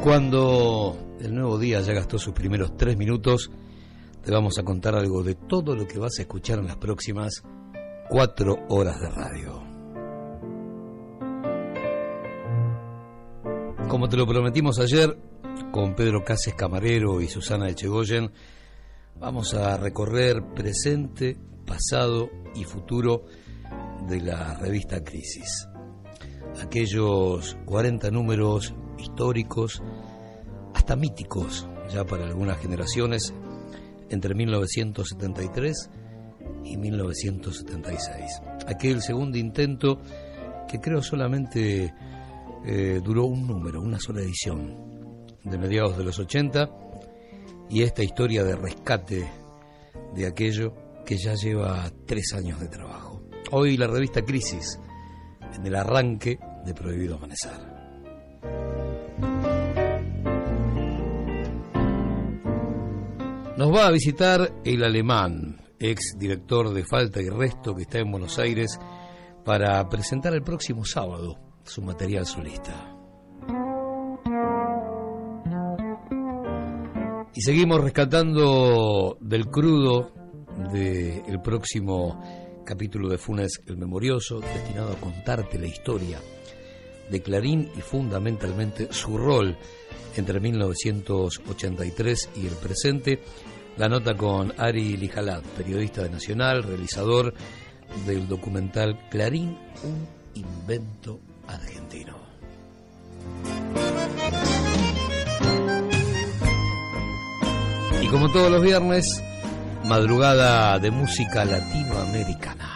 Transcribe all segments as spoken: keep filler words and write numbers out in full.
Cuando el nuevo día ya gastó sus primeros tres minutos, te vamos a contar algo de todo lo que vas a escuchar en las próximas cuatro horas de radio. Como te lo prometimos ayer, con Pedro Cases Camarero y Susana Echegoyen, vamos a recorrer presente, pasado y futuro de la revista Crisis. Aquellos cuarenta números históricos, hasta míticos ya para algunas generaciones, entre mil novecientos setenta y tres y mil novecientos setenta y seis. Aquel segundo intento que creo solamente eh, duró un número, una sola edición, de mediados de los ochenta, y esta historia de rescate de aquello que ya lleva tres años de trabajo. Hoy la revista Crisis, en el arranque de Prohibido Amanecer. Nos va a visitar el alemán, ex director de Falta y Resto, que está en Buenos Aires, para presentar el próximo sábado su material solista. Y seguimos rescatando del crudo del próximo capítulo de Funes el Memorioso, destinado a contarte la historia de Clarín y fundamentalmente su rol entre mil novecientos ochenta y tres y el presente. La nota con Ari Lijalad, periodista de Nacional, realizador del documental Clarín, un invento argentino. Y como todos los viernes, madrugada de música latinoamericana.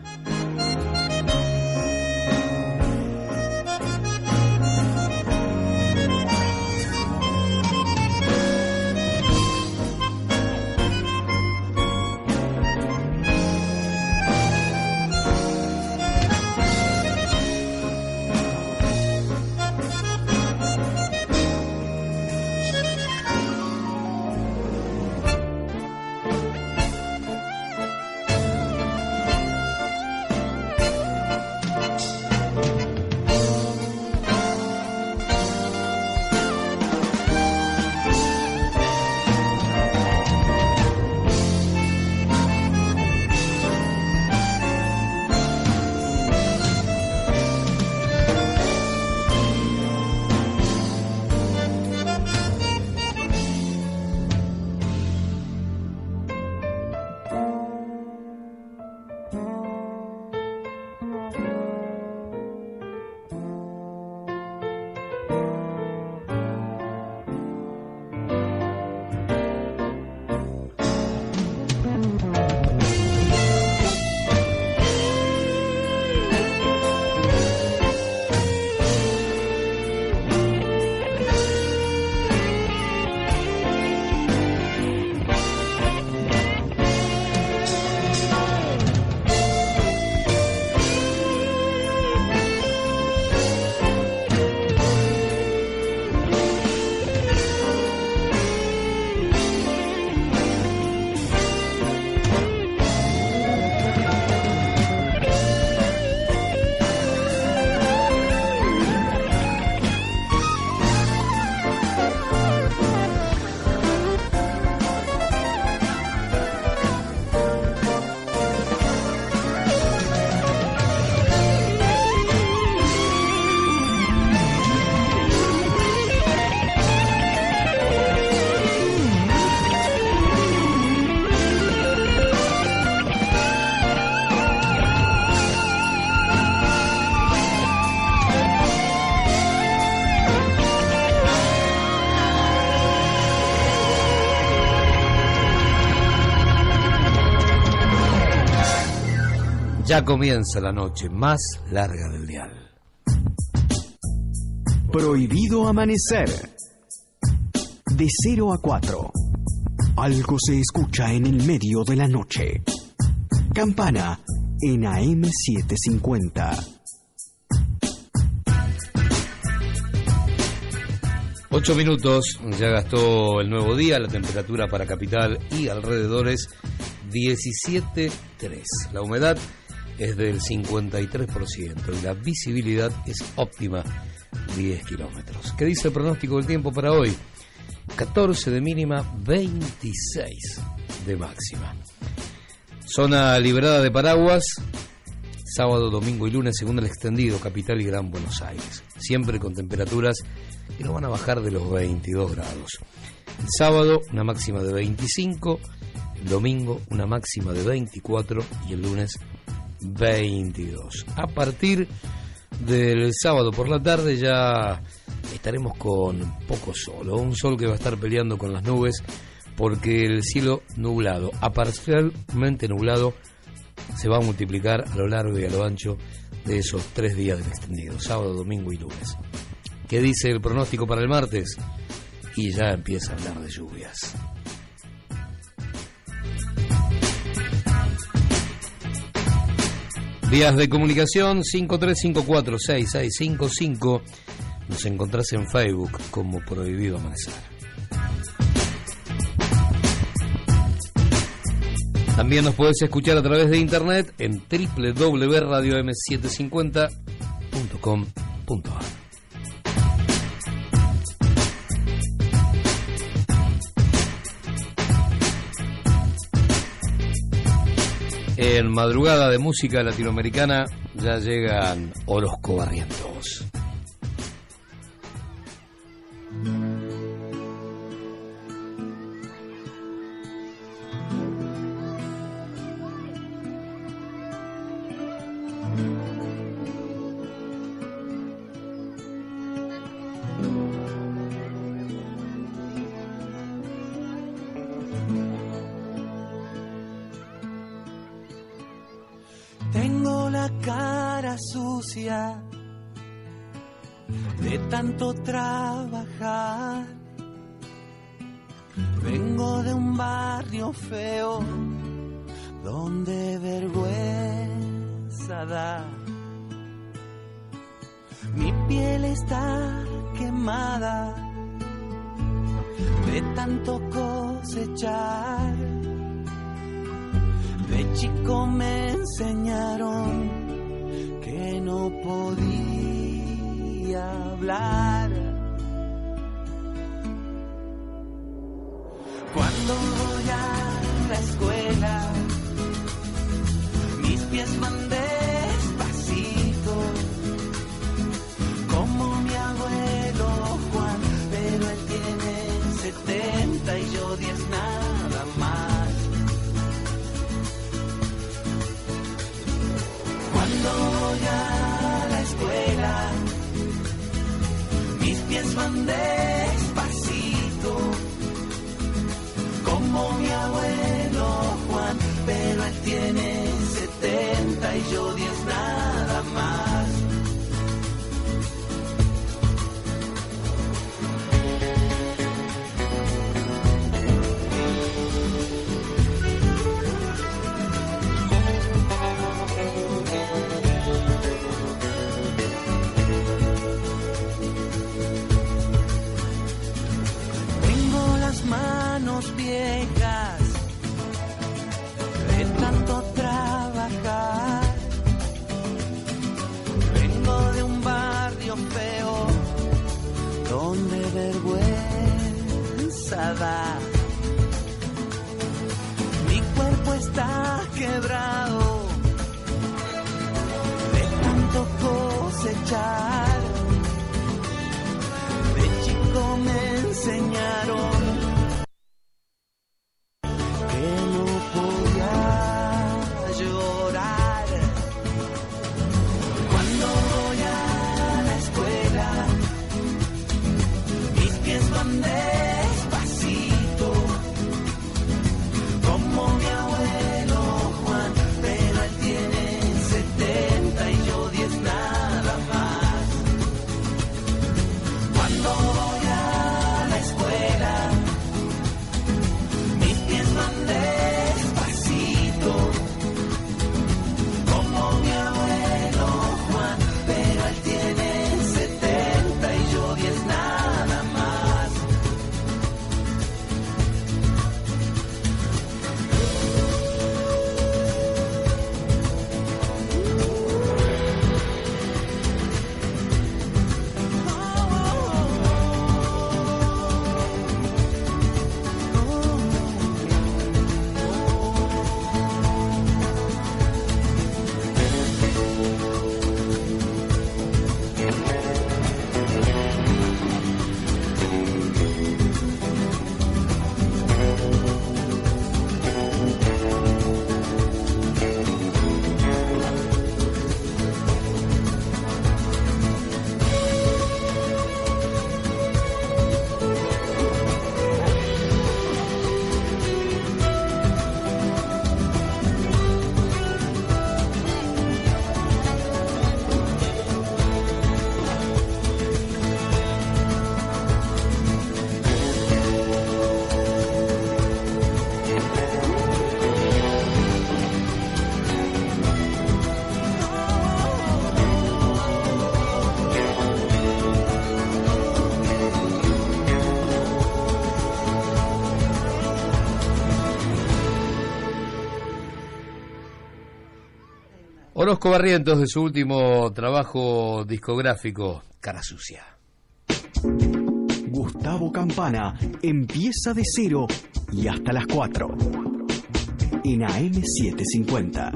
Ya comienza la noche más larga del dial. Prohibido Amanecer. De cero a cuatro. Algo se escucha en el medio de la noche. Campana en A M setecientos cincuenta. Ocho minutos, ya gastó el nuevo día, la temperatura para capital y alrededores diecisiete coma tres. La humedad es del cincuenta y tres por ciento y la visibilidad es óptima diez kilómetros. ¿Qué dice el pronóstico del tiempo para hoy? catorce de mínima, veintiséis de máxima. Zona liberada de paraguas, sábado, domingo y lunes, según el extendido Capital y Gran Buenos Aires. Siempre con temperaturas que no van a bajar de los veintidós grados. El sábado, una máxima de veinticinco, el domingo, una máxima de veinticuatro y el lunes, veintidós. A partir del sábado por la tarde ya estaremos con poco sol, o un sol que va a estar peleando con las nubes, porque el cielo nublado, a parcialmente nublado, se va a multiplicar a lo largo y a lo ancho de esos tres días del extendido, sábado, domingo y lunes. ¿Qué dice el pronóstico para el martes? Y ya empieza a hablar de lluvias. Vías de comunicación cinco tres cinco cuatro seis seis cinco cinco. Nos encontrás en Facebook como Prohibido Amanecer. También nos podés escuchar a través de internet en doble u doble u doble u punto radio eme setecientos cincuenta punto com punto a r. En madrugada de música latinoamericana ya llegan Orozco Barrientos. Tengo la cara sucia de tanto trabajar. Vengo de un barrio feo donde vergüenza da. Mi piel está quemada de tanto cosechar. De chico me enseñaron que no podía hablar. Cuando voy a la escuela, mis pies van despacito, como mi abuelo Juan, pero él tiene setenta y yo diez nada más. Cuando voy a la escuela, mis pies van despacito, como mi abuelo Juan, pero él tiene setenta y yo diez nada más. Manos viejas de tanto trabajar. Vengo de un barrio feo donde vergüenza da. Mi cuerpo está quebrado de tanto cosechar. De chico me enseñaron despacito, Orozco Barrientos, de su último trabajo discográfico, Cara Sucia. Gustavo Campana empieza de cero y hasta las cuatro en A M setecientos cincuenta.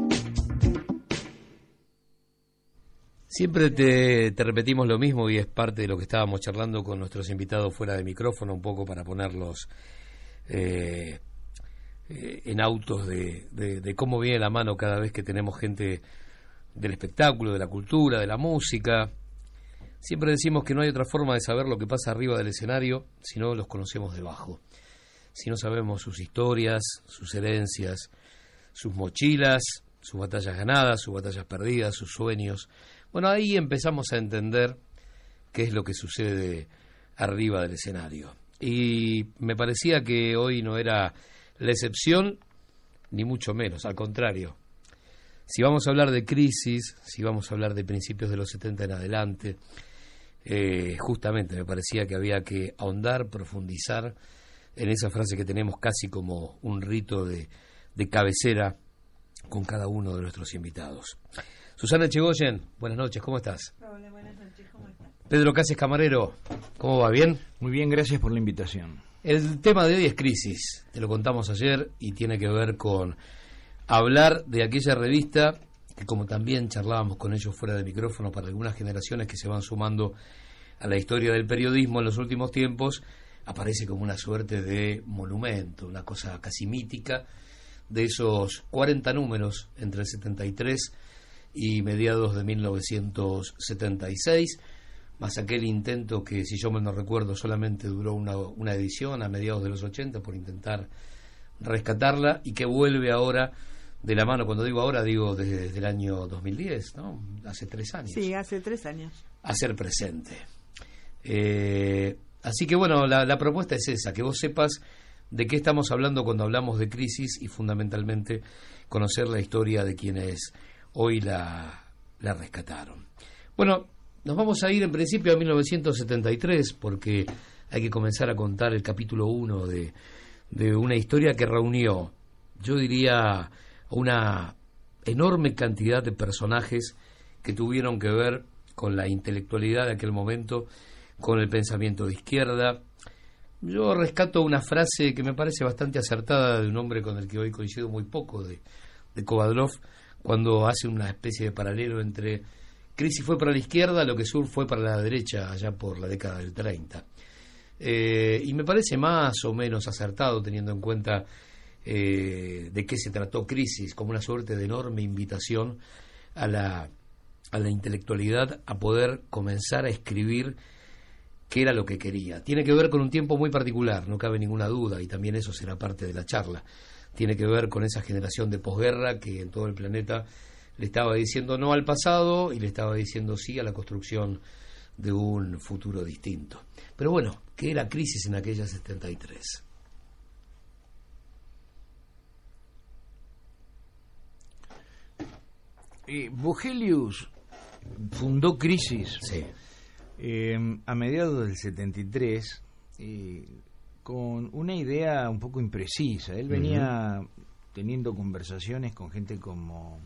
Siempre te, te repetimos lo mismo y es parte de lo que estábamos charlando con nuestros invitados fuera de micrófono, un poco para ponerlos eh, eh, en autos de, de, de cómo viene la mano cada vez que tenemos gente del espectáculo, de la cultura, de la música. Siempre decimos que no hay otra forma de saber lo que pasa arriba del escenario si no los conocemos debajo. Si no sabemos sus historias, sus herencias, sus mochilas, sus batallas ganadas, sus batallas perdidas, sus sueños. Bueno, ahí empezamos a entender qué es lo que sucede arriba del escenario. Y me parecía que hoy no era la excepción, ni mucho menos, al contrario. Si vamos a hablar de crisis, si vamos a hablar de principios de los setenta en adelante, eh, justamente me parecía que había que ahondar, profundizar en esa frase que tenemos casi como un rito de, de cabecera con cada uno de nuestros invitados. Susana Echegoyen, buenas noches, ¿cómo estás? Hola, buenas noches, ¿cómo estás? Pedro Cases Camarero, ¿cómo va? ¿Bien? Muy bien, gracias por la invitación. El tema de hoy es crisis, te lo contamos ayer y tiene que ver con hablar de aquella revista que, como también charlábamos con ellos fuera de micrófono, para algunas generaciones que se van sumando a la historia del periodismo en los últimos tiempos, aparece como una suerte de monumento, una cosa casi mítica, de esos cuarenta números entre el setenta y tres y mediados de mil novecientos setenta y seis, más aquel intento que, si yo me no recuerdo, solamente duró una, una edición a mediados de los ochenta por intentar rescatarla, y que vuelve ahora de la mano, cuando digo ahora, digo desde, desde el año dos mil diez, ¿no? Hace tres años. Sí, hace tres años. A ser presente. Eh, así que bueno, la, la propuesta es esa, que vos sepas de qué estamos hablando cuando hablamos de crisis y fundamentalmente conocer la historia de quienes hoy la, la rescataron. Bueno, nos vamos a ir en principio a mil novecientos setenta y tres porque hay que comenzar a contar el capítulo uno de, de una historia que reunió, yo diría, una enorme cantidad de personajes que tuvieron que ver con la intelectualidad de aquel momento, con el pensamiento de izquierda. Yo rescato una frase que me parece bastante acertada de un hombre con el que hoy coincido muy poco, de, de Kovadlov, cuando hace una especie de paralelo entre crisis fue para la izquierda, lo que sur fue para la derecha allá por la década del treinta. Eh, y me parece más o menos acertado teniendo en cuenta eh, de qué se trató Crisis, como una suerte de enorme invitación a la, a la intelectualidad a poder comenzar a escribir qué era lo que quería. Tiene que ver con un tiempo muy particular, no cabe ninguna duda, y también eso será parte de la charla. Tiene que ver con esa generación de posguerra que en todo el planeta le estaba diciendo no al pasado y le estaba diciendo sí a la construcción de un futuro distinto. Pero bueno, ¿qué era Crisis en aquella setenta y tres? Eh, Vogelius fundó Crisis Sí. eh, a mediados del setenta y tres eh, con una idea un poco imprecisa. Él venía uh-huh. teniendo conversaciones con gente como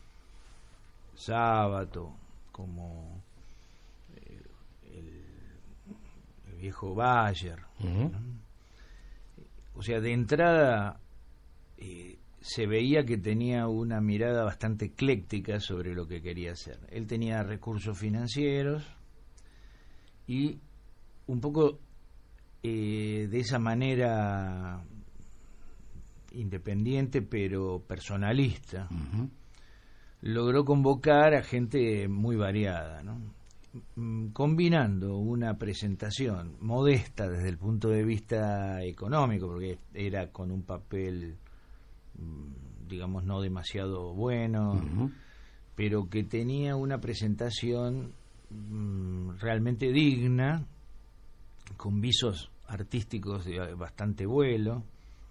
Sábato, como eh, el, el viejo Bayer, uh-huh. ¿no? O sea, de entrada eh, se veía que tenía una mirada bastante ecléctica sobre lo que quería hacer. Él tenía recursos financieros y un poco eh, de esa manera independiente pero personalista, Uh-huh. logró convocar a gente muy variada, ¿no? Combinando una presentación modesta desde el punto de vista económico, porque era con un papel, digamos, no demasiado bueno, Uh-huh. pero que tenía una presentación mm, realmente digna, con visos artísticos de bastante vuelo,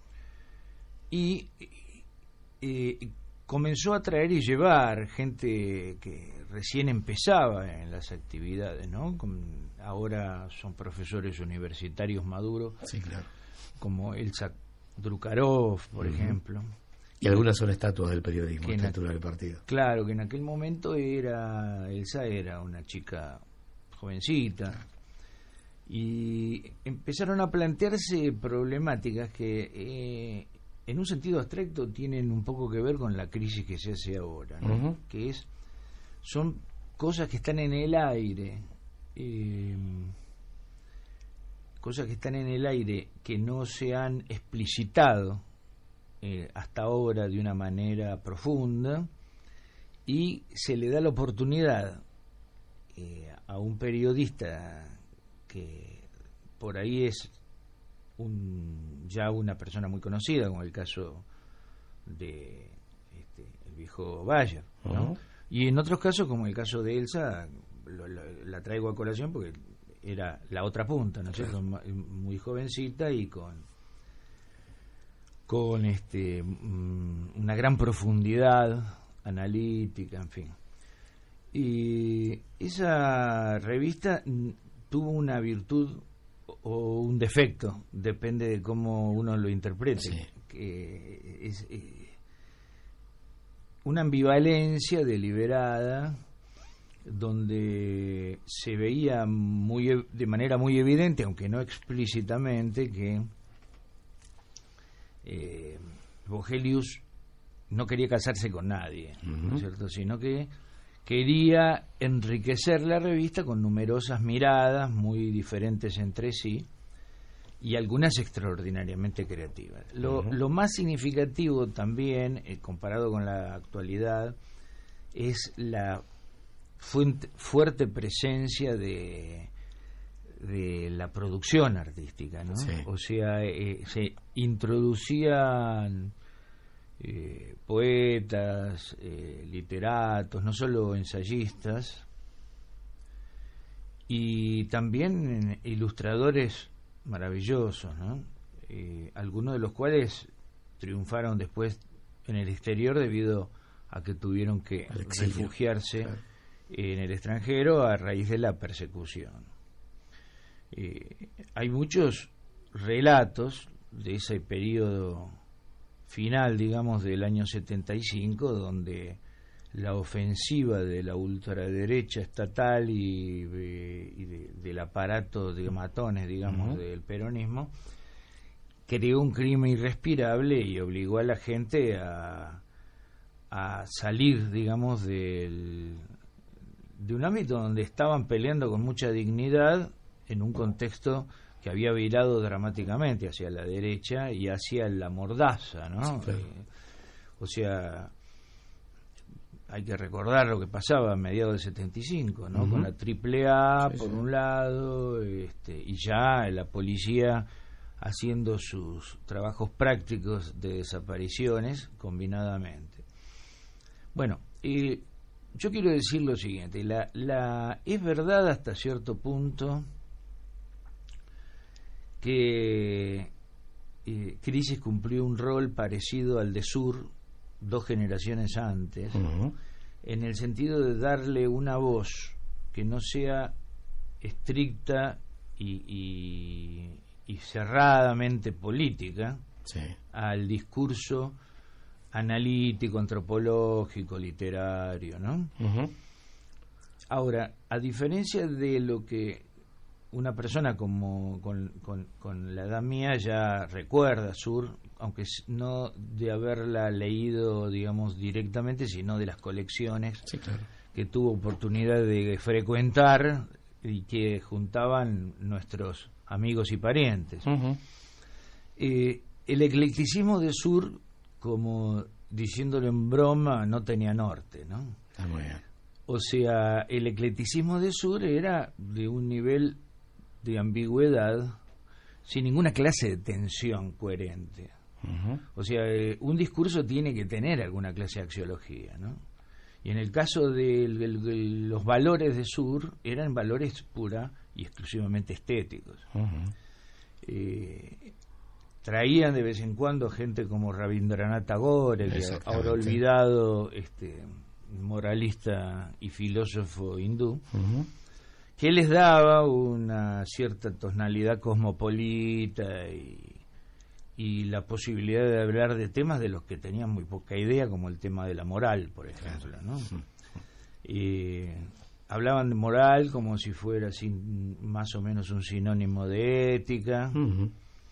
y eh, comenzó a traer y llevar gente que recién empezaba en las actividades, ¿no? Con, ahora son profesores universitarios maduros, Sí, claro. como Elsa Drukarov, por uh-huh. ejemplo, Y algunas son estatuas del periodismo, que en estatuas del partido. Claro, que en aquel momento era Elsa era una chica jovencita, y empezaron a plantearse problemáticas que eh, en un sentido abstracto tienen un poco que ver con la crisis que se hace ahora, ¿no? Uh-huh. Que es son cosas que están en el aire, eh, cosas que están en el aire que no se han explicitado eh, hasta ahora de una manera profunda, y se le da la oportunidad eh, a un periodista que por ahí es un, ya una persona muy conocida, como el caso de este, el viejo Bayer, ¿no? Uh-huh. Y en otros casos, como el caso de Elsa, lo, lo, la traigo a colación porque era la otra punta, ¿no es cierto? Muy jovencita y con con este una gran profundidad analítica, en fin. Y esa revista tuvo una virtud o un defecto, depende de cómo uno lo interprete, sí. Que es eh, una ambivalencia deliberada, donde se veía muy de manera muy evidente, aunque no explícitamente, que eh, Vogelius no quería casarse con nadie, uh-huh. ¿no es cierto? Sino que quería enriquecer la revista con numerosas miradas muy diferentes entre sí y algunas extraordinariamente creativas. Lo, uh-huh. lo más significativo también, eh, comparado con la actualidad, es la fuente, fuerte presencia de de la producción artística, ¿no? Sí. O sea, eh, se introducían eh, poetas, eh, literatos, no solo ensayistas, y también ilustradores maravillosos, ¿no? Eh, algunos de los cuales triunfaron después en el exterior debido a que tuvieron que refugiarse, claro, en el extranjero a raíz de la persecución. Eh, hay muchos relatos de ese periodo final, digamos, del año setenta y cinco, donde la ofensiva de la ultraderecha estatal y, de, y de, del aparato de matones, digamos, uh-huh. del peronismo, creó un clima irrespirable y obligó a la gente a, a salir, digamos, del, de un ámbito donde estaban peleando con mucha dignidad, en un contexto que había virado dramáticamente hacia la derecha y hacia la mordaza, ¿no? Sí, claro. eh, o sea, hay que recordar lo que pasaba a mediados del setenta y cinco, ¿no? Uh-huh. Con la triple A, sí, por sí. un lado, este, y ya la policía haciendo sus trabajos prácticos de desapariciones combinadamente. Bueno, eh, yo quiero decir lo siguiente, la, la es verdad hasta cierto punto que eh, Crisis cumplió un rol parecido al de Sur dos generaciones antes, uh-huh. en el sentido de darle una voz que no sea estricta y, y, y cerradamente política, sí. al discurso analítico, antropológico, literario, ¿no? Uh-huh. Ahora, a diferencia de lo que una persona como con, con, con la edad mía ya recuerda Sur, aunque no de haberla leído, digamos, directamente, sino de las colecciones, sí, claro. que tuvo oportunidad de frecuentar y que juntaban nuestros amigos y parientes. Uh-huh. Eh, el eclecticismo de Sur, como diciéndolo en broma, no tenía norte, ¿no? Está muy bien. O sea, el eclecticismo de Sur era de un nivel de ambigüedad sin ninguna clase de tensión coherente. Uh-huh. O sea, eh, un discurso tiene que tener alguna clase de axiología, ¿no? Y en el caso de, de, de los valores de Sur, eran valores pura y exclusivamente estéticos. Uh-huh. Eh, traían de vez en cuando gente como Rabindranath Tagore, que ahora olvidado, este moralista y filósofo hindú, uh-huh. que les daba una cierta tonalidad cosmopolita y, y la posibilidad de hablar de temas de los que tenían muy poca idea, como el tema de la moral, por ejemplo, ¿no? Y hablaban de moral como si fuera sin, más o menos un sinónimo de ética. Uh-huh.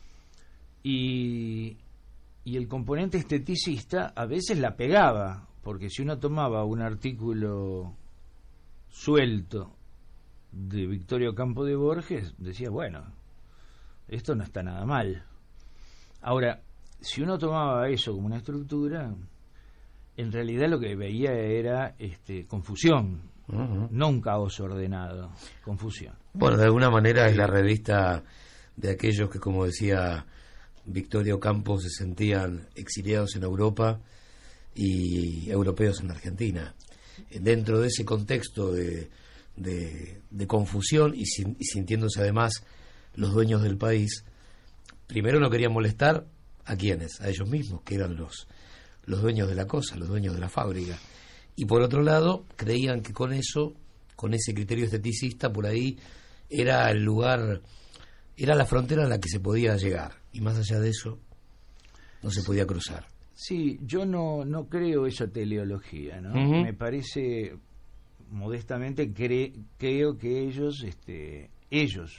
y, y el componente esteticista a veces la pegaba, porque si uno tomaba un artículo suelto de Victorio Campo de Borges, decía, bueno, esto no está nada mal. Ahora, si uno tomaba eso como una estructura, en realidad lo que veía era este, confusión, uh-huh. no un caos ordenado, confusión. Bueno, de alguna manera es la revista de aquellos que, como decía Victorio Campo, se sentían exiliados en Europa y europeos en Argentina. Dentro de ese contexto de, de, de confusión y, sin, y sintiéndose además los dueños del país, primero no querían molestar a quienes, a ellos mismos, que eran los, los dueños de la cosa, los dueños de la fábrica. Y por otro lado, creían que con eso, con ese criterio esteticista, por ahí era el lugar, era la frontera a la que se podía llegar. Y más allá de eso, no se podía cruzar. Sí, yo no no creo esa teleología, ¿no? Uh-huh. Me parece, modestamente, cre, creo que ellos, este, ellos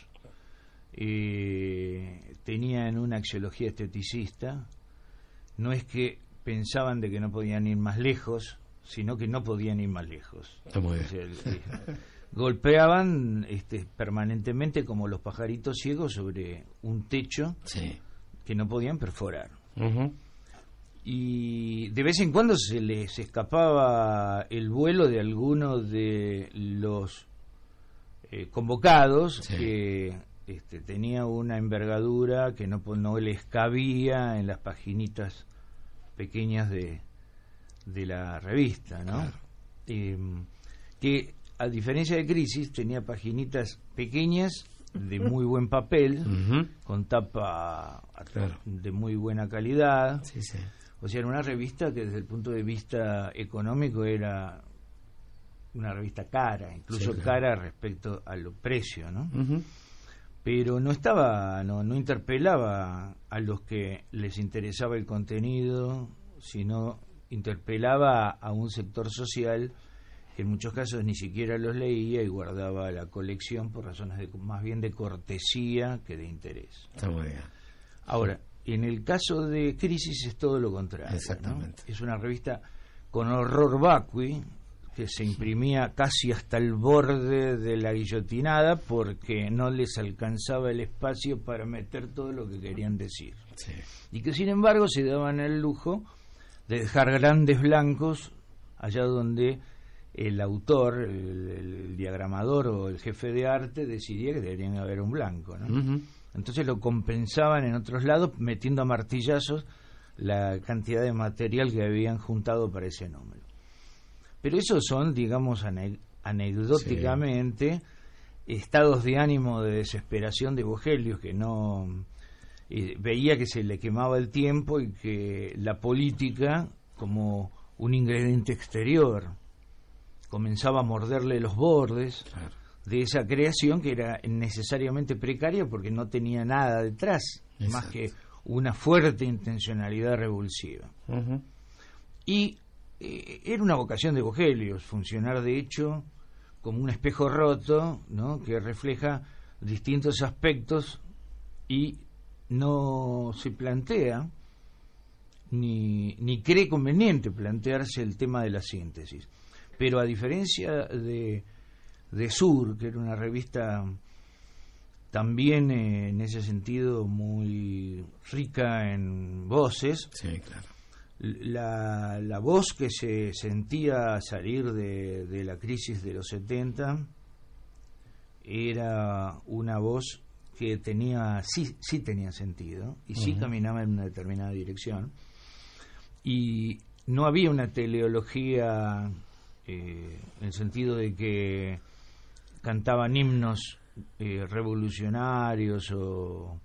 eh, tenían una axiología esteticista. No es que pensaban de que no podían ir más lejos, sino que no podían ir más lejos. Está muy bien. O sea, el, el, golpeaban este, permanentemente como los pajaritos ciegos sobre un techo, sí, que no podían perforar. Uh-huh. Y de vez en cuando se les escapaba el vuelo de alguno de los eh, convocados, sí, que este, tenía una envergadura que no, no les cabía en las paginitas pequeñas de, de la revista, ¿no? Claro. Eh, que a diferencia de Crisis tenía paginitas pequeñas de muy buen papel, uh-huh, con tapa, claro, de muy buena calidad. Sí, sí. O sea, era una revista que desde el punto de vista económico era una revista cara, incluso sí, claro, cara respecto a los precios, ¿no? Uh-huh. Pero no estaba, no, no interpelaba a los que les interesaba el contenido, sino interpelaba a un sector social que en muchos casos ni siquiera los leía y guardaba la colección por razones de, más bien de cortesía que de interés. Está muy bien. Ahora, en el caso de Crisis es todo lo contrario. Exactamente. ¿No? Es una revista con horror vacui que se imprimía casi hasta el borde de la guillotinada porque no les alcanzaba el espacio para meter todo lo que querían decir. Sí. Y que sin embargo se daban el lujo de dejar grandes blancos allá donde el autor, el, el diagramador o el jefe de arte decidía que deberían haber un blanco, ¿no? Uh-huh. Entonces lo compensaban en otros lados metiendo a martillazos la cantidad de material que habían juntado para ese número. Pero esos son, digamos, ane- anecdóticamente, sí, estados de ánimo de desesperación de Vogelius, que no eh, veía que se le quemaba el tiempo y que la política, como un ingrediente exterior, comenzaba a morderle los bordes. Claro. De esa creación que era necesariamente precaria porque no tenía nada detrás, exacto, más que una fuerte intencionalidad revulsiva. Uh-huh. Y eh, era una vocación de Vogelius, funcionar de hecho como un espejo roto, ¿no?, que refleja distintos aspectos y no se plantea ni, ni cree conveniente plantearse el tema de la síntesis. Pero a diferencia de de Sur, que era una revista también eh, en ese sentido muy rica en voces, sí, claro, la, la voz que se sentía salir de, de la crisis de los setenta era una voz que tenía sí, sí tenía sentido y sí, uh-huh, caminaba en una determinada dirección y no había una teleología eh, en el sentido de que cantaban himnos eh, revolucionarios o,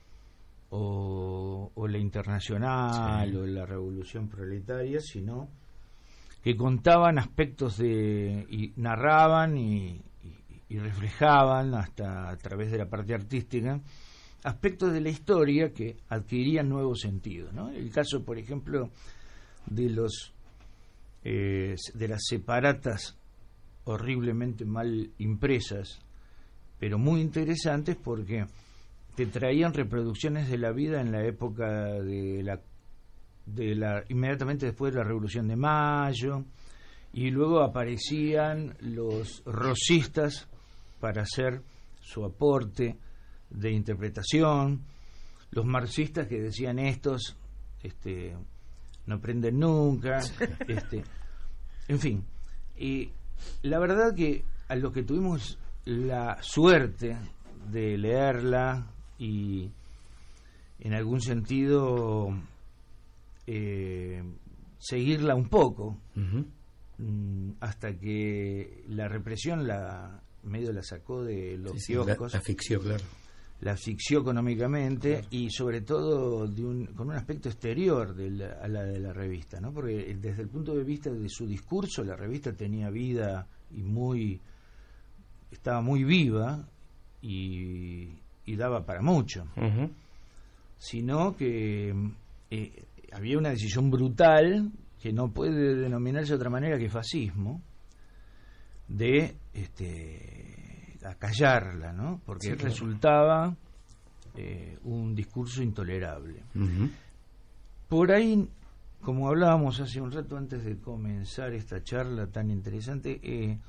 o, o la Internacional, sí, o la Revolución Proletaria, sino que contaban aspectos de y narraban y, y, y reflejaban hasta a través de la parte artística aspectos de la historia que adquirían nuevos sentidos, ¿no? El caso, por ejemplo, de los eh, de las separatas horriblemente mal impresas, pero muy interesantes porque te traían reproducciones de la vida en la época de la de la inmediatamente después de la Revolución de Mayo, y luego aparecían los rosistas para hacer su aporte de interpretación, los marxistas que decían estos este no aprenden nunca, este en fin, y la verdad que a los que tuvimos la suerte de leerla y en algún sentido eh, seguirla un poco, uh-huh. hasta que la represión la medio la sacó de los sí, kioscos, sí, la, la asfixió, claro. La asfixió económicamente, claro. Y sobre todo de un, con un aspecto exterior de la, a la de la revista, ¿no? Porque desde el punto de vista de su discurso, la revista tenía vida y muy estaba muy viva y, y daba para mucho, uh-huh. Sino que eh, había una decisión brutal que no puede denominarse de otra manera que fascismo, de este acallarla, ¿no? Porque sí, claro. Resultaba eh, un discurso intolerable. Uh-huh. Por ahí, como hablábamos hace un rato antes de comenzar esta charla tan interesante, eh,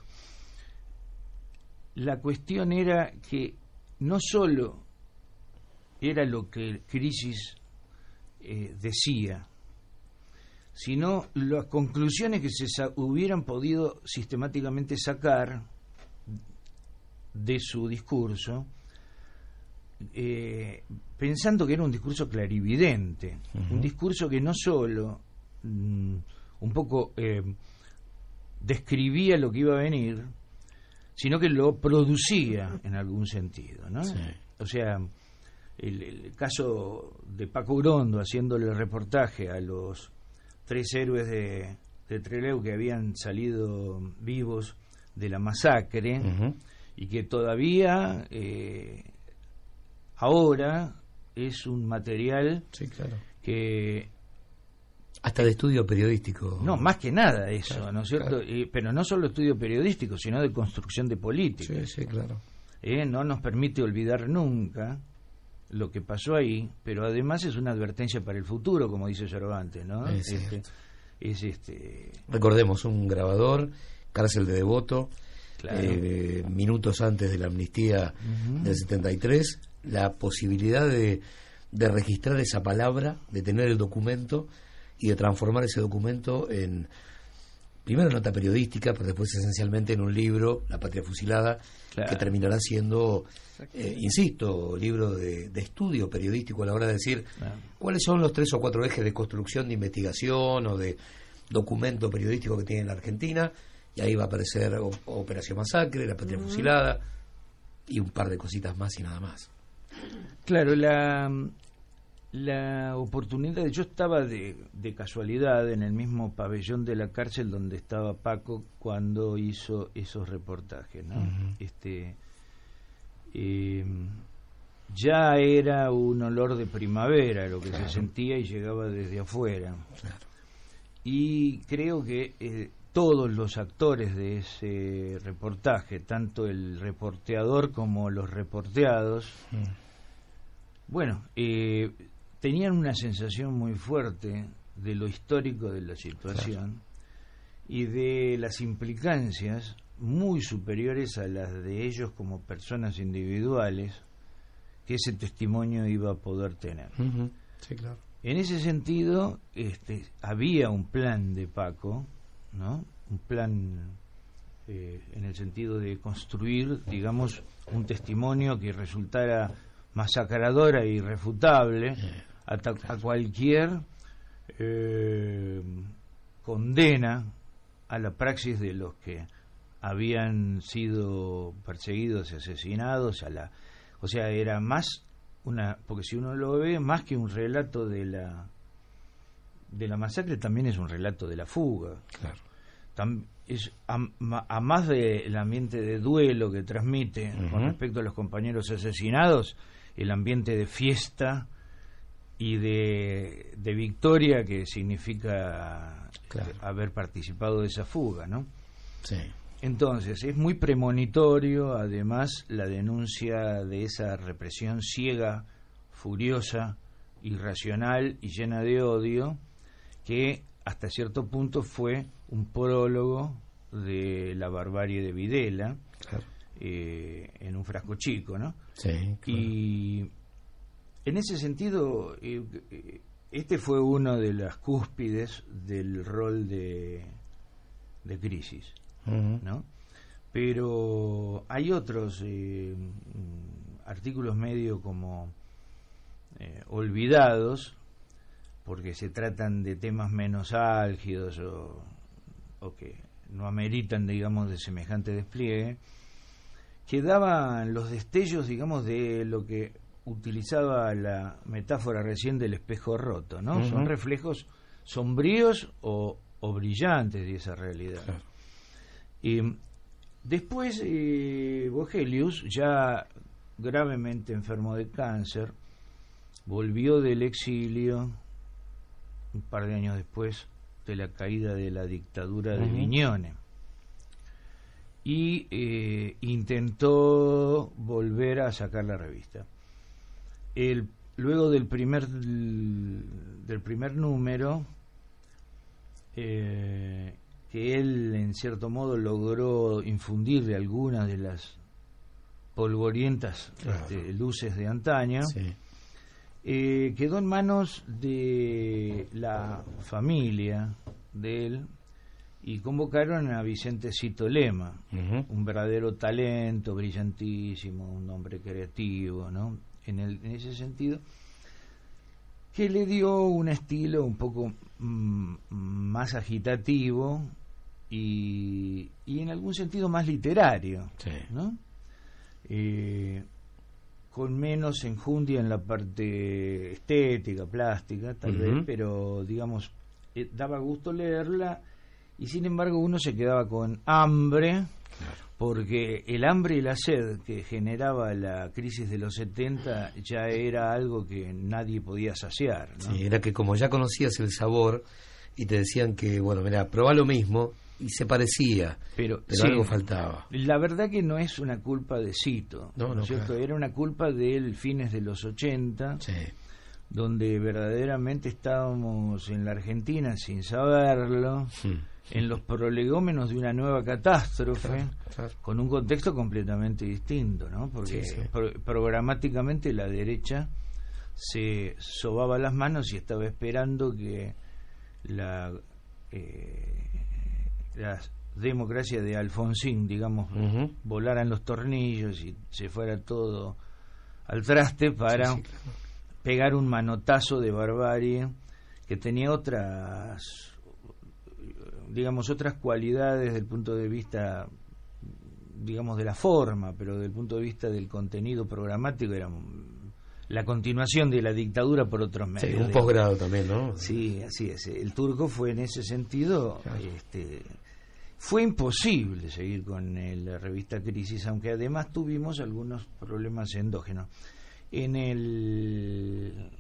la cuestión era que no solo era lo que Crisis eh, decía, sino las conclusiones que se sa- hubieran podido sistemáticamente sacar de su discurso, eh, pensando que era un discurso clarividente, uh-huh. Un discurso que no solo mm, un poco eh, describía lo que iba a venir, sino que lo producía en algún sentido, ¿no? Sí. O sea, el, el caso de Paco Urondo haciéndole el reportaje a los tres héroes de, de Trelew que habían salido vivos de la masacre, uh-huh. Y que todavía eh, ahora es un material, sí, claro. Que hasta de estudio periodístico. No, más que nada eso, claro, ¿no es cierto? Claro. Eh, pero no solo estudio periodístico, sino de construcción de política. Sí, sí, claro. Eh, no nos permite olvidar nunca lo que pasó ahí, pero además es una advertencia para el futuro, como dice Cervantes, ¿no? Es este, es este. Recordemos, un grabador, cárcel de Devoto, claro. eh, minutos antes de la amnistía uh-huh. del setenta y tres, la posibilidad de, de registrar esa palabra, de tener el documento y de transformar ese documento en, primero, nota periodística, pero después esencialmente en un libro, La Patria Fusilada, claro. Que terminará siendo, eh, insisto, libro de, de estudio periodístico a la hora de decir claro. Cuáles son los tres o cuatro ejes de construcción de investigación o de documento periodístico que tiene la Argentina, y ahí va a aparecer o, Operación Masacre, La Patria uh-huh. Fusilada y un par de cositas más y nada más. Claro, la... La oportunidad, yo estaba de, de casualidad en el mismo pabellón de la cárcel donde estaba Paco cuando hizo esos reportajes, ¿no? Uh-huh. Este, eh, ya era un olor de primavera lo que claro. se sentía y llegaba desde afuera. Claro. Y creo que eh, todos los actores de ese reportaje, tanto el reporteador como los reporteados, uh-huh. bueno, eh, tenían una sensación muy fuerte de lo histórico de la situación, claro. Y de las implicancias muy superiores a las de ellos como personas individuales que ese testimonio iba a poder tener. Uh-huh. Sí, claro. En ese sentido, este, había un plan de Paco, ¿no? Un plan eh, en el sentido de construir, digamos, un testimonio que resultara masacradora e irrefutable a, ta- a cualquier eh, condena a la praxis de los que habían sido perseguidos y asesinados, a la, o sea, era más una, porque si uno lo ve, más que un relato de la de la masacre, también es un relato de la fuga. Claro. Tam, es a, a más del ambiente de duelo que transmite uh-huh. con respecto a los compañeros asesinados, el ambiente de fiesta y de, de victoria que significa Claro. haber participado de esa fuga, ¿no? Sí. Entonces, es muy premonitorio, además, la denuncia de esa represión ciega, furiosa, irracional y llena de odio, que hasta cierto punto fue un prólogo de la barbarie de Videla, Claro. eh, en un frasco chico, ¿no? Sí, claro. Y en ese sentido, eh, eh, este fue uno de las cúspides del rol de, de Crisis, Ujú. ¿no? Pero hay otros eh, artículos medio como eh, olvidados, porque se tratan de temas menos álgidos o, o que no ameritan, digamos, de semejante despliegue, que daban los destellos, digamos, de lo que utilizaba la metáfora recién del espejo roto, ¿no? Uh-huh. Son reflejos sombríos o, o brillantes de esa realidad. Claro. Y después, eh, Vogelius, ya gravemente enfermo de cáncer, volvió del exilio un par de años después de la caída de la dictadura de Uh-huh. Viñone, y eh, intentó volver a sacar la revista. El, luego del primer del primer número, eh, que él en cierto modo logró infundirle algunas de las polvorientas Claro. este, luces de antaño, Sí. eh, quedó en manos de la familia de él y convocaron a Vicente Cito Lema, Ujú. un verdadero talento, brillantísimo, un hombre creativo, ¿no? En, el, en ese sentido, que le dio un estilo un poco mm, más agitativo y, y en algún sentido más literario, Sí. ¿no? Eh, con menos enjundia en la parte estética, plástica, tal Ujú. vez, pero digamos, eh, daba gusto leerla, y sin embargo uno se quedaba con hambre, porque el hambre y la sed que generaba la crisis de los setenta ya era algo que nadie podía saciar, ¿no? Sí, era que como ya conocías el sabor y te decían que, bueno, mira, probá lo mismo, y se parecía, Pero, pero sí, algo faltaba. la verdad que no es una culpa de Cito, No, ¿no no, es cierto? claro. Era una culpa del fines de los ochenta, Sí. donde verdaderamente estábamos en la Argentina sin saberlo, Mm. en los prolegómenos de una nueva catástrofe, Claro, claro. con un contexto completamente distinto, ¿no? Porque Sí, sí. pro- programáticamente la derecha se sobaba las manos y estaba esperando que la eh, la democracia de Alfonsín, digamos, Ujú. volara en los tornillos y se fuera todo al traste para Sí, sí, claro. pegar un manotazo de barbarie que tenía otras, digamos, otras cualidades desde el punto de vista, digamos, de la forma, pero desde el punto de vista del contenido programático era un- la continuación de la dictadura por otros medios. Sí, un De- posgrado también, ¿no? Sí, así es. El turco fue en ese sentido, Claro. este, fue imposible seguir con el- la revista Crisis, aunque además tuvimos algunos problemas endógenos. En el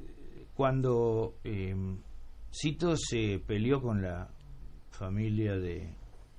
cuando eh, Cito se peleó con la familia de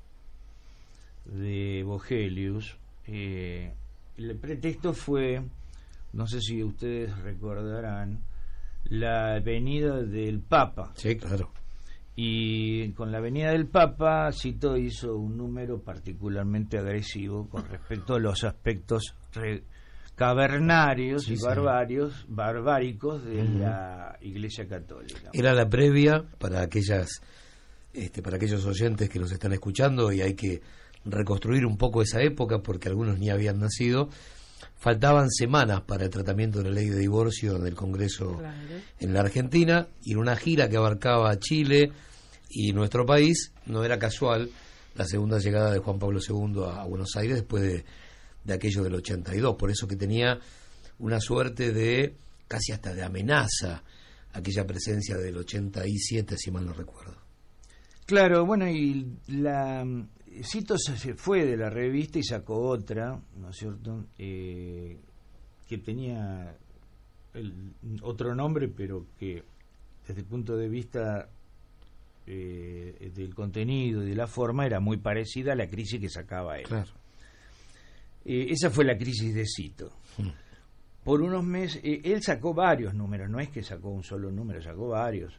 de Vogelius, eh, el pretexto fue, no sé si ustedes recordarán, la venida del Papa. Sí, claro. Y con la venida del Papa, Cito hizo un número particularmente agresivo con respecto a los aspectos re- cavernarios Sí, y sí. barbarios, barbáricos de Ujú. la Iglesia Católica. Era la previa para aquellas, este, para aquellos oyentes que nos están escuchando, y hay que reconstruir un poco esa época porque algunos ni habían nacido. Faltaban semanas para el tratamiento de la ley de divorcio en el Congreso Claro. en la Argentina, y en una gira que abarcaba Chile y nuestro país. No era casual la segunda llegada de Juan Pablo segundo a Buenos Aires después de, de aquello del ochenta y dos, por eso que tenía una suerte de, casi hasta de amenaza, aquella presencia del ochenta y siete, si mal no recuerdo. Claro, bueno, y la Cito se se fue de la revista y sacó otra, ¿no es cierto?, eh, que tenía el, otro nombre, pero que desde el punto de vista eh, del contenido y de la forma era muy parecida a la crisis que sacaba él. Claro. Eh, esa fue la crisis de Cito. Mm. Por unos meses, eh, él sacó varios números, no es que sacó un solo número, sacó varios.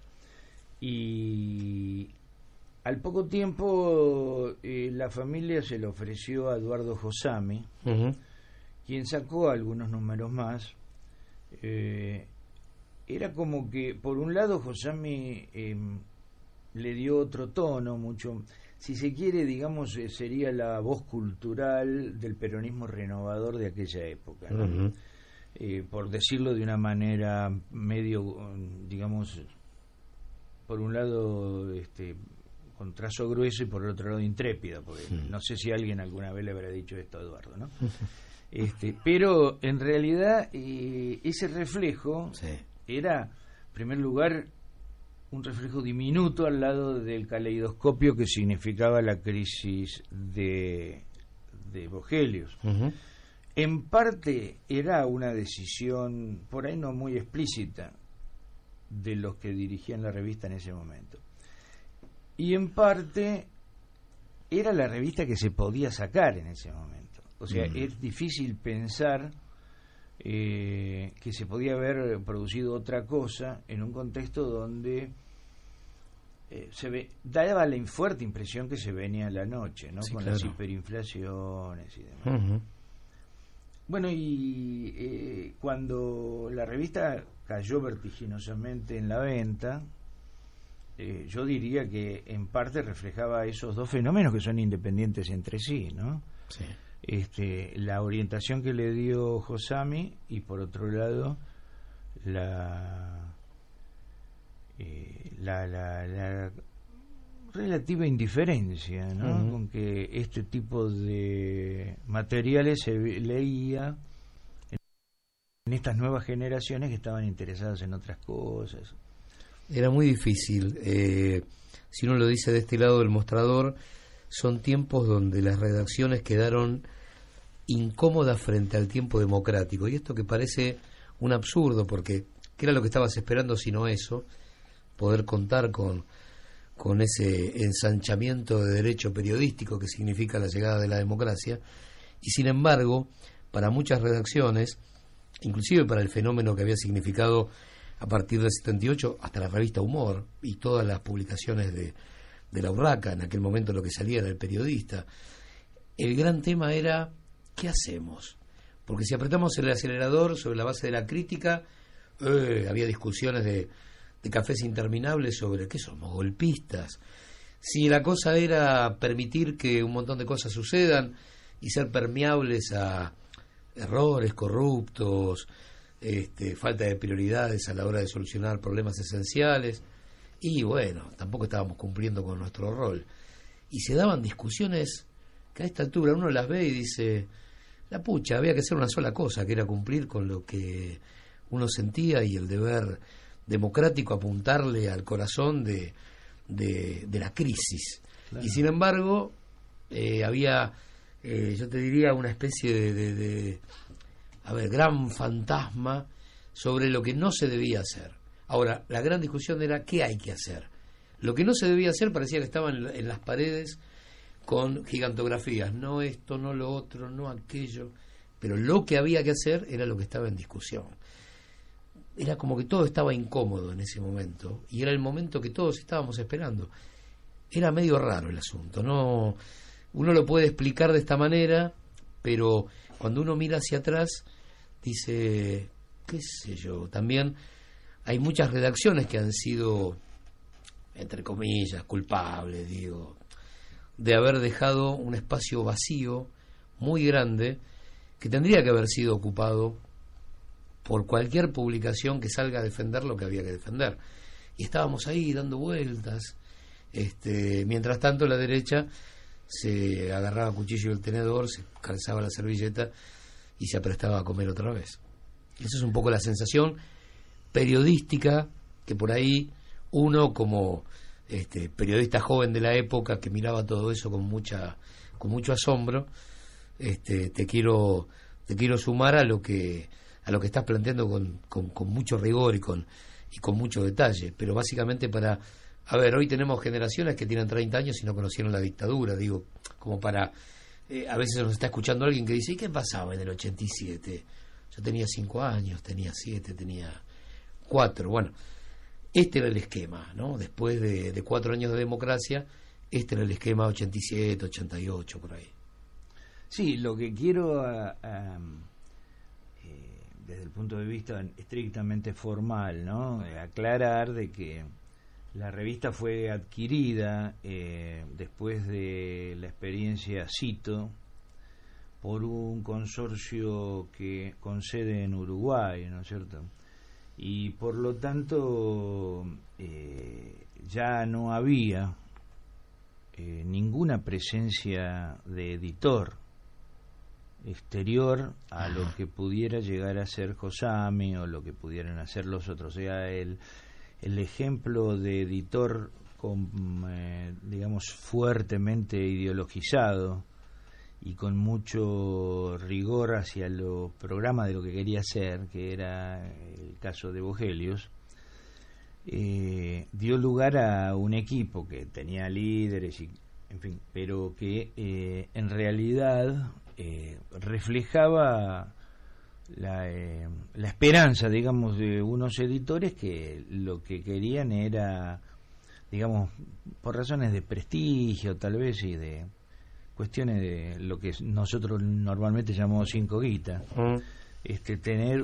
Y al poco tiempo eh, la familia se le ofreció a Eduardo Josami, uh-huh. quien sacó algunos números más. Eh, era como que, por un lado, Josami eh, le dio otro tono, mucho, si se quiere, digamos, eh, sería la voz cultural del peronismo renovador de aquella época, ¿no? Uh-huh. Eh, por decirlo de una manera medio, digamos, por un lado este, con trazo grueso y por el otro lado intrépida, porque sí. no sé si alguien alguna vez le habrá dicho esto a Eduardo, ¿no? este, pero en realidad eh, ese reflejo sí. era, en primer lugar, un reflejo diminuto al lado del caleidoscopio que significaba la crisis de, de Vogelius. Uh-huh. En parte era una decisión, por ahí no muy explícita, de los que dirigían la revista en ese momento. Y en parte era la revista que se podía sacar en ese momento. O sea, mm. es difícil pensar eh, que se podía haber producido otra cosa en un contexto donde eh, se ve, daba la fuerte impresión que se venía la noche, ¿no? Sí, con claro. las hiperinflaciones y demás. Uh-huh. Bueno, y eh, cuando la revista cayó vertiginosamente en la venta, eh, yo diría que en parte reflejaba esos dos fenómenos que son independientes entre sí, ¿no? Sí. Este, la orientación que le dio Josami y por otro lado la eh, la, la, la relativa indiferencia, ¿no? Uh-huh. Con que este tipo de materiales se leía en estas nuevas generaciones que estaban interesadas en otras cosas. Era muy difícil. Eh, si uno lo dice de este lado del mostrador, son tiempos donde las redacciones quedaron incómodas frente al tiempo democrático. Y esto que parece un absurdo, porque ¿qué era lo que estabas esperando sino eso? Poder contar con con ese ensanchamiento de derecho periodístico que significa la llegada de la democracia, y sin embargo, para muchas redacciones, inclusive para el fenómeno que había significado a partir del setenta y ocho hasta la revista Humor y todas las publicaciones de, de la Urraca, en aquel momento lo que salía era el periodista, el gran tema era ¿qué hacemos? Porque si apretamos el acelerador sobre la base de la crítica, eh, había discusiones de de cafés interminables sobre qué somos, golpistas. Si la cosa era permitir que un montón de cosas sucedan y ser permeables a errores corruptos, este, falta de prioridades a la hora de solucionar problemas esenciales, y bueno, tampoco estábamos cumpliendo con nuestro rol. Y se daban discusiones que a esta altura uno las ve y dice, la pucha, había que hacer una sola cosa, que era cumplir con lo que uno sentía y el deber democrático apuntarle al corazón de, de, de la crisis. Claro. Y sin embargo, eh, había, eh, yo te diría, una especie de, de, de, a ver, gran fantasma sobre lo que no se debía hacer. Ahora, la gran discusión era ¿qué hay que hacer? Lo que no se debía hacer parecía que estaba en, en las paredes con gigantografías, no esto, no lo otro, no aquello, pero lo que había que hacer era lo que estaba en discusión. Era como que todo estaba incómodo en ese momento y era el momento que todos estábamos esperando. Era medio raro el asunto, no, uno lo puede explicar de esta manera, pero cuando uno mira hacia atrás dice, qué sé yo, también hay muchas redacciones que han sido, entre comillas, culpables, digo, de haber dejado un espacio vacío muy grande que tendría que haber sido ocupado por cualquier publicación que salga a defender lo que había que defender. Y estábamos ahí dando vueltas. Este, mientras tanto, la derecha se agarraba cuchillo y el tenedor, se calzaba la servilleta y se aprestaba a comer otra vez. Esa es un poco la sensación periodística que por ahí uno, como este, periodista joven de la época que miraba todo eso con mucha con mucho asombro, este, te quiero te quiero sumar a lo que a lo que estás planteando con, con, con mucho rigor y con, y con mucho detalle, pero básicamente para... A ver, hoy tenemos generaciones que tienen treinta años y no conocieron la dictadura, digo, como para... Eh, a veces nos está escuchando alguien que dice, ¿y qué pasaba en el ochenta y siete? Yo tenía cinco años, tenía siete, tenía cuatro. Bueno, este era el esquema, ¿no? Después de, de cuatro años de democracia, este era el esquema ochenta y siete, ochenta y ocho, por ahí. Sí, lo que quiero, a, a, eh, desde el punto de vista estrictamente formal, ¿no? Eh, aclarar de que la revista fue adquirida eh, después de la experiencia Cito por un consorcio que con sede en Uruguay, ¿no es cierto? Y por lo tanto eh, ya no había eh, ninguna presencia de editor exterior a lo que pudiera llegar a ser Josami o lo que pudieran hacer los otros. O sea, el, el ejemplo de editor con, eh, digamos, fuertemente ideologizado y con mucho rigor hacia los programas de lo que quería hacer, que era el caso de Vogelius, eh, dio lugar a un equipo que tenía líderes, y, en fin, pero que eh, en realidad eh, reflejaba la, eh, la esperanza, digamos, de unos editores que lo que querían era, digamos, por razones de prestigio tal vez y de cuestiones de lo que nosotros normalmente llamamos cinco guitas, mm. este, tener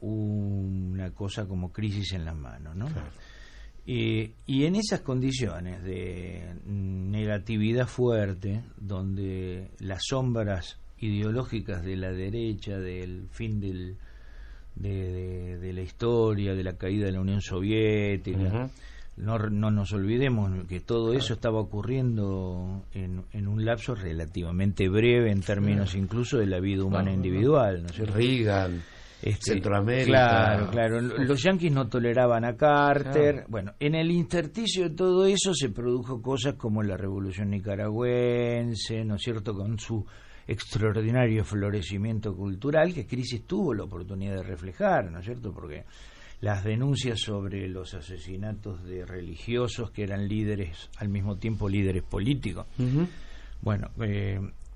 una cosa como Crisis en las manos, ¿no? Claro. Eh, y en esas condiciones de negatividad fuerte, donde las sombras ideológicas de la derecha, del fin del, de, de, de la historia, de la caída de la Unión Soviética, uh-huh. No, no nos olvidemos que todo eso estaba ocurriendo en, en un lapso relativamente breve en términos incluso de la vida humana individual, ¿no es cierto? Reagan, este, Centroamérica. Claro, claro. Los yanquis no toleraban a Carter. Claro. Bueno, en el intersticio de todo eso se produjo cosas como la Revolución Nicaragüense, ¿no es cierto?, con su extraordinario florecimiento cultural que Crisis tuvo la oportunidad de reflejar, ¿no es cierto?, porque las denuncias sobre los asesinatos de religiosos que eran líderes, al mismo tiempo líderes políticos. Uh-huh. Bueno, eh,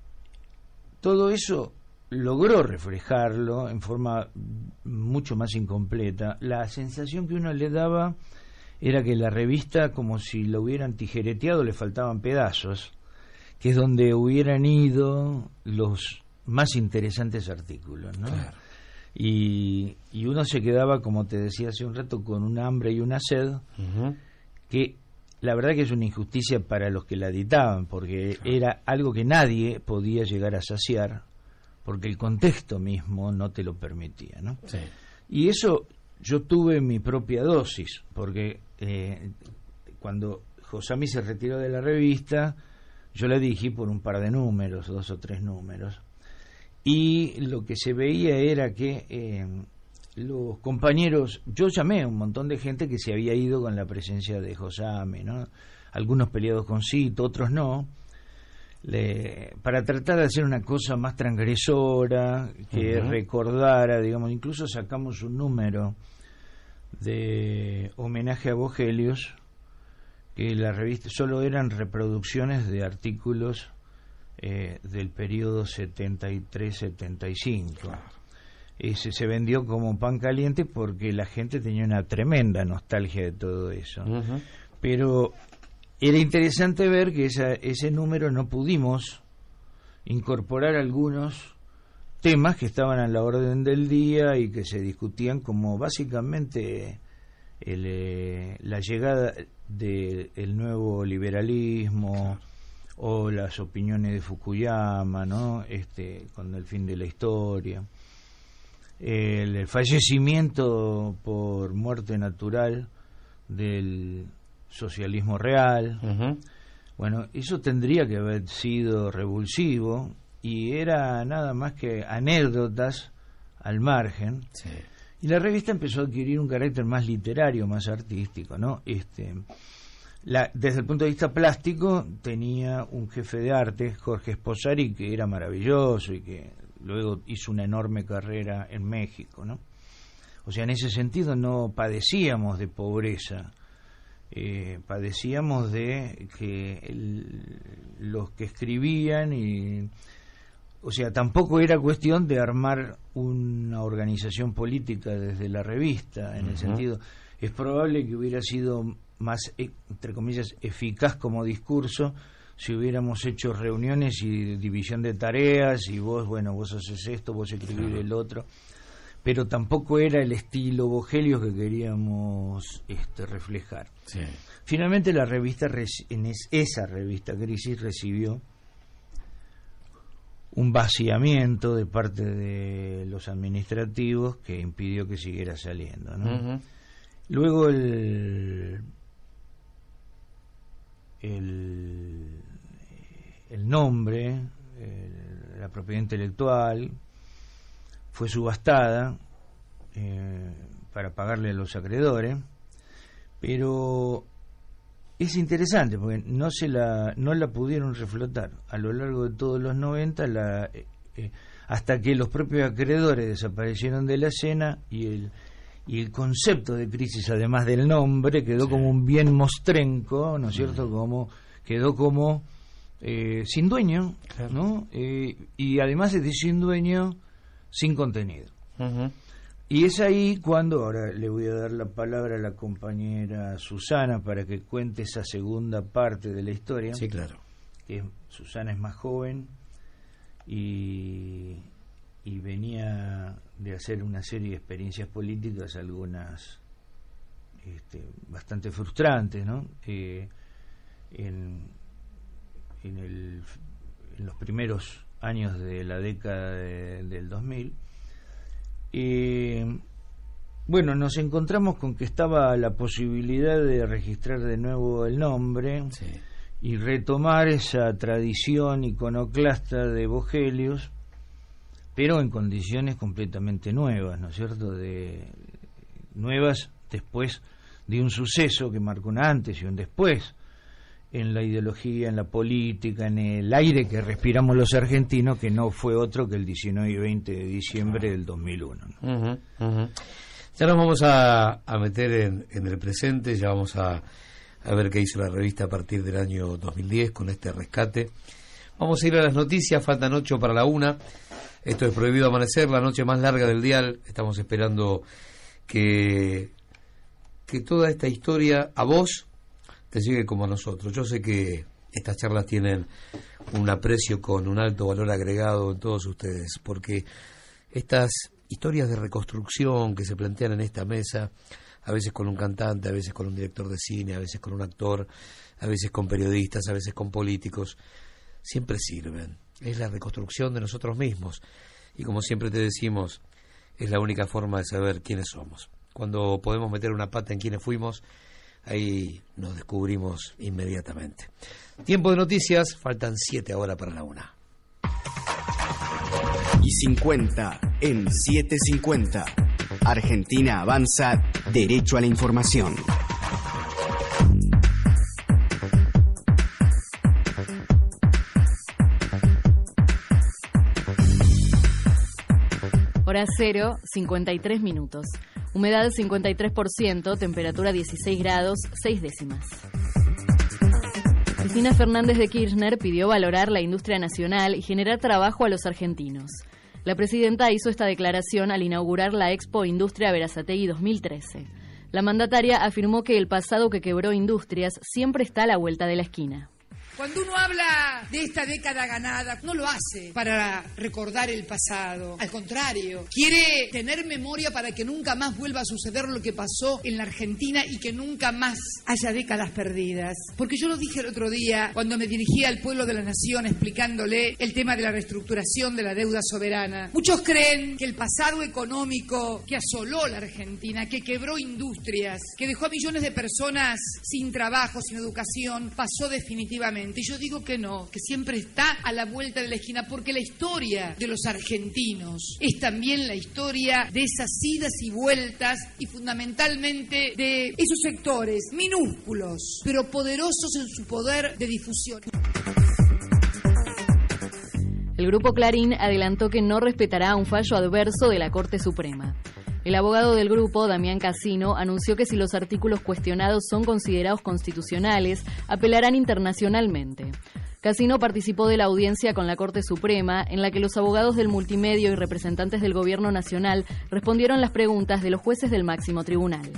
todo eso logró reflejarlo en forma mucho más incompleta. La sensación que uno le daba era que la revista, como si lo hubieran tijereteado, le faltaban pedazos, que es donde hubieran ido los más interesantes artículos, ¿no? Claro. Y, y uno se quedaba, como te decía hace un rato, con un hambre y una sed, uh-huh. que la verdad que es una injusticia para los que la editaban, porque claro. era algo que nadie podía llegar a saciar, porque el contexto mismo no te lo permitía, ¿no? Sí. Y eso yo tuve mi propia dosis, porque eh, cuando Josami se retiró de la revista, yo la dirigí por un par de números, dos o tres números, y lo que se veía era que eh, los compañeros, yo llamé a un montón de gente que se había ido con la presencia de Josami, ¿no? Algunos peleados con Cito, otros no, le, para tratar de hacer una cosa más transgresora, que uh-huh. recordara, digamos, incluso sacamos un número de homenaje a Vogelius, que la revista solo eran reproducciones de artículos Eh, del periodo setenta y tres setenta y cinco. Claro. Ese se vendió como pan caliente porque la gente tenía una tremenda nostalgia de todo eso. Uh-huh. Pero era interesante ver que esa, ese número no pudimos incorporar algunos temas que estaban a la orden del día y que se discutían, como básicamente el, eh, la llegada del de nuevo liberalismo. Claro. O las opiniones de Fukuyama, ¿no? Este, con el fin de la historia, el, el fallecimiento por muerte natural del socialismo real. Uh-huh. Bueno, eso tendría que haber sido revulsivo y era nada más que anécdotas al margen. Sí. Y la revista empezó a adquirir un carácter más literario, más artístico, ¿no? Este La, desde el punto de vista plástico tenía un jefe de arte, Jorge Esposari, que era maravilloso y que luego hizo una enorme carrera en México, ¿no? O sea, en ese sentido no padecíamos de pobreza, eh, padecíamos de que el, los que escribían y... O sea, tampoco era cuestión de armar una organización política desde la revista, en uh-huh. el sentido, es probable que hubiera sido más, entre comillas, eficaz como discurso si hubiéramos hecho reuniones y división de tareas y vos, bueno, vos haces esto, vos escribís uh-huh. el otro, pero tampoco era el estilo Vogelius que queríamos este, reflejar. Sí. Finalmente la revista, en esa revista Crisis recibió un vaciamiento de parte de los administrativos que impidió que siguiera saliendo, ¿no? Uh-huh. Luego el, el el nombre, el, la propiedad intelectual fue subastada eh, para pagarle a los acreedores, pero es interesante porque no se la no la pudieron reflotar a lo largo de todos los noventa, la, eh, eh, hasta que los propios acreedores desaparecieron de la escena y el y el concepto de crisis, además del nombre, quedó sí. como un bien mostrenco, ¿no es cierto? Como quedó como eh, sin dueño, claro. ¿no? Eh, y además de sin dueño, sin contenido. Uh-huh. Y es ahí cuando, ahora le voy a dar la palabra a la compañera Susana para que cuente esa segunda parte de la historia. Sí, claro. Que Susana es más joven y, y venía de hacer una serie de experiencias políticas, algunas este, bastante frustrantes, ¿no? Eh, en, en, el, en los primeros años de la década de, del dos mil. Eh, bueno, nos encontramos con que estaba la posibilidad de registrar de nuevo el nombre sí. y retomar esa tradición iconoclasta de Vogelius, pero en condiciones completamente nuevas, ¿no es cierto? De, nuevas después de un suceso que marcó un antes y un después en la ideología, en la política, en el aire que respiramos los argentinos, que no fue otro que el diecinueve y veinte de diciembre del dos mil uno, ¿no? Uh-huh, uh-huh. Ya nos vamos a, a meter en, en el presente, ya vamos a, a ver qué hizo la revista a partir del año dos mil diez con este rescate. Vamos a ir a las noticias, faltan ocho para la una. Esto es Prohibido Amanecer, la noche más larga del dial. Estamos esperando que, que toda esta historia a vos te llegue como a nosotros. Yo sé que estas charlas tienen un aprecio con un alto valor agregado en todos ustedes, porque estas historias de reconstrucción que se plantean en esta mesa, a veces con un cantante, a veces con un director de cine, a veces con un actor, a veces con periodistas, a veces con políticos, siempre sirven. Es la reconstrucción de nosotros mismos. Y como siempre te decimos, es la única forma de saber quiénes somos. Cuando podemos meter una pata en quiénes fuimos, ahí nos descubrimos inmediatamente. Tiempo de noticias, faltan siete ahora para la una. Y cincuenta en siete cincuenta. Argentina avanza derecho a la información. Hora cero, cincuenta y tres minutos. Humedad cincuenta y tres por ciento, temperatura dieciséis grados, seis décimas. Cristina Fernández de Kirchner pidió valorar la industria nacional y generar trabajo a los argentinos. La presidenta hizo esta declaración al inaugurar la Expo Industria Berazategui dos mil trece. La mandataria afirmó que el pasado que quebró industrias siempre está a la vuelta de la esquina. Cuando uno habla de esta década ganada, no lo hace para recordar el pasado. Al contrario, quiere tener memoria para que nunca más vuelva a suceder lo que pasó en la Argentina y que nunca más haya décadas perdidas. Porque yo lo dije el otro día cuando me dirigía al pueblo de la nación explicándole el tema de la reestructuración de la deuda soberana. Muchos creen que el pasado económico que asoló la Argentina, que quebró industrias, que dejó a millones de personas sin trabajo, sin educación, pasó definitivamente. Y yo digo que no, que siempre está a la vuelta de la esquina, porque la historia de los argentinos es también la historia de esas idas y vueltas y fundamentalmente de esos sectores minúsculos, pero poderosos en su poder de difusión. El Grupo Clarín adelantó que no respetará un fallo adverso de la Corte Suprema. El abogado del grupo, Damián Casino, anunció que si los artículos cuestionados son considerados constitucionales, apelarán internacionalmente. Casino participó de la audiencia con la Corte Suprema, en la que los abogados del multimedio y representantes del Gobierno Nacional respondieron las preguntas de los jueces del máximo tribunal.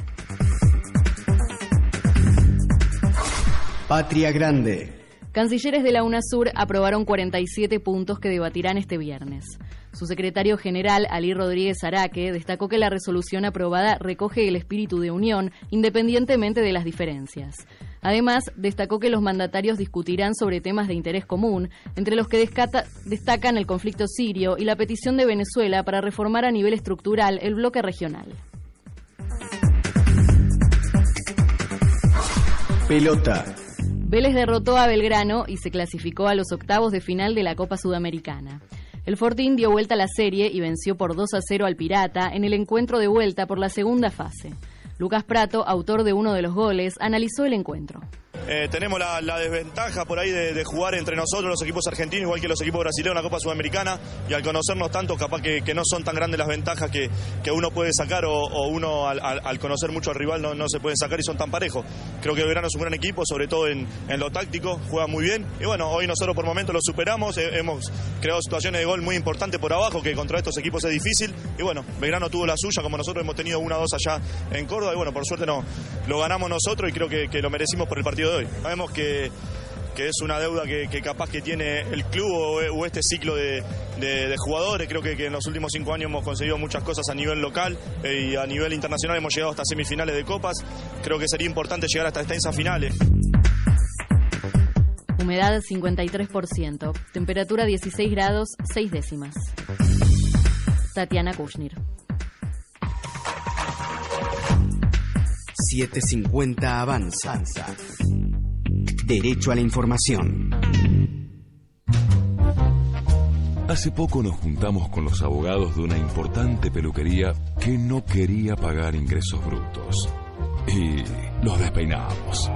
Patria Grande. Cancilleres de la UNASUR aprobaron cuarenta y siete puntos que debatirán este viernes. Su secretario general, Ali Rodríguez Araque, destacó que la resolución aprobada recoge el espíritu de unión, independientemente de las diferencias. Además, destacó que los mandatarios discutirán sobre temas de interés común, entre los que descata, destacan el conflicto sirio y la petición de Venezuela para reformar a nivel estructural el bloque regional. Pelota. Vélez derrotó a Belgrano y se clasificó a los octavos de final de la Copa Sudamericana. El Fortín dio vuelta a la serie y venció por dos a cero al Pirata en el encuentro de vuelta por la segunda fase. Lucas Prato, autor de uno de los goles, analizó el encuentro. Eh, tenemos la, la desventaja por ahí de, de jugar entre nosotros los equipos argentinos, igual que los equipos brasileños en la Copa Sudamericana, y al conocernos tanto, capaz que, que no son tan grandes las ventajas que, que uno puede sacar, o, o uno al, al, al conocer mucho al rival no, no se pueden sacar y son tan parejos. Creo que Belgrano es un gran equipo, sobre todo en, en lo táctico, juega muy bien, y bueno, hoy nosotros por momentos lo superamos, eh, hemos creado situaciones de gol muy importantes por abajo, que contra estos equipos es difícil, y bueno, Belgrano tuvo la suya, como nosotros hemos tenido una o dos allá en Córdoba, y bueno, por suerte no, lo ganamos nosotros y creo que, que lo merecimos por el partido de hoy. Sabemos que que es una deuda que, que capaz que tiene el club o, o este ciclo de, de, de jugadores. Creo que, que en los últimos cinco años hemos conseguido muchas cosas a nivel local eh, y a nivel internacional hemos llegado hasta semifinales de copas. Creo que sería importante llegar hasta estas finales. Humedad cincuenta y tres por ciento, temperatura dieciséis grados, seis décimas. Tatiana Kushnir. setecientos cincuenta avanza. Derecho a la información. Hace poco nos juntamos con los abogados de una importante peluquería que no quería pagar ingresos brutos. Y los despeinamos.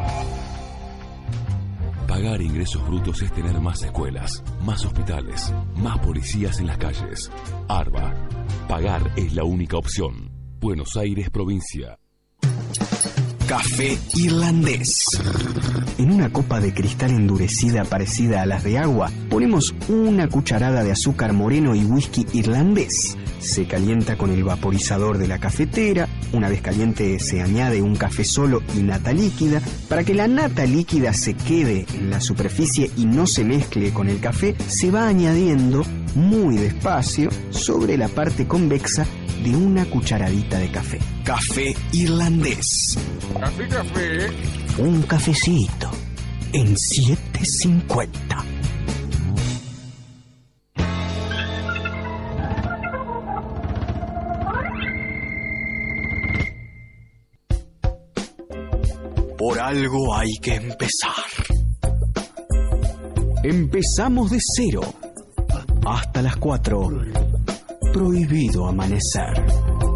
Pagar ingresos brutos es tener más escuelas, más hospitales, más policías en las calles. ARBA. Pagar es la única opción. Buenos Aires, provincia. Café irlandés. En una copa de cristal endurecida parecida a las de agua, ponemos una cucharada de azúcar moreno y whisky irlandés. Se calienta con el vaporizador de la cafetera. Una vez caliente se añade un café solo y nata líquida. Para que la nata líquida se quede en la superficie y no se mezcle con el café, se va añadiendo muy despacio sobre la parte convexa de una cucharadita de café. Café irlandés. Café, café. Un cafecito en siete cincuenta. Por algo hay que empezar. Empezamos de cero. Hasta las cuatro. Prohibido amanecer.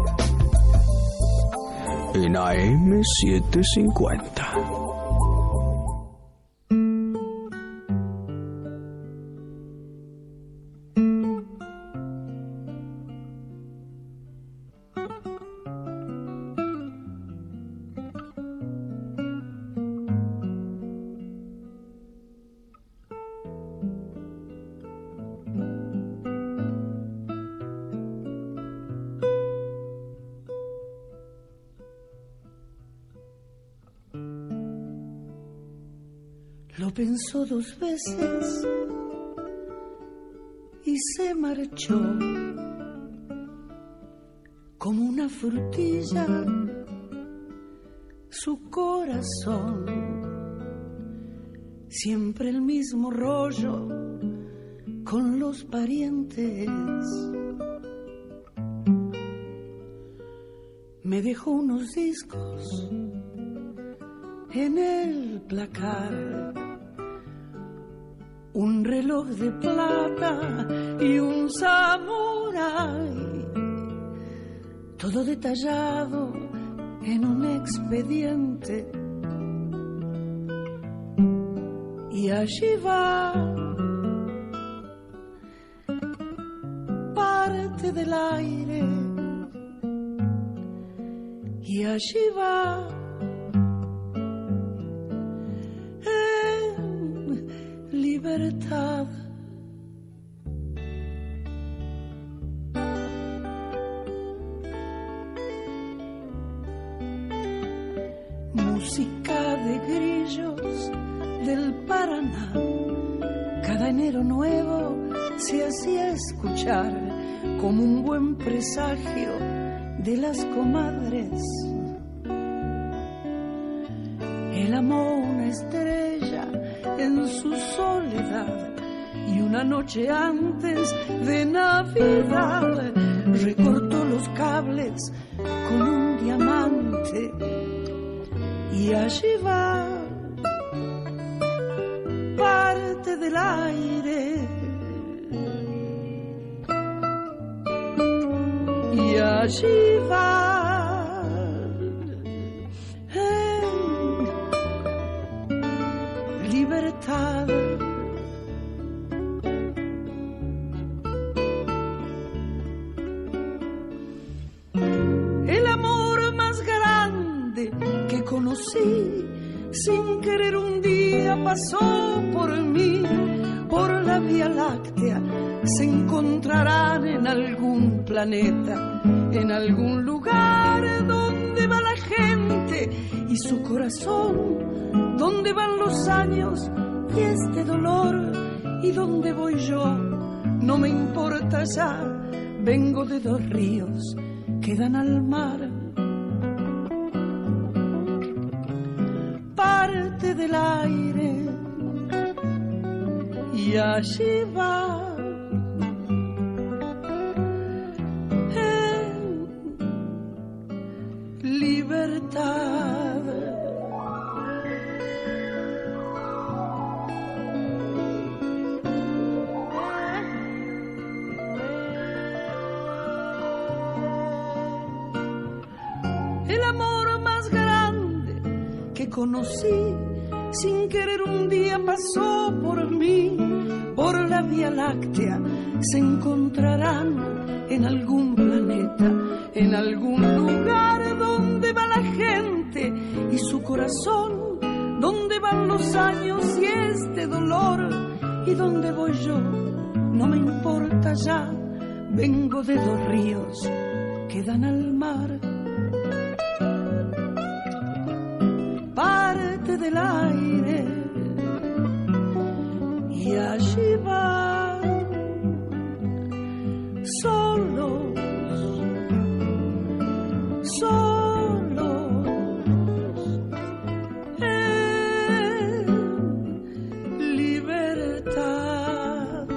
En A M setecientos cincuenta. Lo pensó dos veces y se marchó como una frutilla su corazón. Siempre el mismo rollo con los parientes. Me dejó unos discos en el placar, un reloj de plata y un samurái, todo detallado en un expediente. Y allí va parte del aire y allí va en libertad. Música de grillos del Paraná, cada enero nuevo se hacía escuchar como un buen presagio de las comadres. Él amó una estrella en su soledad y una noche antes de Navidad recortó los cables con un diamante y allí va parte del aire y allí va en libertad. El amor más grande que conocí, sin querer un día pasó por mí, por la Vía Láctea. Se encontrarán en algún planeta, en algún lugar donde va la gente y su corazón, donde van los años y este dolor, y donde voy yo, no me importa ya, vengo de dos ríos que dan al mar. Parte del aire y allí va en libertad. El amor más grande que conocí, sin querer un día pasó por mí, por la Vía Láctea. Se encontrarán en algún planeta, en algún lugar donde va la gente y su corazón, donde van los años y este dolor, y donde voy yo, no me importa ya, vengo de dos ríos que dan al mar. Parte del aire y allí va solos, solos en libertad.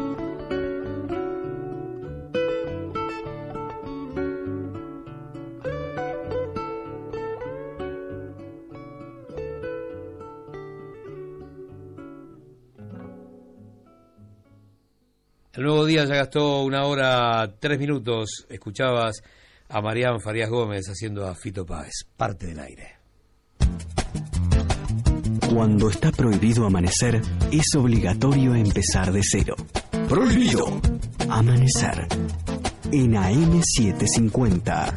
El Nuevo Día ya gastó una hora, tres minutos. Escuchabas a Marián Farías Gómez haciendo a Fito Páez, Parte del aire. Cuando está prohibido amanecer, es obligatorio empezar de cero. Prohibido amanecer en A M setecientos cincuenta.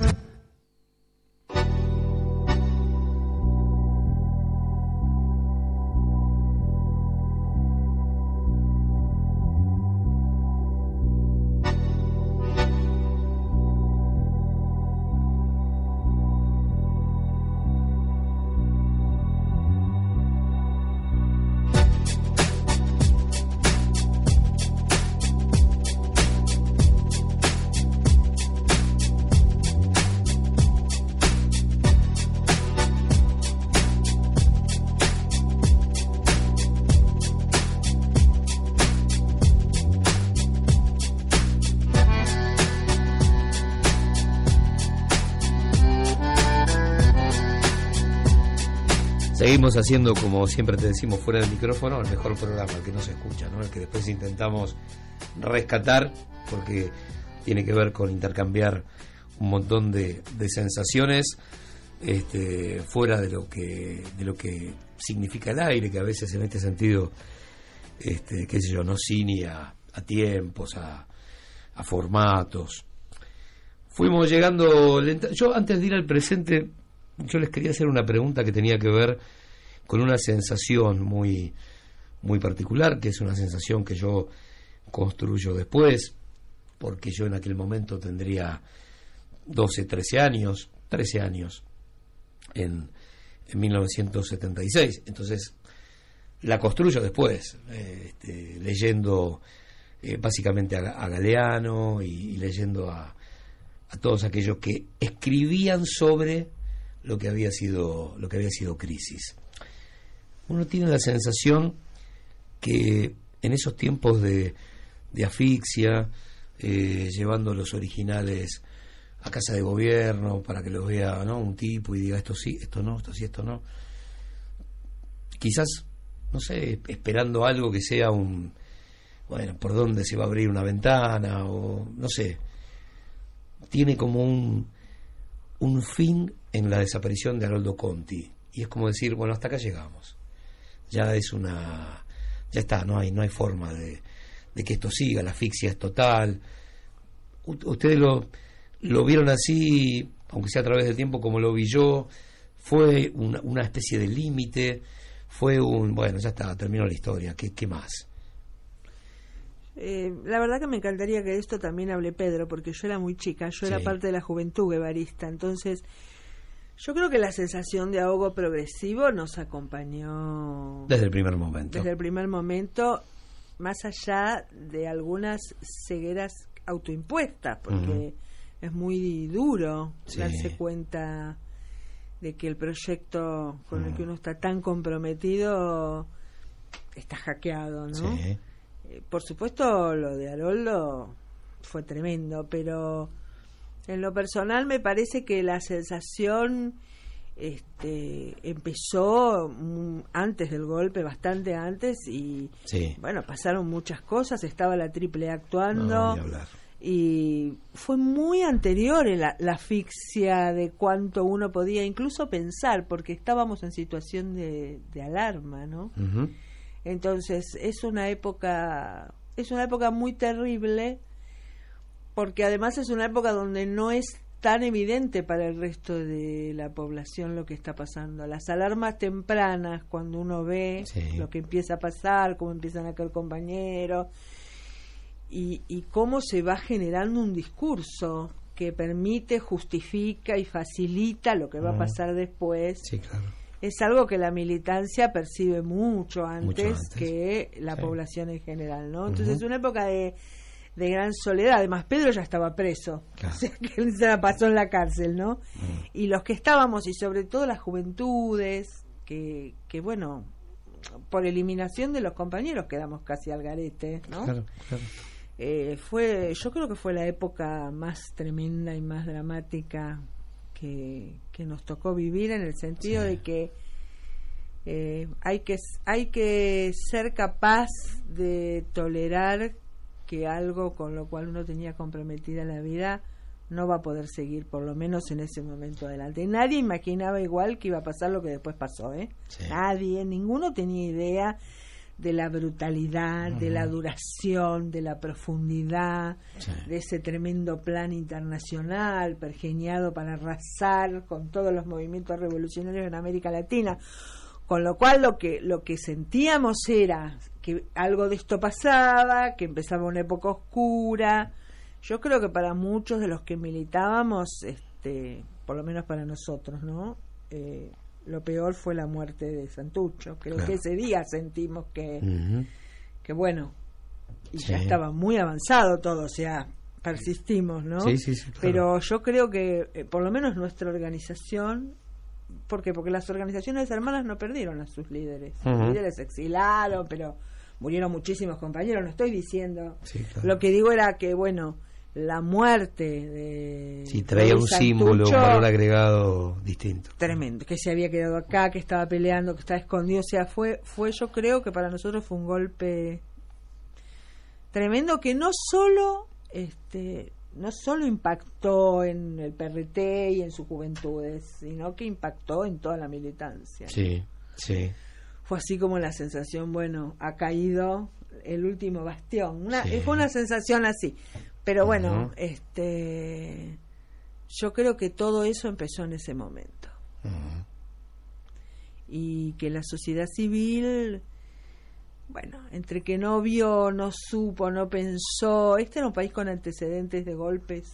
Seguimos haciendo, como siempre te decimos fuera del micrófono, el mejor programa, el que no se escucha, ¿no? El que después intentamos rescatar, porque tiene que ver con intercambiar un montón de, de sensaciones este, fuera de lo que de lo que significa el aire, que a veces en este sentido, este, qué sé yo, no ciñe a, a tiempos, a, a formatos. Fuimos llegando lenta. Yo antes de ir al presente yo les quería hacer una pregunta que tenía que ver con una sensación muy, muy particular, que es una sensación que yo construyo después, porque yo en aquel momento tendría doce, trece años, trece años, en, en mil novecientos setenta y seis. Entonces, la construyo después, eh, este, leyendo eh, básicamente a, a Galeano y, y leyendo a, a todos aquellos que escribían sobre lo que había sido, lo que había sido Crisis. Uno tiene la sensación que en esos tiempos de, de asfixia, eh, llevando los originales a casa de gobierno para que los vea, ¿no?, un tipo y diga esto sí, esto no, esto sí, esto no, quizás, no sé, esperando algo que sea un, bueno, por dónde se va a abrir una ventana, o no sé, tiene como un un fin en la desaparición de Haroldo Conti, y es como decir, bueno, hasta acá llegamos, ya es una, ya está, no hay no hay forma de, de que esto siga, la asfixia es total. U- ustedes lo lo vieron así, aunque sea a través del tiempo, como lo vi yo, fue una, una especie de límite, fue un, bueno, ya está, terminó la historia, ¿qué, qué más? Eh, la verdad que me encantaría que de esto también hable Pedro, porque yo era muy chica, yo era Sí. parte de la juventud guevarista, entonces yo creo que la sensación de ahogo progresivo nos acompañó Desde el primer momento. desde el primer momento, más allá de algunas cegueras autoimpuestas, porque Ujú. es muy duro Sí. darse cuenta de que el proyecto con el Mm. que uno está tan comprometido está hackeado, ¿no? Sí. Eh, Por supuesto, lo de Haroldo fue tremendo, pero en lo personal me parece que la sensación este, empezó mm, antes del golpe, bastante antes, y Sí. bueno, pasaron muchas cosas, estaba la Triple A actuando, No, ni hablar. y fue muy anterior en la, la asfixia de cuánto uno podía incluso pensar, porque estábamos en situación de, de alarma, ¿no? Ujú. Entonces es una época es una época muy terrible, porque además es una época donde no es tan evidente para el resto de la población lo que está pasando. Las alarmas tempranas, cuando uno ve Sí. lo que empieza a pasar, cómo empiezan a caer compañeros, y, y cómo se va generando un discurso que permite, justifica y facilita lo que va a Mm. pasar después. Sí, claro. Es algo que la militancia percibe mucho antes, Mucho antes. que la Sí. población en general, ¿no? Entonces Ujú. es una época de, de gran soledad. Además, Pedro ya estaba preso, Claro. o sea que él se la pasó en la cárcel, ¿no? Mm. Y los que estábamos, y sobre todo las juventudes, que, que bueno, por eliminación de los compañeros quedamos casi al garete, ¿no? Claro, claro. Eh, fue, yo creo que fue la época más tremenda y más dramática que, que nos tocó vivir, en el sentido Sí. de que eh, hay que hay que ser capaz de tolerar que algo con lo cual uno tenía comprometida la vida no va a poder seguir, por lo menos en ese momento adelante. Nadie imaginaba igual que iba a pasar lo que después pasó, ¿eh? Sí. Nadie, ninguno tenía idea de la brutalidad, de la duración, de la profundidad, Sí. de ese tremendo plan internacional pergeñado para arrasar con todos los movimientos revolucionarios en América Latina. Con lo cual lo que lo que sentíamos era que algo de esto pasaba, que empezaba una época oscura. Yo creo que para muchos de los que militábamos, este, por lo menos para nosotros, ¿no? Eh, lo peor fue la muerte de Santucho. Creo Claro. que ese día sentimos que, Ujú. que bueno, y Sí. ya estaba muy avanzado todo, o sea, persistimos, ¿no? Sí, sí, sí, claro. Pero yo creo que, eh, por lo menos nuestra organización, ¿por qué? Porque las organizaciones hermanas no perdieron a sus líderes. Sus Ujú. líderes se exilaron, pero murieron muchísimos compañeros, no estoy diciendo. Sí, claro. Lo que digo era que, bueno, la muerte de... Sí, traía de un símbolo, un Santucho, valor agregado distinto. tremendo, que se había quedado acá, que estaba peleando, que estaba escondido, o sea, fue, fue yo creo que para nosotros fue un golpe tremendo, que no solo, este, no solo impactó en el P R T y en sus juventudes, sino que impactó en toda la militancia. Sí, sí. Fue así como la sensación, bueno, ha caído el último bastión, una, Sí. fue una sensación así, pero bueno, Ujú. este, yo creo que todo eso empezó en ese momento. Uh-huh. Y que la sociedad civil, bueno, entre que no vio, no supo, no pensó, este era un país con antecedentes de golpes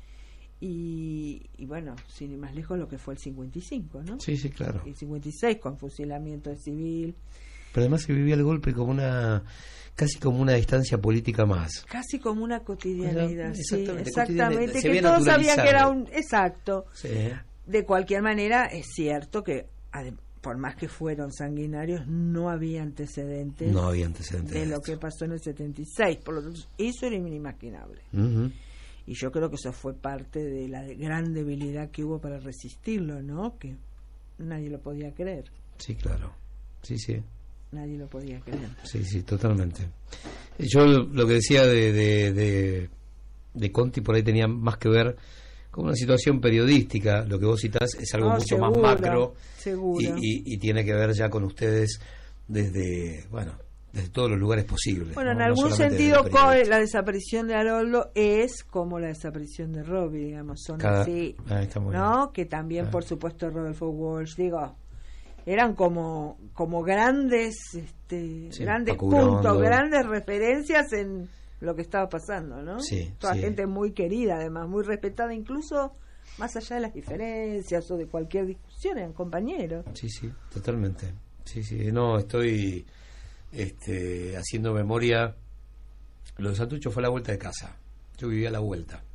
y, y bueno, sin ir más lejos lo que fue el cincuenta y cinco, ¿no? Sí, sí, claro. El cincuenta y seis con fusilamiento de civil. Pero además se vivía el golpe como una, casi como una distancia política más. Casi como una cotidianidad, Exactamente, sí, cotidianidad. exactamente, Se que había todos sabían que era naturalizado. un, exacto. Sí. De cualquier manera, es cierto que ade- por más que fueron sanguinarios, no había antecedentes. No había antecedentes de de lo esto. que pasó en el setenta y seis, por lo tanto, eso era inimaginable. Uh-huh. Y yo creo que eso fue parte de la de- gran debilidad que hubo para resistirlo, ¿no? Que nadie lo podía creer, Sí, claro. Sí, sí. nadie lo podía creer. Sí, sí, totalmente. Yo lo que decía de, de, de, de Conti por ahí tenía más que ver con una situación periodística. Lo que vos citás es algo No, mucho seguro, más macro seguro. y, y, y tiene que ver ya con ustedes desde, bueno, desde todos los lugares posibles. Bueno, ¿no? en No algún solamente sentido, desde lo co- periodístico. la desaparición de Haroldo es como la desaparición de Robbie, digamos, son Cada- así, Ah, está muy ¿no? Que también, Ah. por supuesto, Rodolfo Walsh, digo, eran como como grandes este, Sí, grandes Paco puntos, Urondo. grandes referencias en lo que estaba pasando, ¿no? Sí, Toda sí. gente muy querida, además, muy respetada, incluso más allá de las diferencias o de cualquier discusión, eran compañeros. Sí, sí, totalmente. Sí, sí, no, estoy este, haciendo memoria. Lo de Santucho fue a la vuelta de casa. Yo vivía a la vuelta.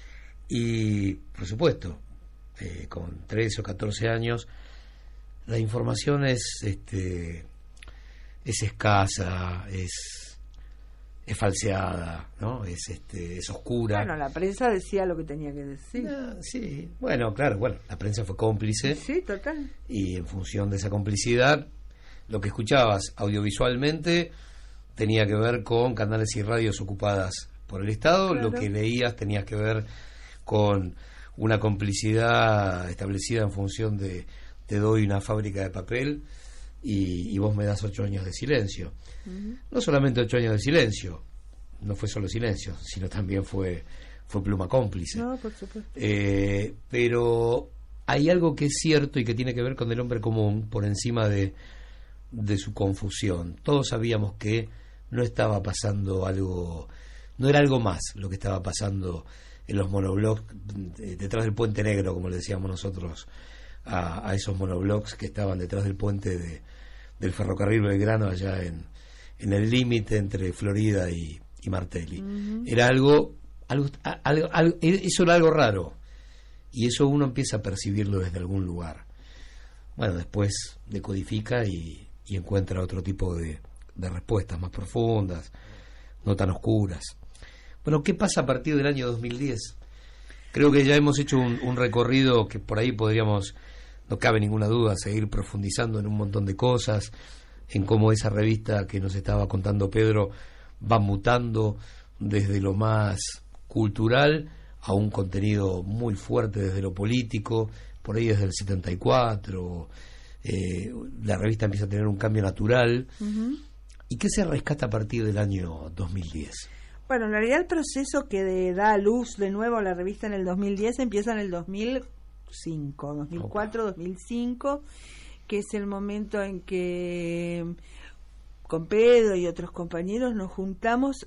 Y, por supuesto, eh, con trece o catorce años, la información es, este, es escasa, es, es falseada, ¿no? Es, este, es oscura. Bueno, la prensa decía lo que tenía que decir. Ah, sí, bueno, claro, bueno, la prensa fue cómplice. Sí, total. Y en función de esa complicidad, lo que escuchabas audiovisualmente tenía que ver con canales y radios ocupadas por el Estado, Claro. lo que leías tenías que ver con una complicidad establecida en función de te doy una fábrica de papel y, y vos me das ocho años de silencio. Ujú. No solamente ocho años de silencio, no fue solo silencio, sino también fue, fue pluma cómplice. No, por supuesto. Eh, pero hay algo que es cierto y que tiene que ver con el hombre común por encima de, de su confusión. Todos sabíamos que no estaba pasando algo, no era algo más lo que estaba pasando en los monoblocks de- detrás del Puente Negro, como le decíamos nosotros a, a esos monoblocks que estaban detrás del puente de, del ferrocarril Belgrano allá en, en el límite entre Florida y, y Martelli. Ujú. Era algo, algo, algo, algo- eso era algo raro y eso uno empieza a percibirlo desde algún lugar. Bueno, después decodifica y, y encuentra otro tipo de, de respuestas más profundas, no tan oscuras. Bueno, ¿qué pasa a partir del año dos mil diez? Creo que ya hemos hecho un, un recorrido que por ahí podríamos, no cabe ninguna duda, seguir profundizando en un montón de cosas, en cómo esa revista que nos estaba contando Pedro va mutando desde lo más cultural a un contenido muy fuerte desde lo político, por ahí desde el setenta y cuatro, eh, la revista empieza a tener un cambio natural. Ujú. ¿Y qué se rescata a partir del año dos mil diez? Bueno, en realidad el proceso que de- da a luz de nuevo la revista en el dos mil diez empieza en el dos mil cinco, dos mil cuatro, dos mil cinco, que es el momento en que con Pedro y otros compañeros nos juntamos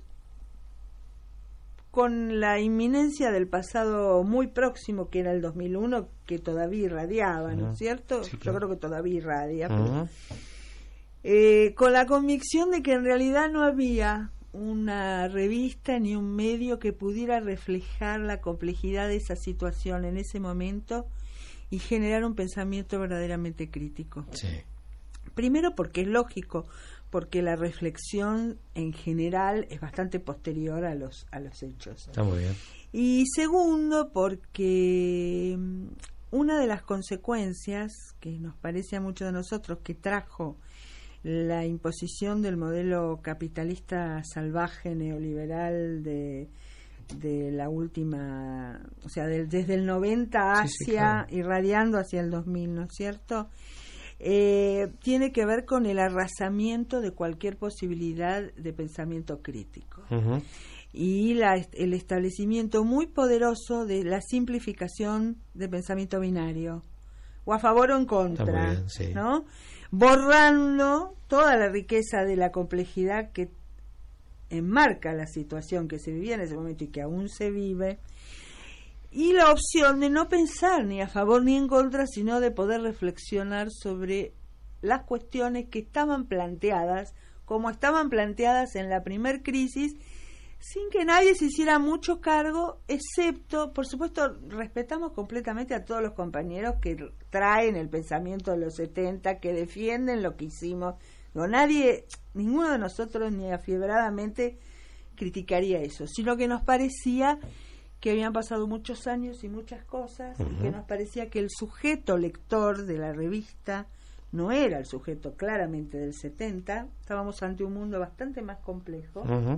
con la inminencia del pasado muy próximo, que era el dos mil uno, que todavía irradiaba, ¿no es Ujú. cierto? Sí, Yo claro. creo que todavía irradia. Ujú. pero- eh, con la convicción de que en realidad no había una revista ni un medio que pudiera reflejar la complejidad de esa situación en ese momento y generar un pensamiento verdaderamente crítico. Sí. Primero porque es lógico, porque la reflexión en general es bastante posterior a los a los hechos. Está muy bien. Y segundo, porque mm, una de las consecuencias que nos parece a muchos de nosotros que trajo la imposición del modelo capitalista salvaje neoliberal de, de la última, o sea, del- desde el noventa hacia, Sí, sí, claro. irradiando hacia el dos mil, ¿no es cierto? Eh, tiene que ver con el arrasamiento de cualquier posibilidad de pensamiento crítico Ujú. y la, el establecimiento muy poderoso de la simplificación de pensamiento binario, o a favor o en contra, bien, sí. ¿no? Borrando toda la riqueza de la complejidad que enmarca la situación que se vivía en ese momento y que aún se vive, y la opción de no pensar ni a favor ni en contra, sino de poder reflexionar sobre las cuestiones que estaban planteadas, como estaban planteadas en la primer crisis, sin que nadie se hiciera mucho cargo, excepto, por supuesto, respetamos completamente a todos los compañeros que traen el pensamiento de los setenta, que defienden lo que hicimos. No, nadie, ninguno de nosotros ni afiebradamente criticaría eso, sino que nos parecía que habían pasado muchos años y muchas cosas, uh-huh. y que nos parecía que el sujeto lector de la revista no era el sujeto claramente del setenta, estábamos ante un mundo bastante más complejo, uh-huh.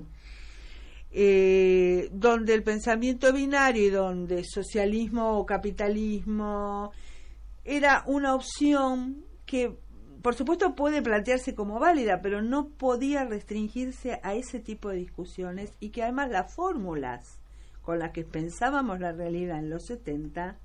eh, donde el pensamiento binario y donde socialismo o capitalismo era una opción que por supuesto puede plantearse como válida, pero no podía restringirse a ese tipo de discusiones, y que además las fórmulas con las que pensábamos la realidad en los setenta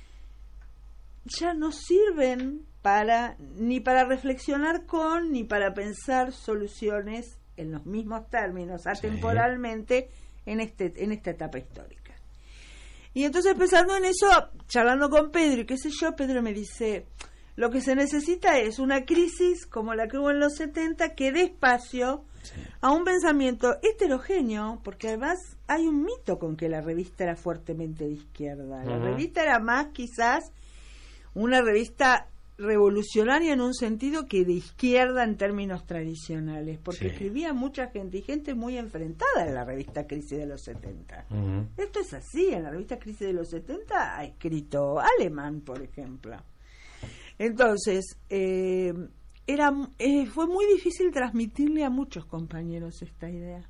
ya no sirven para ni para reflexionar con ni para pensar soluciones en los mismos términos atemporalmente, sí. en este en esta etapa histórica. Y entonces, pensando en eso, charlando con Pedro y qué sé yo, Pedro me dice: lo que se necesita es una crisis como la que hubo en los setenta, que dé espacio, sí. a un pensamiento heterogéneo, porque además hay un mito con que la revista era fuertemente de izquierda. La uh-huh. revista era más quizás una revista revolucionaria en un sentido que de izquierda en términos tradicionales, porque sí. escribía mucha gente y gente muy enfrentada en la revista Crisis de los setenta. Uh-huh. Esto es así, en la revista Crisis de los setenta ha escrito Alemán, por ejemplo. Entonces, eh, era eh, fue muy difícil transmitirle a muchos compañeros esta idea,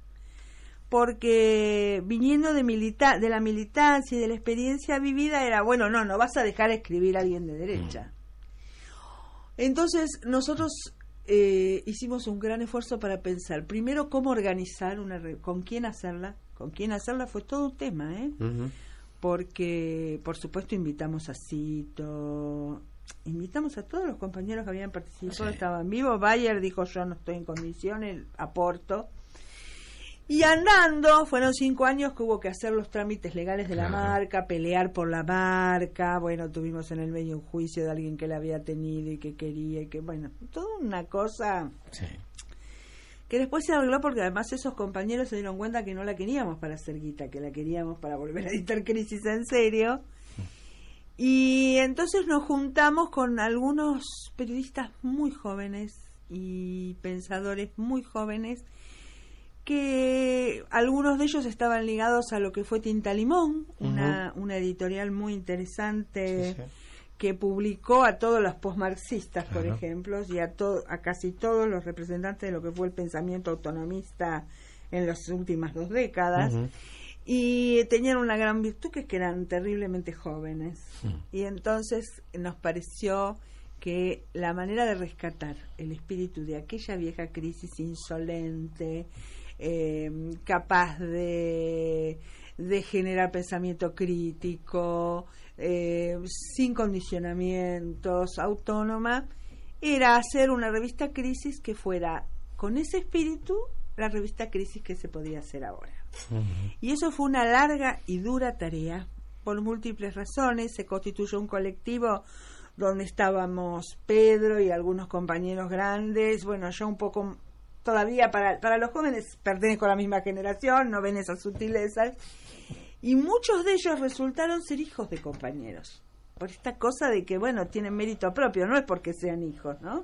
porque viniendo de milita de la militancia y de la experiencia vivida era, bueno, no, no vas a dejar escribir a alguien de derecha. Entonces, nosotros eh, hicimos un gran esfuerzo para pensar, primero, cómo organizar una re- con quién hacerla, con quién hacerla fue todo un tema, ¿eh? Uh-huh. Porque, por supuesto, invitamos a Cito, invitamos a todos los compañeros que habían participado, sí. estaban vivos. Bayer dijo: yo no estoy en condiciones, aporto. Y andando, fueron cinco años que hubo que hacer los trámites legales de la claro. marca, pelear por la marca. Bueno, tuvimos en el medio un juicio de alguien que la había tenido y que quería, y que, bueno, toda una cosa sí. que después se arregló, porque además esos compañeros se dieron cuenta que no la queríamos para hacer guita, que la queríamos para volver a editar Crisis en serio. Y entonces nos juntamos con algunos periodistas muy jóvenes y pensadores muy jóvenes, que algunos de ellos estaban ligados a lo que fue Tinta Limón, uh-huh. una, una editorial muy interesante, sí, sí. que publicó a todos los postmarxistas, claro. por ejemplo, y a, to- a casi todos los representantes de lo que fue el pensamiento autonomista en las últimas dos décadas. Uh-huh. Y tenían una gran virtud, que es que eran terriblemente jóvenes. Sí. Y entonces nos pareció que la manera de rescatar el espíritu de aquella vieja crisis insolente, eh, capaz de, de generar pensamiento crítico, eh, sin condicionamientos, autónoma, era hacer una revista Crisis que fuera, con ese espíritu, la revista Crisis que se podía hacer ahora. Uh-huh. Y eso fue una larga y dura tarea, por múltiples razones. Se constituyó un colectivo donde estábamos Pedro y algunos compañeros grandes. Bueno, yo un poco, todavía para, para los jóvenes pertenezco a la misma generación, no ven esas sutilezas. Y muchos de ellos resultaron ser hijos de compañeros, por esta cosa de que, bueno, tienen mérito propio, no es porque sean hijos, ¿no?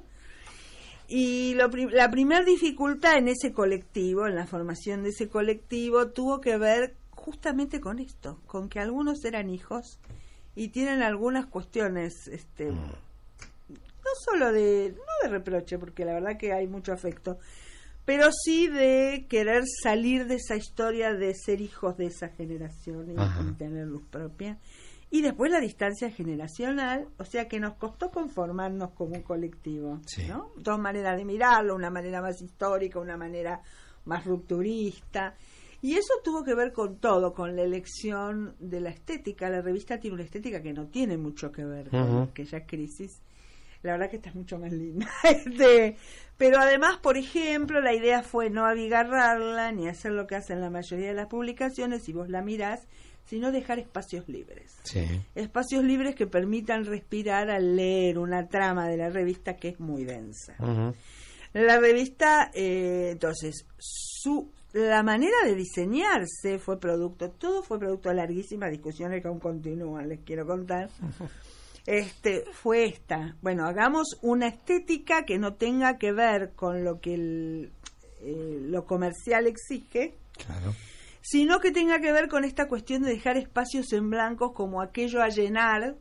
Y lo, la primera dificultad en ese colectivo, en la formación de ese colectivo, tuvo que ver justamente con esto, con que algunos eran hijos y tienen algunas cuestiones, este, no solo de, no de reproche, porque la verdad que hay mucho afecto, pero sí de querer salir de esa historia de ser hijos de esa generación y, y tener luz propia. Y después la distancia generacional, o sea que nos costó conformarnos como un colectivo, sí. ¿no? Dos maneras de mirarlo, una manera más histórica, una manera más rupturista. Y eso tuvo que ver con todo, con la elección de la estética. La revista tiene una estética que no tiene mucho que ver con Uh-huh. aquella crisis. La verdad que esta es mucho más linda. este, pero además, por ejemplo, la idea fue no abigarrarla, ni hacer lo que hacen la mayoría de las publicaciones, si vos la mirás, sino dejar espacios libres. Sí. Espacios libres que permitan respirar al leer una trama de la revista que es muy densa. Uh-huh. La revista, eh, entonces, su la manera de diseñarse fue producto, todo fue producto de larguísimas discusiones que aún continúan, les quiero contar. Este, fue esta. Bueno, hagamos una estética que no tenga que ver con lo que el, eh, lo comercial exige, Claro. sino que tenga que ver con esta cuestión de dejar espacios en blancos como aquello a llenar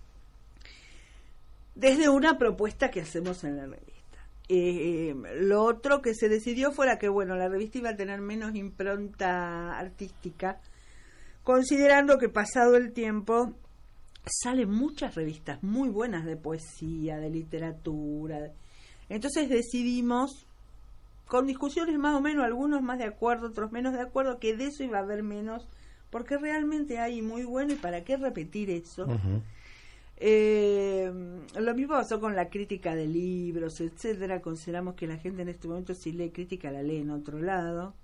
desde una propuesta que hacemos en la revista. Eh, lo otro que se decidió fuera que, bueno, la revista iba a tener menos impronta artística, considerando que pasado el tiempo salen muchas revistas muy buenas de poesía, de literatura. Entonces decidimos, con discusiones más o menos, algunos más de acuerdo, otros menos de acuerdo, que de eso iba a haber menos, porque realmente hay muy bueno y para qué repetir eso. Uh-huh. Eh, lo mismo pasó con la crítica de libros, etcétera. Consideramos que la gente en este momento, si lee crítica, la lee en otro lado.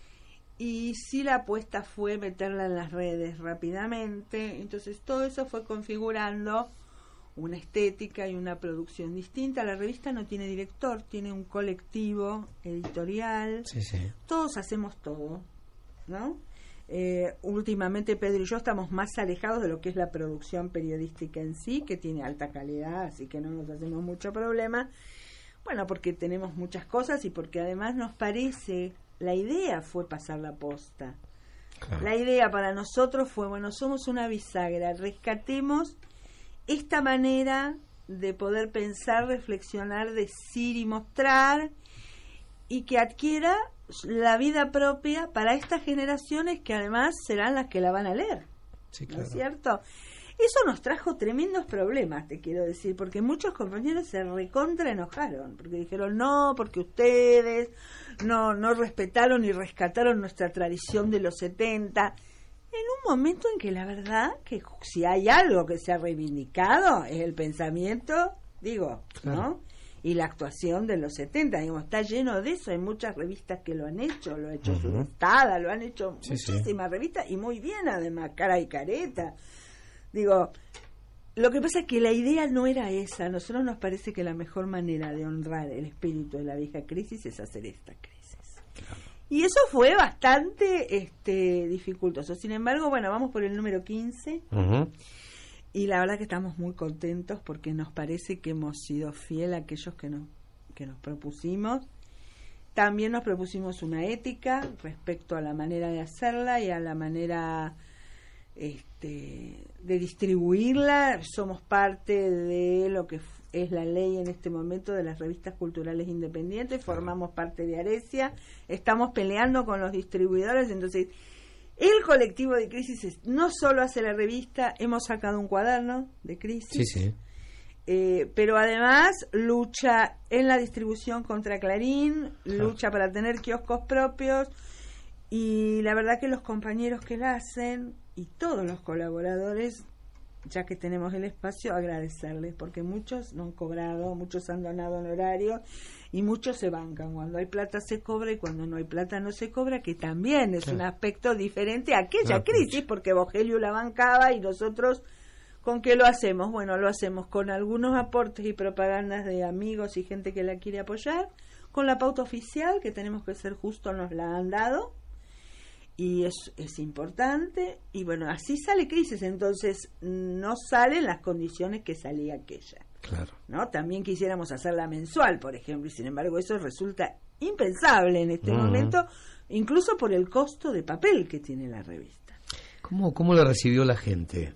Y sí, la apuesta fue meterla en las redes rápidamente. Entonces todo eso fue configurando una estética y una producción distinta. La revista no tiene director, tiene un colectivo editorial. Sí, sí. Todos hacemos todo, ¿no? Eh, últimamente Pedro y yo estamos más alejados de lo que es la producción periodística en sí, que tiene alta calidad, así que no nos hacemos mucho problema. Bueno, porque tenemos muchas cosas y porque además nos parece, la idea fue pasar la posta. Claro. La idea para nosotros fue, bueno, somos una bisagra, rescatemos esta manera de poder pensar, reflexionar, decir y mostrar, y que adquiera la vida propia para estas generaciones que además serán las que la van a leer. Sí, claro. ¿No es cierto? Eso nos trajo tremendos problemas, te quiero decir, porque muchos compañeros se recontra enojaron, porque dijeron, no, porque ustedes no, no respetaron y rescataron nuestra tradición de los setenta, en un momento en que la verdad que si hay algo que se ha reivindicado es el pensamiento, digo, claro, ¿no? Y la actuación de los setenta, digamos, está lleno de eso. Hay muchas revistas que lo han hecho, lo ha hecho uh-huh. Sudestada, lo han hecho sí, muchísimas sí. revistas, y muy bien además, cara y careta. Digo, lo que pasa es que la idea no era esa. A nosotros nos parece que la mejor manera de honrar el espíritu de la vieja crisis es hacer esta crisis. Claro. Y eso fue bastante este, dificultoso. Sin embargo, bueno, vamos por el número quince. Uh-huh. Y la verdad que estamos muy contentos porque nos parece que hemos sido fiel a aquellos que nos, que nos propusimos. También nos propusimos una ética respecto a la manera de hacerla y a la manera este, de distribuirla. Somos parte de lo que es la ley en este momento de las revistas culturales independientes. Formamos parte de Aresia. Estamos peleando con los distribuidores, entonces... El colectivo de crisis no solo hace la revista, hemos sacado un cuaderno de crisis, sí, sí. Eh, pero además lucha en la distribución contra Clarín, claro, lucha para tener kioscos propios, y la verdad que los compañeros que la hacen y todos los colaboradores, ya que tenemos el espacio, agradecerles, porque muchos no han cobrado, muchos han donado honorarios y muchos se bancan. Cuando hay plata se cobra y cuando no hay plata no se cobra, que también es claro, un aspecto diferente a aquella no, crisis, porque Bogelio la bancaba y nosotros, ¿con qué lo hacemos? Bueno, lo hacemos con algunos aportes y propagandas de amigos y gente que la quiere apoyar, con la pauta oficial, que tenemos que ser justos, nos la han dado, y es, es importante, y bueno, así sale crisis, entonces no salen las condiciones que salía aquella. Claro. ¿No? También quisiéramos hacerla mensual, por ejemplo, y sin embargo eso resulta impensable en este uh-huh. momento, incluso por el costo de papel que tiene la revista. ¿Cómo, cómo la recibió la gente?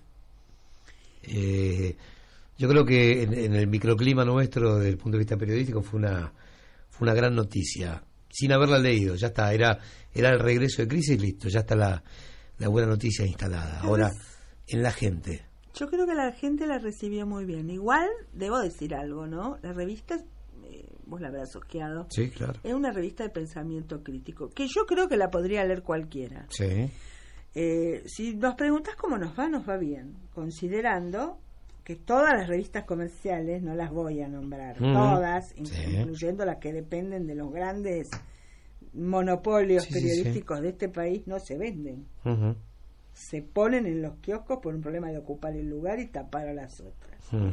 Eh, yo creo que en, en el microclima nuestro, desde el punto de vista periodístico, fue una, fue una gran noticia. Sin haberla leído, ya está, era era el regreso de crisis, listo, ya está la, la buena noticia instalada. Ahora, en la gente. Yo creo que la gente la recibió muy bien. Igual, debo decir algo, ¿no? La revista eh, vos la habrás ojeado. Sí, claro. Es una revista de pensamiento crítico, que yo creo que la podría leer cualquiera. Sí. Eh, si nos preguntas cómo nos va, nos va bien, considerando que todas las revistas comerciales, no las voy a nombrar, mm. todas, sí. incluyendo las que dependen de los grandes monopolios sí, periodísticos sí, sí. de este país, no se venden. Uh-huh. Se ponen en los kioscos por un problema de ocupar el lugar y tapar a las otras. Uh-huh.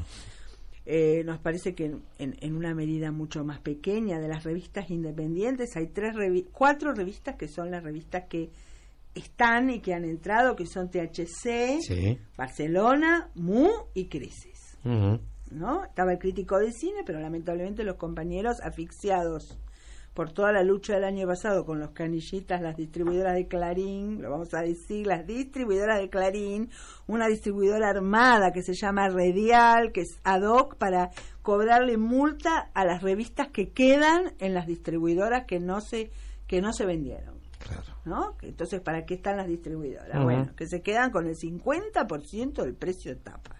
Eh, nos parece que en, en una medida mucho más pequeña de las revistas independientes hay tres revi- cuatro revistas que son las revistas que están y que han entrado, que son T H C, sí. Barcelona, Mu y Crisis. Uh-huh. ¿No? Estaba el Crítico de Cine, pero lamentablemente los compañeros asfixiados por toda la lucha del año pasado con los canillitas, las distribuidoras de Clarín, lo vamos a decir, las distribuidoras de Clarín, una distribuidora armada que se llama Redial, que es ad hoc para cobrarle multa a las revistas que quedan en las distribuidoras que no se que no se vendieron. Claro. ¿No? Entonces, ¿para qué están las distribuidoras? Uh-huh. Bueno, que se quedan con el cincuenta por ciento del precio de tapa.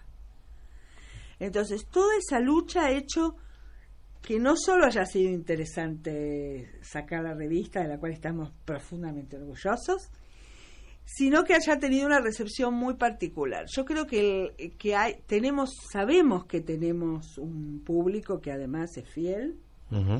Entonces, toda esa lucha ha hecho que no solo haya sido interesante sacar la revista, de la cual estamos profundamente orgullosos, sino que haya tenido una recepción muy particular. Yo creo que, el, que hay, tenemos, sabemos que tenemos un público que además es fiel, uh-huh.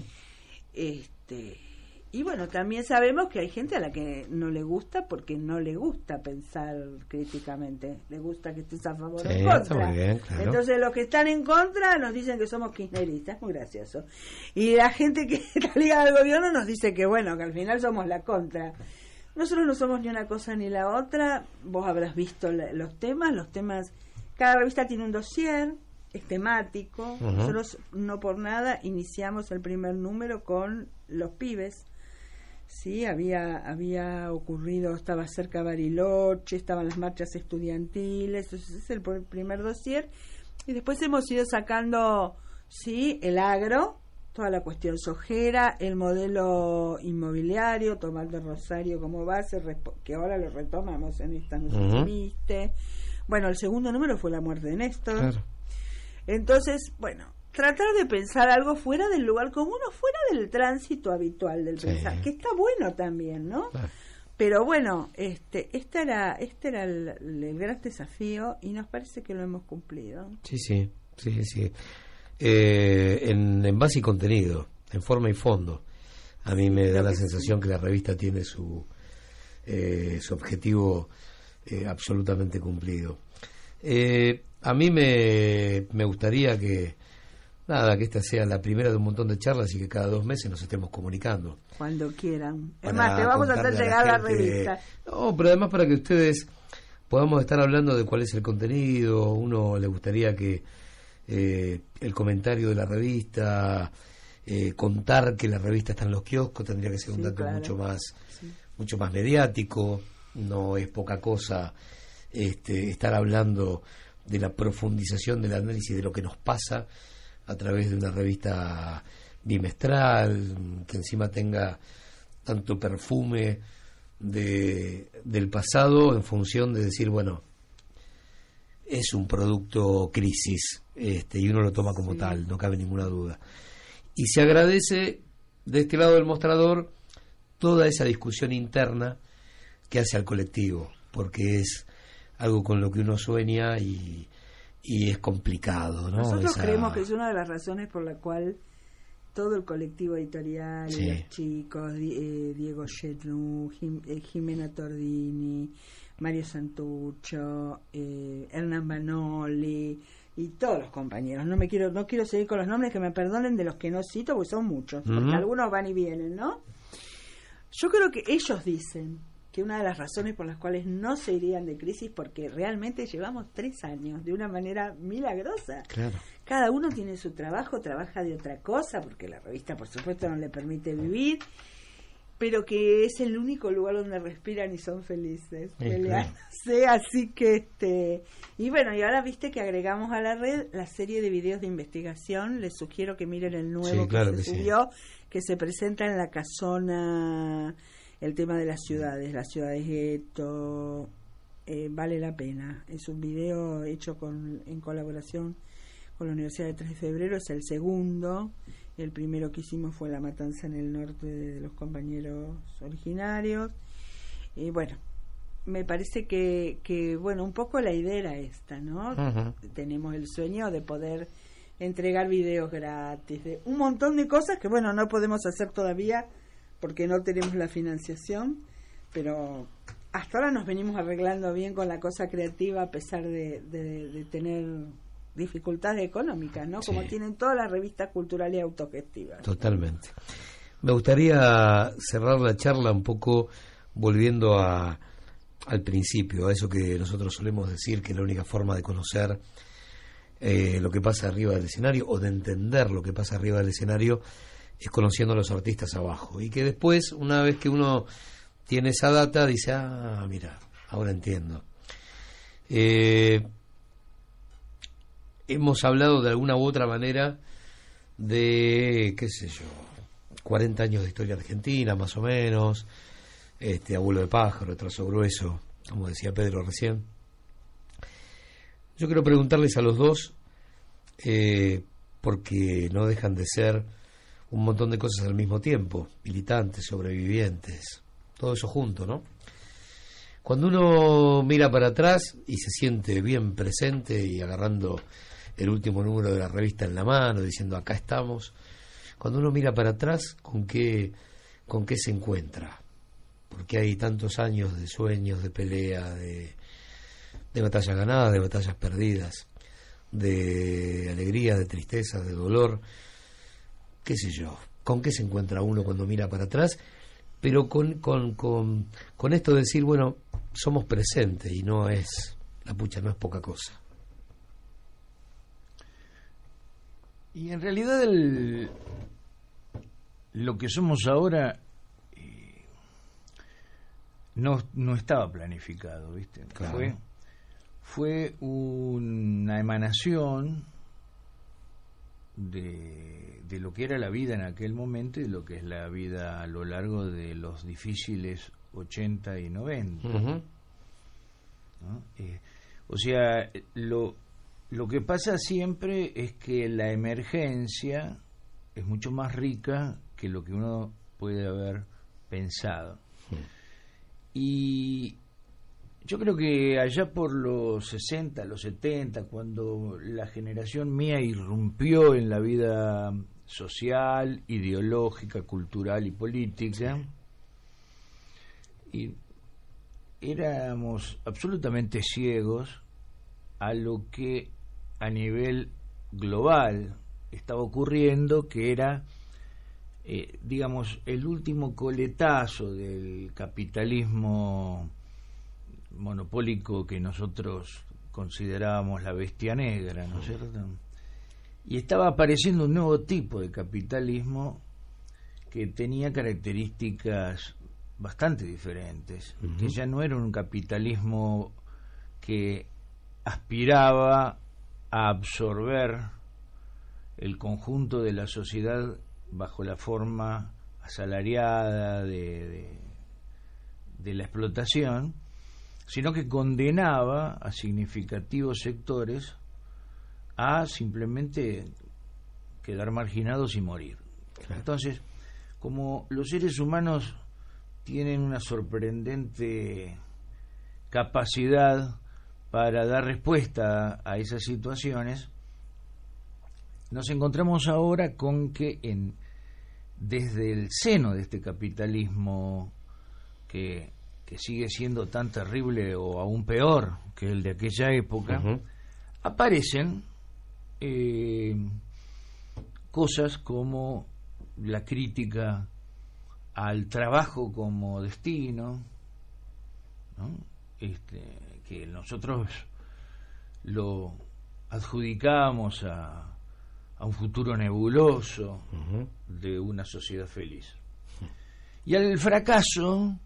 este y bueno, también sabemos que hay gente a la que no le gusta porque no le gusta pensar críticamente, le gusta que estés a favor o sí, en contra. Está muy bien, claro. Entonces los que están en contra nos dicen que somos kirchneristas, muy gracioso. Y la gente que está ligada al gobierno nos dice que bueno, que al final somos la contra. Nosotros no somos ni una cosa ni la otra. Vos habrás visto la, los temas, los temas, cada revista tiene un dossier, es temático. Uh-huh. Nosotros no por nada iniciamos el primer número con los pibes. Sí, había había ocurrido, estaba cerca Bariloche, estaban las marchas estudiantiles, ese es el primer dossier, y después hemos ido sacando, sí, el agro, toda la cuestión sojera, el modelo inmobiliario, tomando Rosario como base, que ahora lo retomamos en esta no uh-huh. viste. Bueno, el segundo número fue la muerte de Néstor. Claro. Entonces, bueno, tratar de pensar algo fuera del lugar común o fuera del tránsito habitual del sí. pensar, que está bueno también, ¿no? Claro. Pero bueno, este este era este era el, el gran desafío y nos parece que lo hemos cumplido. Sí, sí, sí, sí. Eh, en, en base y contenido, en forma y fondo, a mí me da la sensación que la revista tiene su eh, su objetivo eh, absolutamente cumplido. Eh, a mí me, me gustaría que Nada, que esta sea la primera de un montón de charlas y que cada dos meses nos estemos comunicando. Cuando quieran. Es más, te vamos a hacer llegar la, la revista. No, pero además para que ustedes podamos estar hablando de cuál es el contenido. Uno le gustaría que eh, el comentario de la revista, eh, contar que la revista está en los kioscos, tendría que ser un sí, dato claro. mucho más sí. mucho más mediático. No es poca cosa este, estar hablando de la profundización del análisis de lo que nos pasa a través de una revista bimestral, que encima tenga tanto perfume de, del pasado en función de decir, bueno, es un producto crisis, este, y uno lo toma como sí. tal, no cabe ninguna duda. Y se agradece de este lado del mostrador toda esa discusión interna que hace al colectivo, porque es algo con lo que uno sueña y y es complicado, ¿no? Nosotros Esa... creemos que es una de las razones por la cual todo el colectivo editorial, sí. los chicos, eh, Diego Genú, Jim, eh, Jimena Tordini, Mario Santucho, eh, Hernán Banoli y todos los compañeros. No me quiero no quiero seguir con los nombres, que me perdonen de los que no cito, porque son muchos, uh-huh. porque algunos van y vienen, ¿no? Yo creo que ellos dicen que una de las razones por las cuales no se irían de crisis, porque realmente llevamos tres años de una manera milagrosa. Claro. Cada uno tiene su trabajo, trabaja de otra cosa, porque la revista por supuesto no le permite vivir, pero que es el único lugar donde respiran y son felices, sí, peleándose, claro. Así que este y bueno, y ahora viste que agregamos a la red la serie de videos de investigación. Les sugiero que miren el nuevo sí, claro que se que subió, sí. que se presenta en la casona, el tema de las ciudades, las ciudades gueto, eh, vale la pena. Es un video hecho con en colaboración con la Universidad de tres de febrero, es el segundo, El primero que hicimos fue La Matanza en el Norte de los compañeros originarios. Y bueno, me parece que, que bueno, un poco la idea era esta, ¿no? Uh-huh. Tenemos el sueño de poder entregar videos gratis, de un montón de cosas que, bueno, no podemos hacer todavía porque no tenemos la financiación, pero hasta ahora nos venimos arreglando bien con la cosa creativa a pesar de, de, de tener dificultades económicas, ¿no? Como sí. Tienen todas las revistas culturales y autogestivas. Totalmente. Me gustaría cerrar la charla un poco volviendo a al principio, a eso que nosotros solemos decir que la única forma de conocer eh, lo que pasa arriba del escenario o de entender lo que pasa arriba del escenario es conociendo a los artistas abajo, y que después, una vez que uno tiene esa data, dice, ah, mira, ahora entiendo. Eh, hemos hablado de alguna u otra manera de, qué sé yo, cuarenta años de historia argentina, más o menos, este Abuelo de Pájaro, Trazo Grueso, como decía Pedro recién. Yo quiero preguntarles a los dos, eh, porque no dejan de ser un montón de cosas al mismo tiempo, militantes, sobrevivientes, todo eso junto, ¿no? Cuando uno mira para atrás y se siente bien presente y agarrando el último número de la revista en la mano, diciendo acá estamos, cuando uno mira para atrás, ¿con qué, con qué se encuentra? Porque hay tantos años de sueños, de pelea, de, de batallas ganadas, de batallas perdidas, de alegría, de tristeza, de dolor, qué sé yo, ¿con qué se encuentra uno cuando mira para atrás? Pero con, con, con, con esto de decir, bueno, somos presentes y no es, la pucha, no es poca cosa. Y en realidad el, lo que somos ahora no, no estaba planificado, ¿viste? Claro. Fue, fue una emanación de, de lo que era la vida en aquel momento y lo que es la vida a lo largo de los difíciles ochenta y noventa. Uh-huh. ¿No? Eh, o sea, lo, lo que pasa siempre es que la emergencia es mucho más rica que lo que uno puede haber pensado. Uh-huh. Y yo creo que allá por los sesenta, los setenta, cuando la generación mía irrumpió en la vida social, ideológica, cultural y política, y éramos absolutamente ciegos a lo que a nivel global estaba ocurriendo, que era Eh, digamos, el último coletazo del capitalismo monopólico que nosotros considerábamos la bestia negra, ¿no es cierto? Y estaba apareciendo un nuevo tipo de capitalismo que tenía características bastante diferentes, uh-huh. que ya no era un capitalismo que aspiraba a absorber el conjunto de la sociedad bajo la forma asalariada de, de, de la explotación, sino que condenaba a significativos sectores a simplemente quedar marginados y morir. Claro. Entonces, como los seres humanos tienen una sorprendente capacidad para dar respuesta a esas situaciones, nos encontramos ahora con que en desde el seno de este capitalismo que, que sigue siendo tan terrible o aún peor que el de aquella época, uh-huh. aparecen eh, cosas como la crítica al trabajo como destino, ¿no? Este, que nosotros lo adjudicamos a a un futuro nebuloso uh-huh. de una sociedad feliz. Y al fracaso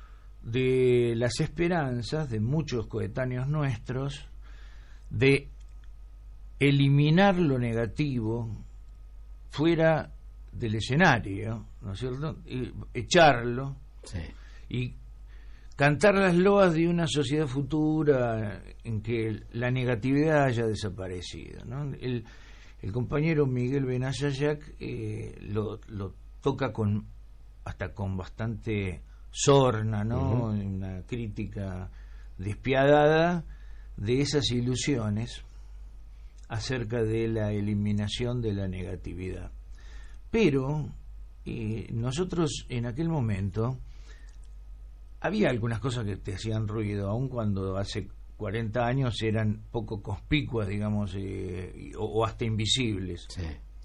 de las esperanzas de muchos coetáneos nuestros de eliminar lo negativo fuera del escenario, ¿no es cierto? Y echarlo sí. y cantar las loas de una sociedad futura en que la negatividad haya desaparecido, ¿no? El El compañero Miguel Benayayac eh, lo, lo toca con hasta con bastante sorna, ¿no? Uh-huh. Una crítica despiadada de esas ilusiones acerca de la eliminación de la negatividad. Pero eh, nosotros en aquel momento había algunas cosas que te hacían ruido, aun cuando hace cuarenta años eran poco conspicuas, digamos, eh, o, o hasta invisibles. Sí.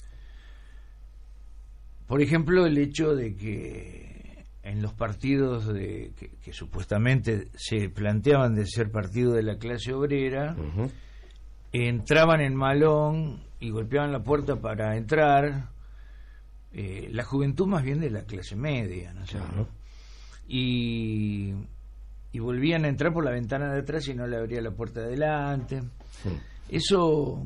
Por ejemplo, el hecho de que en los partidos de, que, que supuestamente se planteaban de ser partido de la clase obrera, uh-huh. entraban en malón y golpeaban la puerta para entrar eh, la juventud más bien de la clase media, ¿no es cierto? Claro. Y, y volvían a entrar por la ventana de atrás y no le abría la puerta de adelante. Sí. Eso,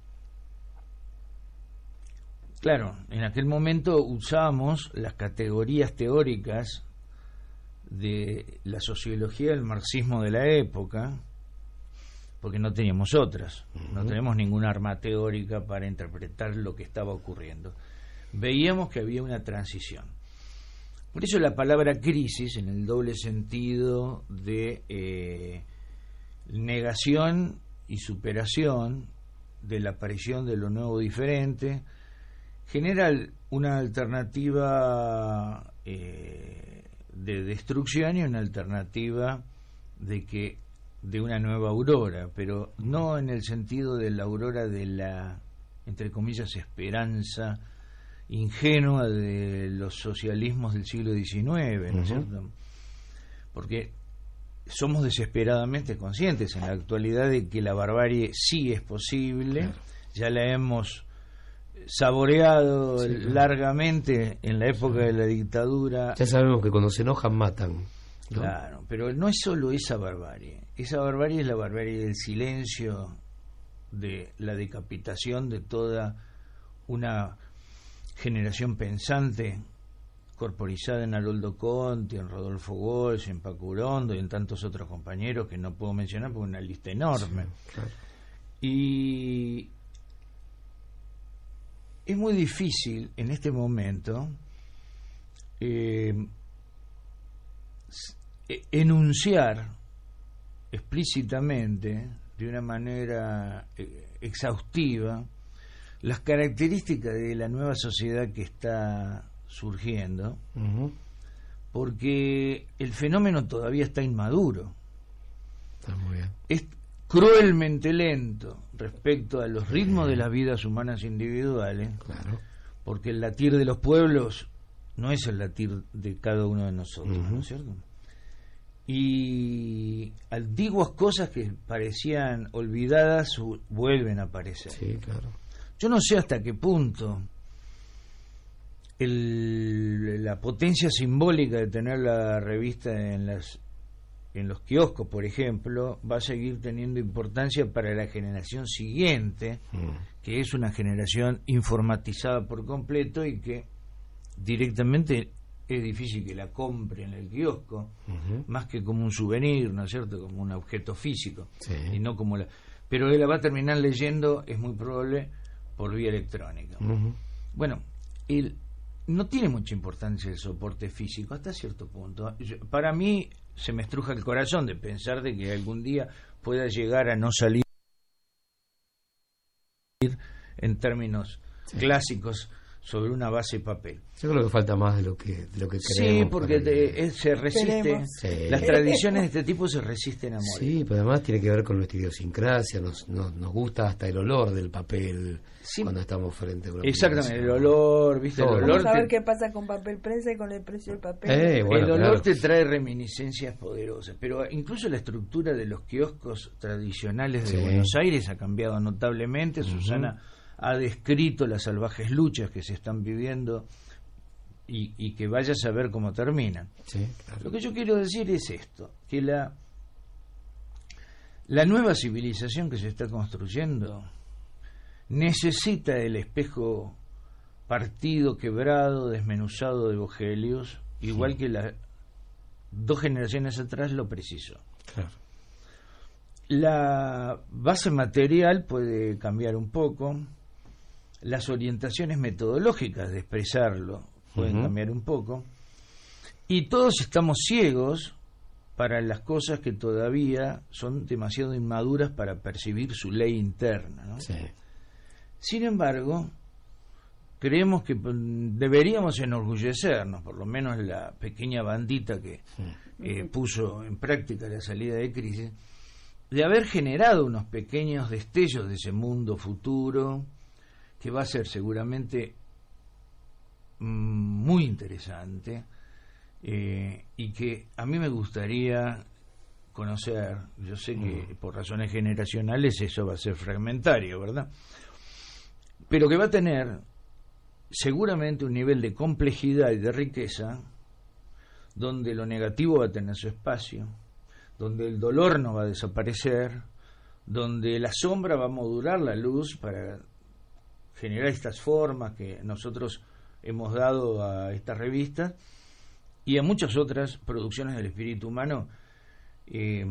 claro, en aquel momento usábamos las categorías teóricas de la sociología del marxismo de la época, porque no teníamos otras, uh-huh. no tenemos ninguna arma teórica para interpretar lo que estaba ocurriendo. Veíamos que había una transición. Por eso la palabra crisis, en el doble sentido de eh, negación y superación de la aparición de lo nuevo diferente, genera una alternativa eh, de destrucción y una alternativa de que de una nueva aurora, pero no en el sentido de la aurora de la, entre comillas, esperanza ingenua de los socialismos del siglo diecinueve, ¿no es uh-huh. cierto? Porque somos desesperadamente conscientes en la actualidad de que la barbarie sí es posible, claro. ya la hemos saboreado sí, claro. largamente en la época sí. de la dictadura. Ya sabemos que cuando se enojan matan, ¿no? Claro, pero no es solo esa barbarie, esa barbarie es la barbarie del silencio, de la decapitación de toda una generación pensante corporizada en Haroldo Conti, en Rodolfo Walsh, en Paco Urondo y en tantos otros compañeros que no puedo mencionar porque es una lista enorme. Sí, claro. Y es muy difícil en este momento eh, enunciar explícitamente, de una manera eh, exhaustiva, las características de la nueva sociedad que está surgiendo, uh-huh. porque el fenómeno todavía está inmaduro. Está muy bien. Es cruelmente lento respecto a los ritmos de las vidas humanas individuales, claro. porque el latir de los pueblos no es el latir de cada uno de nosotros, uh-huh. ¿no es cierto? Y antiguas cosas que parecían olvidadas vuelven a aparecer. Sí, claro. Yo no sé hasta qué punto el, la potencia simbólica de tener la revista en las en los kioscos, por ejemplo, va a seguir teniendo importancia para la generación siguiente, mm. que es una generación informatizada por completo y que directamente es difícil que la compre en el kiosco, uh-huh. más que como un souvenir, ¿no es cierto?, como un objeto físico, sí. y no como la... Pero él la va a terminar leyendo, es muy probable, por vía electrónica. Uh-huh. Bueno, el, no tiene mucha importancia el soporte físico hasta cierto punto. Yo, para mí se me estruja el corazón de pensar de que algún día pueda llegar a no salir en términos sí. clásicos sobre una base de papel. Yo creo que falta más de lo que de lo que sí, creemos. Porque te, es, se resiste. Sí. Las tradiciones de este tipo se resisten a morir. Sí, pero además tiene que ver con nuestra idiosincrasia. Nos, nos, nos gusta hasta el olor del papel sí. cuando estamos frente a una exactamente, el olor, ¿viste? El olor Vamos a ver te... qué pasa con papel prensa y con el precio del papel. Eh, bueno, el olor claro. te trae reminiscencias poderosas, pero incluso la estructura de los kioscos tradicionales de sí. Buenos Aires ha cambiado notablemente. Uh-huh. Susana ha descrito las salvajes luchas que se están viviendo y, y que vaya a saber cómo terminan. Sí, claro. Lo que yo quiero decir es esto, que la, la nueva civilización que se está construyendo necesita el espejo partido, quebrado, desmenuzado de Vogelius, igual sí. que las dos generaciones atrás lo precisó. Claro. La base material puede cambiar un poco. las orientaciones metodológicas de expresarlo pueden uh-huh. cambiar un poco, y todos estamos ciegos para las cosas que todavía son demasiado inmaduras para percibir su ley interna, ¿no? Sí. Sin embargo, creemos que deberíamos enorgullecernos, por lo menos la pequeña bandita que eh, puso en práctica la salida de crisis, de haber generado unos pequeños destellos de ese mundo futuro que va a ser seguramente mm, muy interesante, eh, y que a mí me gustaría conocer. Yo sé que mm. por razones generacionales eso va a ser fragmentario, ¿verdad? Pero que va a tener seguramente un nivel de complejidad y de riqueza donde lo negativo va a tener su espacio, donde el dolor no va a desaparecer, donde la sombra va a modular la luz para generar estas formas que nosotros hemos dado a esta revista y a muchas otras producciones del espíritu humano. Eh,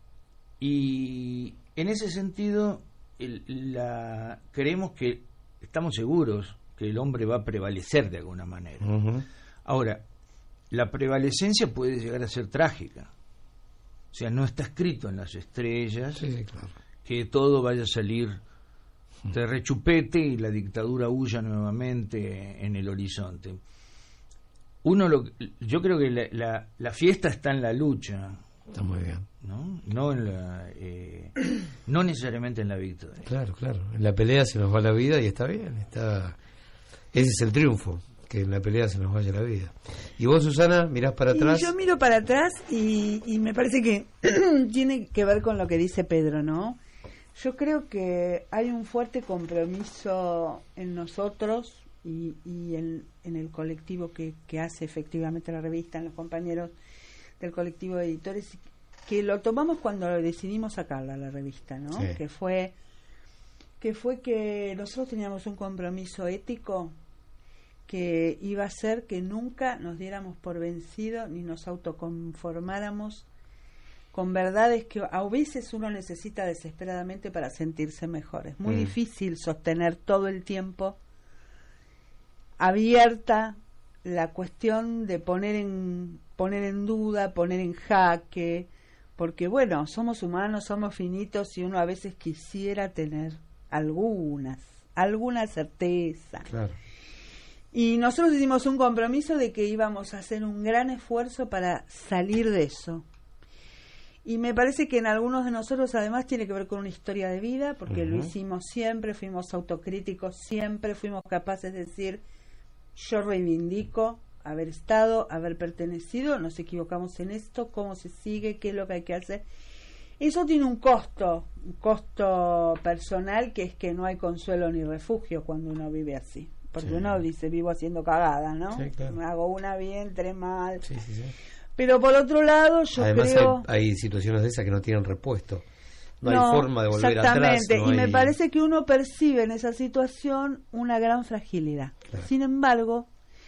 y en ese sentido el, la, creemos que estamos seguros que el hombre va a prevalecer de alguna manera. Uh-huh. Ahora, la prevalecencia puede llegar a ser trágica. O sea, no está escrito en las estrellas sí, claro. que todo vaya a salir de rechupete y la dictadura huya nuevamente en el horizonte. Uno lo, yo creo que la, la, la fiesta está en la lucha. Está muy bien. No, no, en la, eh, no necesariamente en la victoria. Claro, claro. En la pelea se nos va la vida y está bien. Está... Ese es el triunfo, que en la pelea se nos vaya la vida. ¿Y vos, Susana, mirás para atrás? Y yo miro para atrás y, y me parece que tiene que ver con lo que dice Pedro, ¿no? Yo creo que hay un fuerte compromiso en nosotros y, y en, en el colectivo que, que hace efectivamente la revista, en los compañeros del colectivo de editores, que lo tomamos cuando decidimos sacarla, la revista, ¿no? Sí. Que fue que fue que nosotros teníamos un compromiso ético que iba a ser que nunca nos diéramos por vencido ni nos autoconformáramos con verdades que a veces uno necesita desesperadamente para sentirse mejor. Es muy mm. difícil sostener todo el tiempo abierta la cuestión de poner en poner en duda, poner en jaque, porque bueno, somos humanos, somos finitos y uno a veces quisiera tener algunas, alguna certeza. Claro. Y nosotros hicimos un compromiso de que íbamos a hacer un gran esfuerzo para salir de eso. Y me parece que en algunos de nosotros además tiene que ver con una historia de vida, porque uh-huh. lo hicimos siempre, fuimos autocríticos siempre, fuimos capaces de decir, yo reivindico haber estado, haber pertenecido, nos equivocamos en esto, cómo se sigue, qué es lo que hay que hacer. Eso tiene un costo, un costo personal, que es que no hay consuelo ni refugio cuando uno vive así. Porque sí. uno dice, vivo haciendo cagada, ¿no? Sí, claro. Me hago una bien, tres mal. Sí, sí, sí. Pero por otro lado, yo Además creo... hay, hay situaciones de esas que no tienen repuesto. No, no hay forma de volver exactamente. atrás. No y hay... me parece que uno percibe en esa situación una gran fragilidad. Claro. Sin embargo,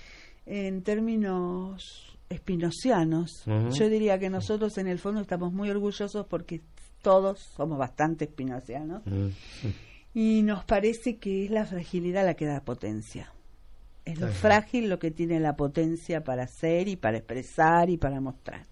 en términos espinocianos, uh-huh. yo diría que nosotros en el fondo estamos muy orgullosos porque todos somos bastante espinocianos. Uh-huh. Y nos parece que es la fragilidad la que da potencia. Es lo frágil lo que tiene la potencia para hacer y para expresar y para mostrar.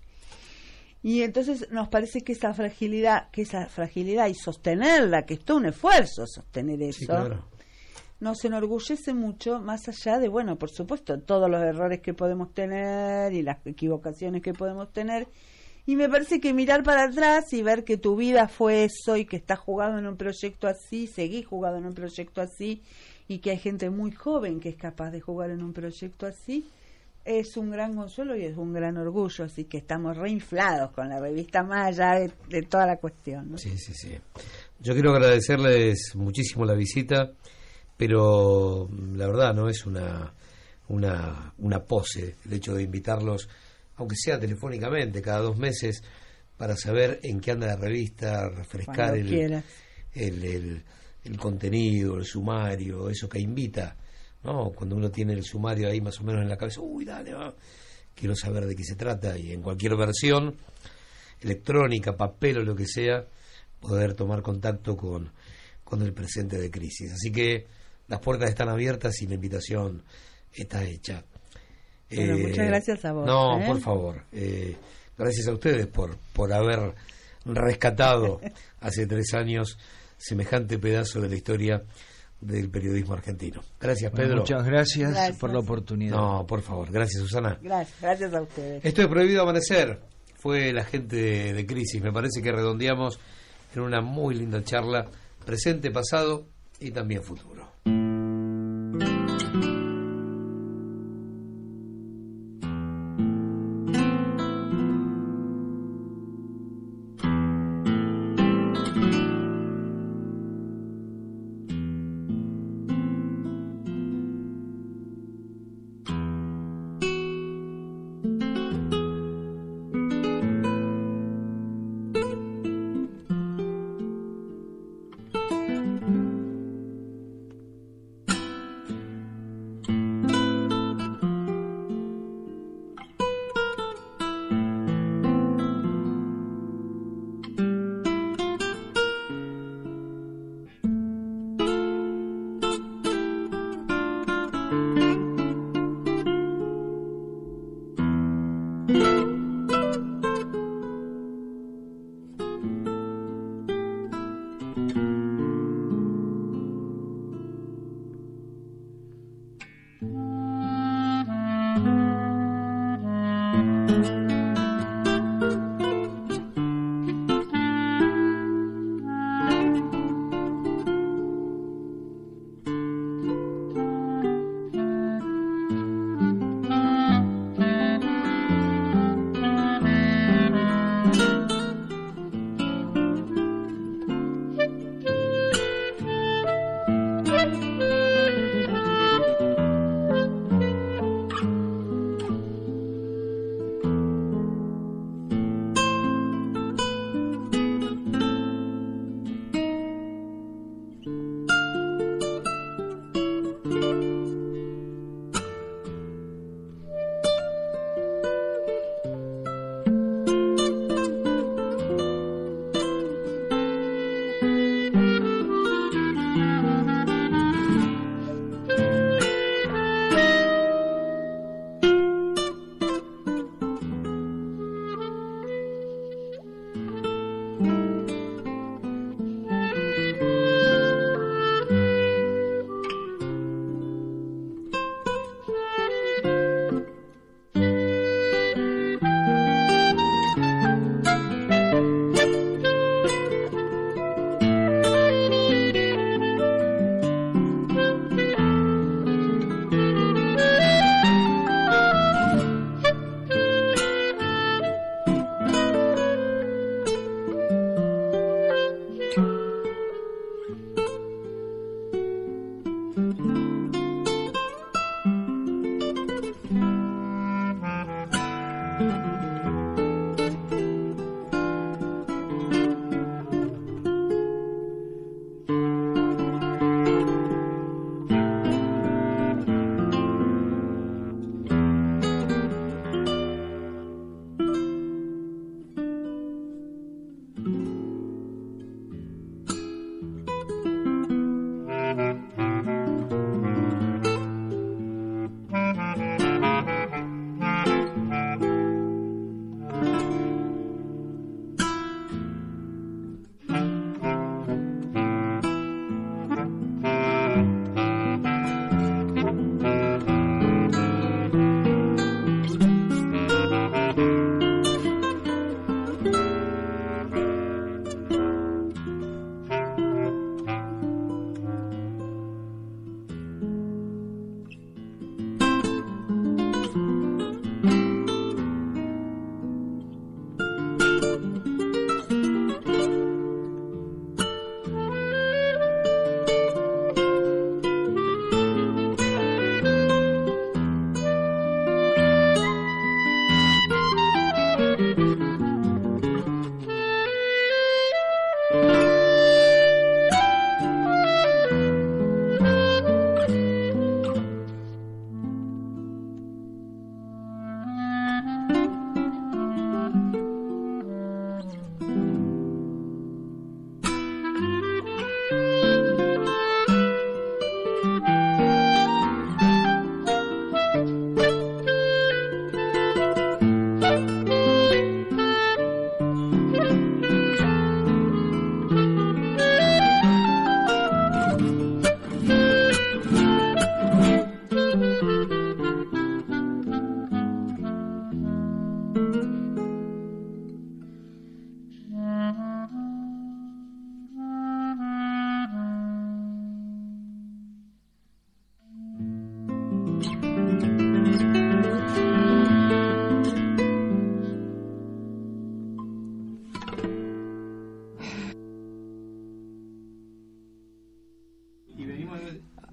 Y entonces nos parece que esa fragilidad, que esa fragilidad y sostenerla, que es todo un esfuerzo sostener eso, sí, claro. nos enorgullece mucho, más allá de, bueno, por supuesto, todos los errores que podemos tener y las equivocaciones que podemos tener. Y me parece que mirar para atrás y ver que tu vida fue eso y que estás jugando en un proyecto así, seguís jugando en un proyecto así y que hay gente muy joven que es capaz de jugar en un proyecto así, es un gran consuelo y es un gran orgullo. Así que estamos reinflados con la revista más allá de, de toda la cuestión, ¿no? Sí, sí, sí. Yo quiero agradecerles muchísimo la visita, pero la verdad no es una, una, una pose el hecho de invitarlos, aunque sea telefónicamente, cada dos meses, para saber en qué anda la revista, refrescar el, el, el, el contenido, el sumario, eso que invita, ¿no? Cuando uno tiene el sumario ahí más o menos en la cabeza, uy, dale, va, quiero saber de qué se trata, y en cualquier versión, electrónica, papel o lo que sea, poder tomar contacto con, con el presente de Crisis. Así que las puertas están abiertas y la invitación está hecha. Bueno, eh, muchas gracias a vos. No, ¿eh? por favor. Eh, gracias a ustedes por, por haber rescatado hace tres años semejante pedazo de la historia del periodismo argentino. Gracias, Bueno, Pedro. muchas gracias, Gracias. por la oportunidad. No, por favor. Gracias, Susana. Gracias, gracias a ustedes. Esto es Prohibido Amanecer. Fue la gente de, de Crisis. Me parece que redondeamos en una muy linda charla, presente, pasado y también futuro.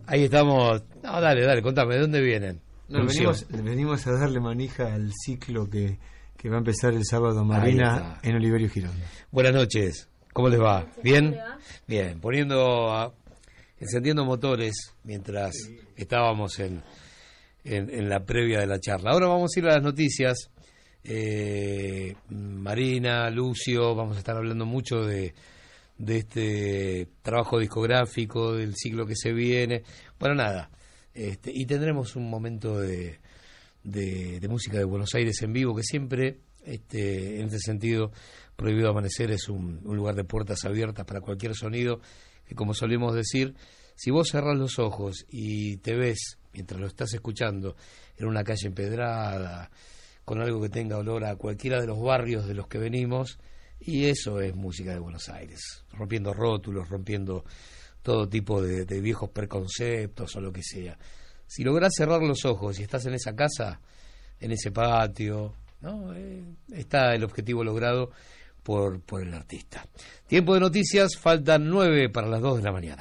Ahí estamos. No, dale, dale, contame, ¿de dónde vienen? No, venimos, venimos a darle manija al ciclo que, que va a empezar el sábado Marina en Oliverio Girondo. Buenas noches, ¿cómo les va? ¿Bien? Bien, poniendo, a, encendiendo motores mientras sí. estábamos en, en, en la previa de la charla. Ahora vamos a ir a las noticias. Eh, Marina, Lucio, vamos a estar hablando mucho de, de este trabajo discográfico, del ciclo que se viene. Bueno, nada. Este, y tendremos un momento de, de, de música de Buenos Aires en vivo, que siempre, este, en este sentido, Prohibido Amanecer es un, un lugar de puertas abiertas para cualquier sonido, que como solemos decir, si vos cerrás los ojos y te ves, mientras lo estás escuchando, en una calle empedrada, con algo que tenga olor a cualquiera de los barrios de los que venimos, y eso es música de Buenos Aires, rompiendo rótulos, rompiendo todo tipo de, de viejos preconceptos o lo que sea. Si lográs cerrar los ojos y estás en esa casa, en ese patio, ¿no? Eh, está el objetivo logrado por, por el artista. Tiempo de noticias, faltan nueve para las dos de la mañana.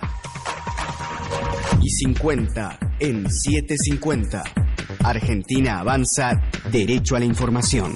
Y cincuenta en siete cincuenta. Argentina avanza, derecho a la información.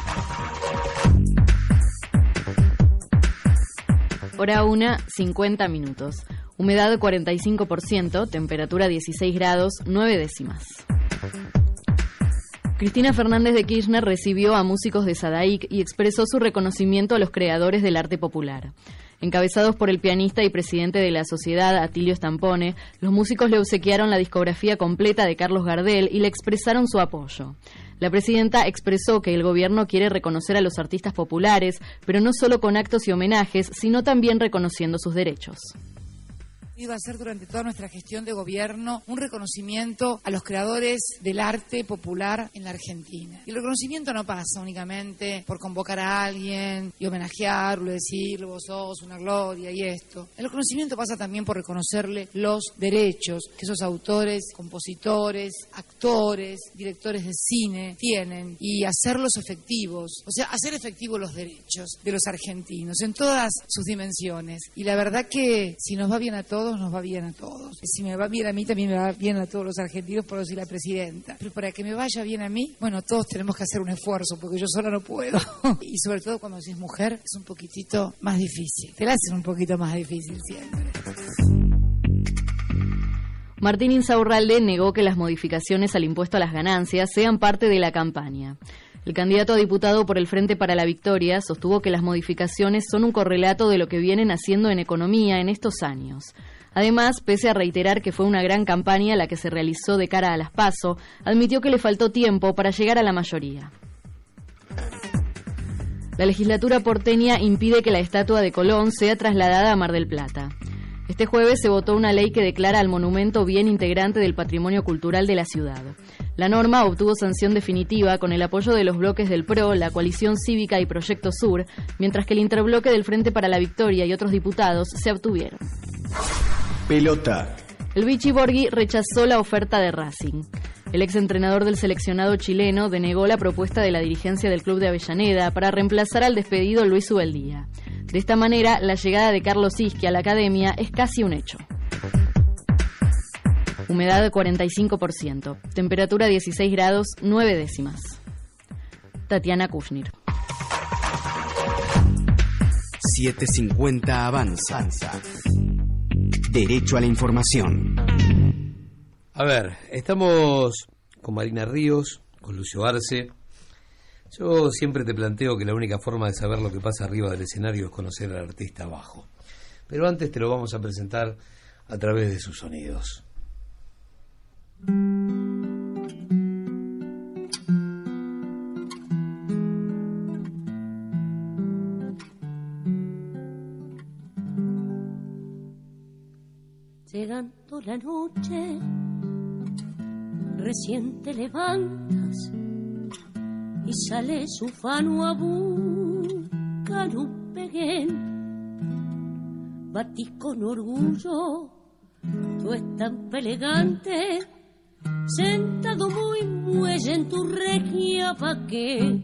Hora una, cincuenta minutos. Humedad cuarenta y cinco por ciento, temperatura dieciséis grados, nueve décimas. Cristina Fernández de Kirchner recibió a músicos de Sadaic y expresó su reconocimiento a los creadores del arte popular. Encabezados por el pianista y presidente de la sociedad, Atilio Stampone, los músicos le obsequiaron la discografía completa de Carlos Gardel y le expresaron su apoyo. La presidenta expresó que el gobierno quiere reconocer a los artistas populares, pero no solo con actos y homenajes, sino también reconociendo sus derechos. Iba a hacer durante toda nuestra gestión de gobierno un reconocimiento a los creadores del arte popular en la Argentina. Y el reconocimiento no pasa únicamente por convocar a alguien y homenajearlo, decirle vos sos una gloria y esto. El reconocimiento pasa también por reconocerle los derechos que esos autores, compositores, actores, directores de cine tienen y hacerlos efectivos. O sea, hacer efectivos los derechos de los argentinos en todas sus dimensiones. Y la verdad que si nos va bien a todos, nos va bien a todos. Si me va bien a mí, también me va bien a todos los argentinos, por decir la presidenta. Pero para que me vaya bien a mí, bueno, todos tenemos que hacer un esfuerzo, porque yo sola no puedo. Y sobre todo cuando sos mujer, es un poquitito más difícil. Te la hacen un poquito más difícil siempre. Martín Insaurralde negó que las modificaciones al impuesto a las ganancias sean parte de la campaña. El candidato a diputado por el Frente para la Victoria sostuvo que las modificaciones son un correlato de lo que vienen haciendo en economía en estos años. Además, pese a reiterar que fue una gran campaña la que se realizó de cara a las PASO, admitió que le faltó tiempo para llegar a la mayoría. La legislatura porteña impide que la estatua de Colón sea trasladada a Mar del Plata. Este jueves se votó una ley que declara al monumento bien integrante del patrimonio cultural de la ciudad. La norma obtuvo sanción definitiva con el apoyo de los bloques del P R O, la Coalición Cívica y Proyecto Sur, mientras que el interbloque del Frente para la Victoria y otros diputados se abstuvieron. Pelota. El Vichy Borghi rechazó la oferta de Racing. El exentrenador del seleccionado chileno denegó la propuesta de la dirigencia del club de Avellaneda para reemplazar al despedido Luis Ubeldía. De esta manera, la llegada de Carlos Ischi a la academia es casi un hecho. Humedad cuarenta y cinco por ciento. Temperatura dieciséis grados, nueve décimas. Tatiana Kushner. setecientos cincuenta avanza. Derecho a la información. A ver, estamos con Marina Ríos, con Lucio Arce. Yo siempre te planteo que la única forma de saber lo que pasa arriba del escenario es conocer al artista abajo. Pero antes te lo vamos a presentar a través de sus sonidos. Llegando la noche, recién te levantas y sale su fano a buscar un peguén. Batís con orgullo tu estampa elegante, sentado muy muelle en tu regia paqué.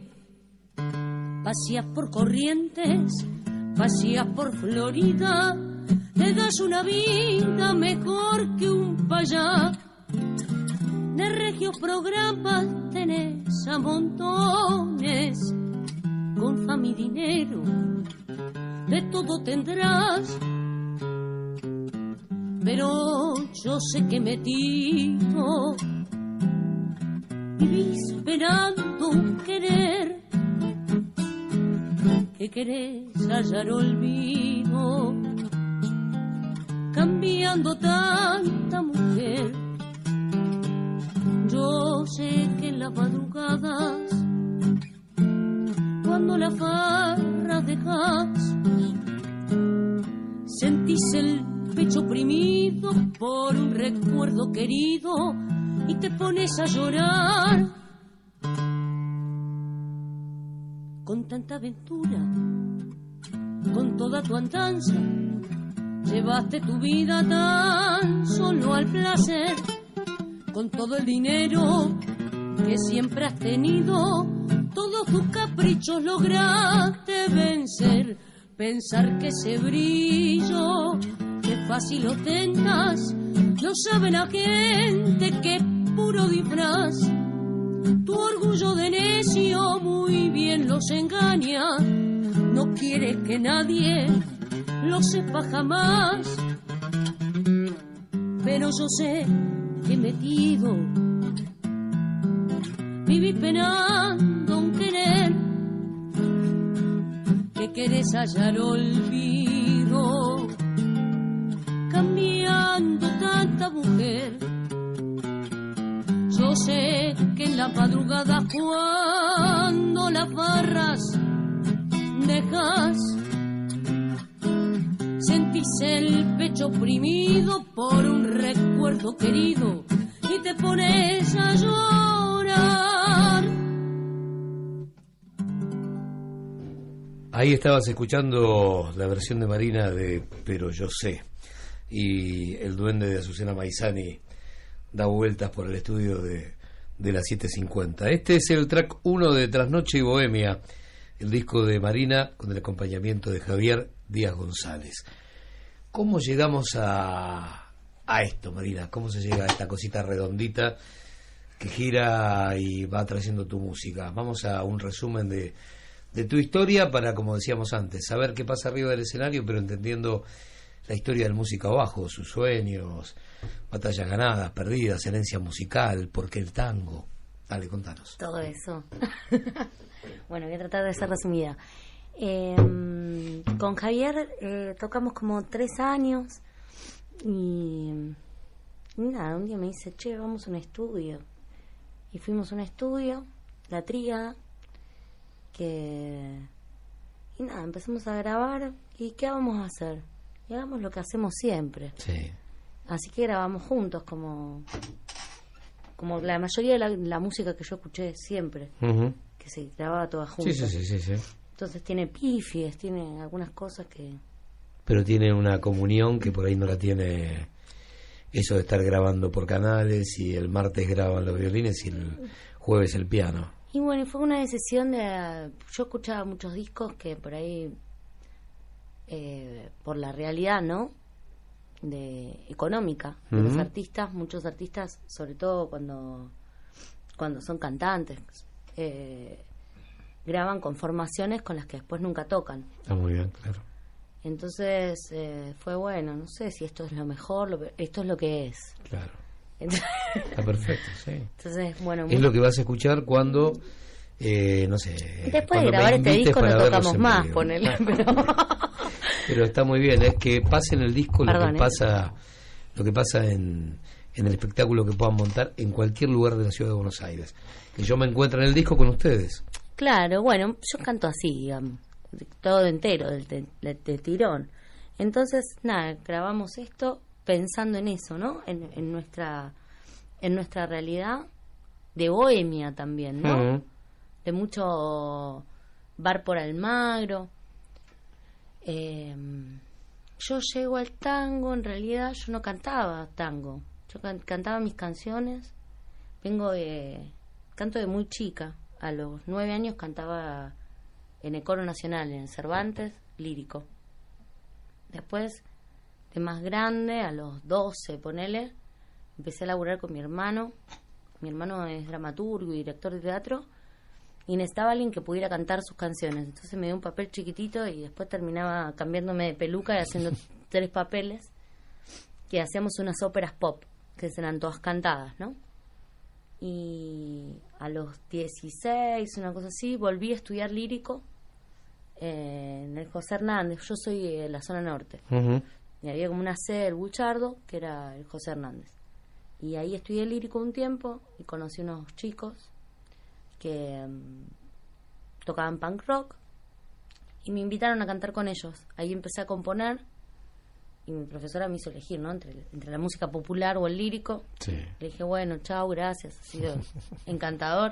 Paseas por Corrientes, paseas por Florida, te das una vida mejor que un payá. De regios programas tenés a montones, con fama y dinero de todo tendrás, pero yo sé que metido vivís esperando un querer, que querés hallar olvido, cambiando tanta mujer. Yo sé que en las madrugadas, cuando la farra dejas, sentís el pecho oprimido por un recuerdo querido y te pones a llorar. Con tanta aventura, con toda tu andanza, llevaste tu vida tan solo al placer. Con todo el dinero que siempre has tenido, todos tus caprichos lograste vencer. Pensar que ese brillo, que fácil lo tengas, no sabe la gente que es puro disfraz. Tu orgullo de necio muy bien los engaña, no quiere que nadie lo sepa jamás. Pero yo sé que metido viví penando un querer, que querés hallar olvido, cambiando tanta mujer. Yo sé que en la madrugada cuando las barras dejas, sentís el pecho oprimido por un recuerdo querido y te pones a llorar. Ahí estabas escuchando la versión de Marina de Pero yo sé, y el duende de Azucena Maizani da vueltas por el estudio de, de las siete cincuenta. Este es el track uno de Trasnoche y Bohemia, el disco de Marina con el acompañamiento de Javier Díaz González. ¿Cómo llegamos a, a esto, Marina? ¿Cómo se llega a esta cosita redondita que gira y va trayendo tu música? Vamos a un resumen de, de tu historia para, como decíamos antes, saber qué pasa arriba del escenario, pero entendiendo la historia del músico abajo, sus sueños, batallas ganadas, perdidas, herencia musical, por qué el tango. Dale, contanos. Todo eso. Bueno, voy a tratar de ser resumida. Eh, con Javier eh, tocamos como tres años y, y nada, un día me dice, che, vamos a un estudio. Y fuimos a un estudio, La Tríada, que... Y nada, empezamos a grabar. ¿Y qué vamos a hacer? Y hagamos lo que hacemos siempre. Sí. Así que grabamos juntos, como como la mayoría de la, la música que yo escuché siempre, uh-huh. que se grababa toda juntas. Sí, sí, sí, sí, sí. Entonces tiene pifies, tiene algunas cosas que... Pero tiene una comunión que por ahí no la tiene eso de estar grabando por canales y el martes graban los violines y el jueves el piano. Y bueno, fue una decisión de... Yo escuchaba muchos discos que por ahí, eh, por la realidad, ¿no?, de económica de uh-huh. los artistas, muchos artistas, sobre todo cuando cuando son cantantes, eh, graban con formaciones con las que después nunca tocan. Está muy bien, claro. Entonces eh, fue bueno, no sé si esto es lo mejor, lo, esto es lo que es. Claro. Entonces, está perfecto, sí. Entonces, bueno, es muy... lo que vas a escuchar cuando eh, no sé. Después de grabar este disco no tocamos más, ponele, pero pero está muy bien, es que pase en el disco lo Perdón, que pasa lo que pasa en, en el espectáculo que puedan montar en cualquier lugar de la ciudad de Buenos Aires. Que yo me encuentro en el disco con ustedes. Claro, bueno, yo canto así, digamos, todo entero, del de, de, de tirón. Entonces, nada, grabamos esto pensando en eso, ¿no? En, en nuestra en nuestra realidad de bohemia también, ¿no? Uh-huh. De mucho bar por Almagro. Eh, yo llego al tango, en realidad yo no cantaba tango, yo can- cantaba mis canciones. Vengo de canto de muy chica, a los nueve años cantaba en el Coro Nacional, en el Cervantes, lírico. Después De más grande, a los doce, ponele, empecé a laburar con mi hermano. Mi hermano es dramaturgo y director de teatro, y necesitaba alguien que pudiera cantar sus canciones. Entonces me dio un papel chiquitito y después terminaba cambiándome de peluca y haciendo tres papeles, que hacíamos unas óperas pop, que eran todas cantadas, ¿no? Y a los dieciséis, una cosa así, volví a estudiar lírico eh, en el José Hernández. Yo soy de la zona norte. Uh-huh. Y había como una sede del Buchardo, que era el José Hernández. Y ahí estudié lírico un tiempo y conocí unos chicos que um, tocaban punk rock y me invitaron a cantar con ellos. Ahí empecé a componer y mi profesora me hizo elegir, ¿no? Entre, entre la música popular o el lírico. Sí. Le dije, bueno, chao, gracias, ha sido encantador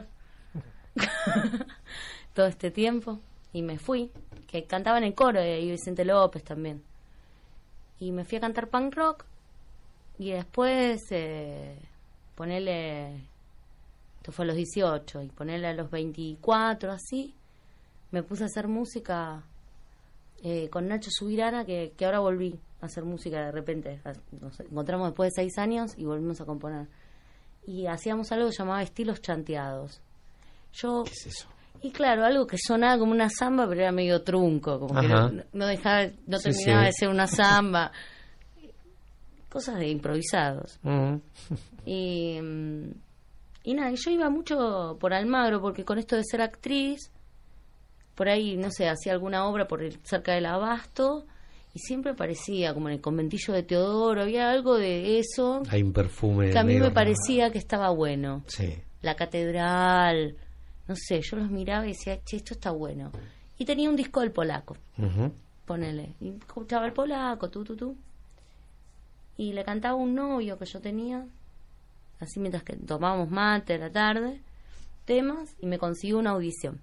todo este tiempo. Y me fui, que cantaba en el coro, y Vicente López también. Y me fui a cantar punk rock. Y después, eh, ponele, esto fue a los dieciocho, y ponele a los veinticuatro, así, me puse a hacer música eh, con Nacho Subirana, que, que ahora volví a hacer música de repente. Nos encontramos después de seis años y volvimos a componer. Y hacíamos algo que se llamaba estilos chanteados. Yo, ¿qué es eso? Y claro, algo que sonaba como una samba, pero era medio trunco, como Ajá. que no, no dejaba, no sí, terminaba sí. de ser una samba. Cosas de improvisados. Uh-huh. y, y nada, yo iba mucho por Almagro, porque con esto de ser actriz, por ahí, no sé, hacía alguna obra por el, cerca del Abasto, y siempre parecía, como en el conventillo de Teodoro, había algo de eso. Hay un perfume que a mí negro, me parecía ¿no? que estaba bueno. Sí. La catedral, no sé, yo los miraba y decía, che, esto está bueno. Y tenía un disco del polaco, uh-huh. ponele, y escuchaba el polaco, tú, tú, tú. Y le cantaba a un novio que yo tenía, así mientras que tomábamos mate a la tarde, temas, y me consiguió una audición.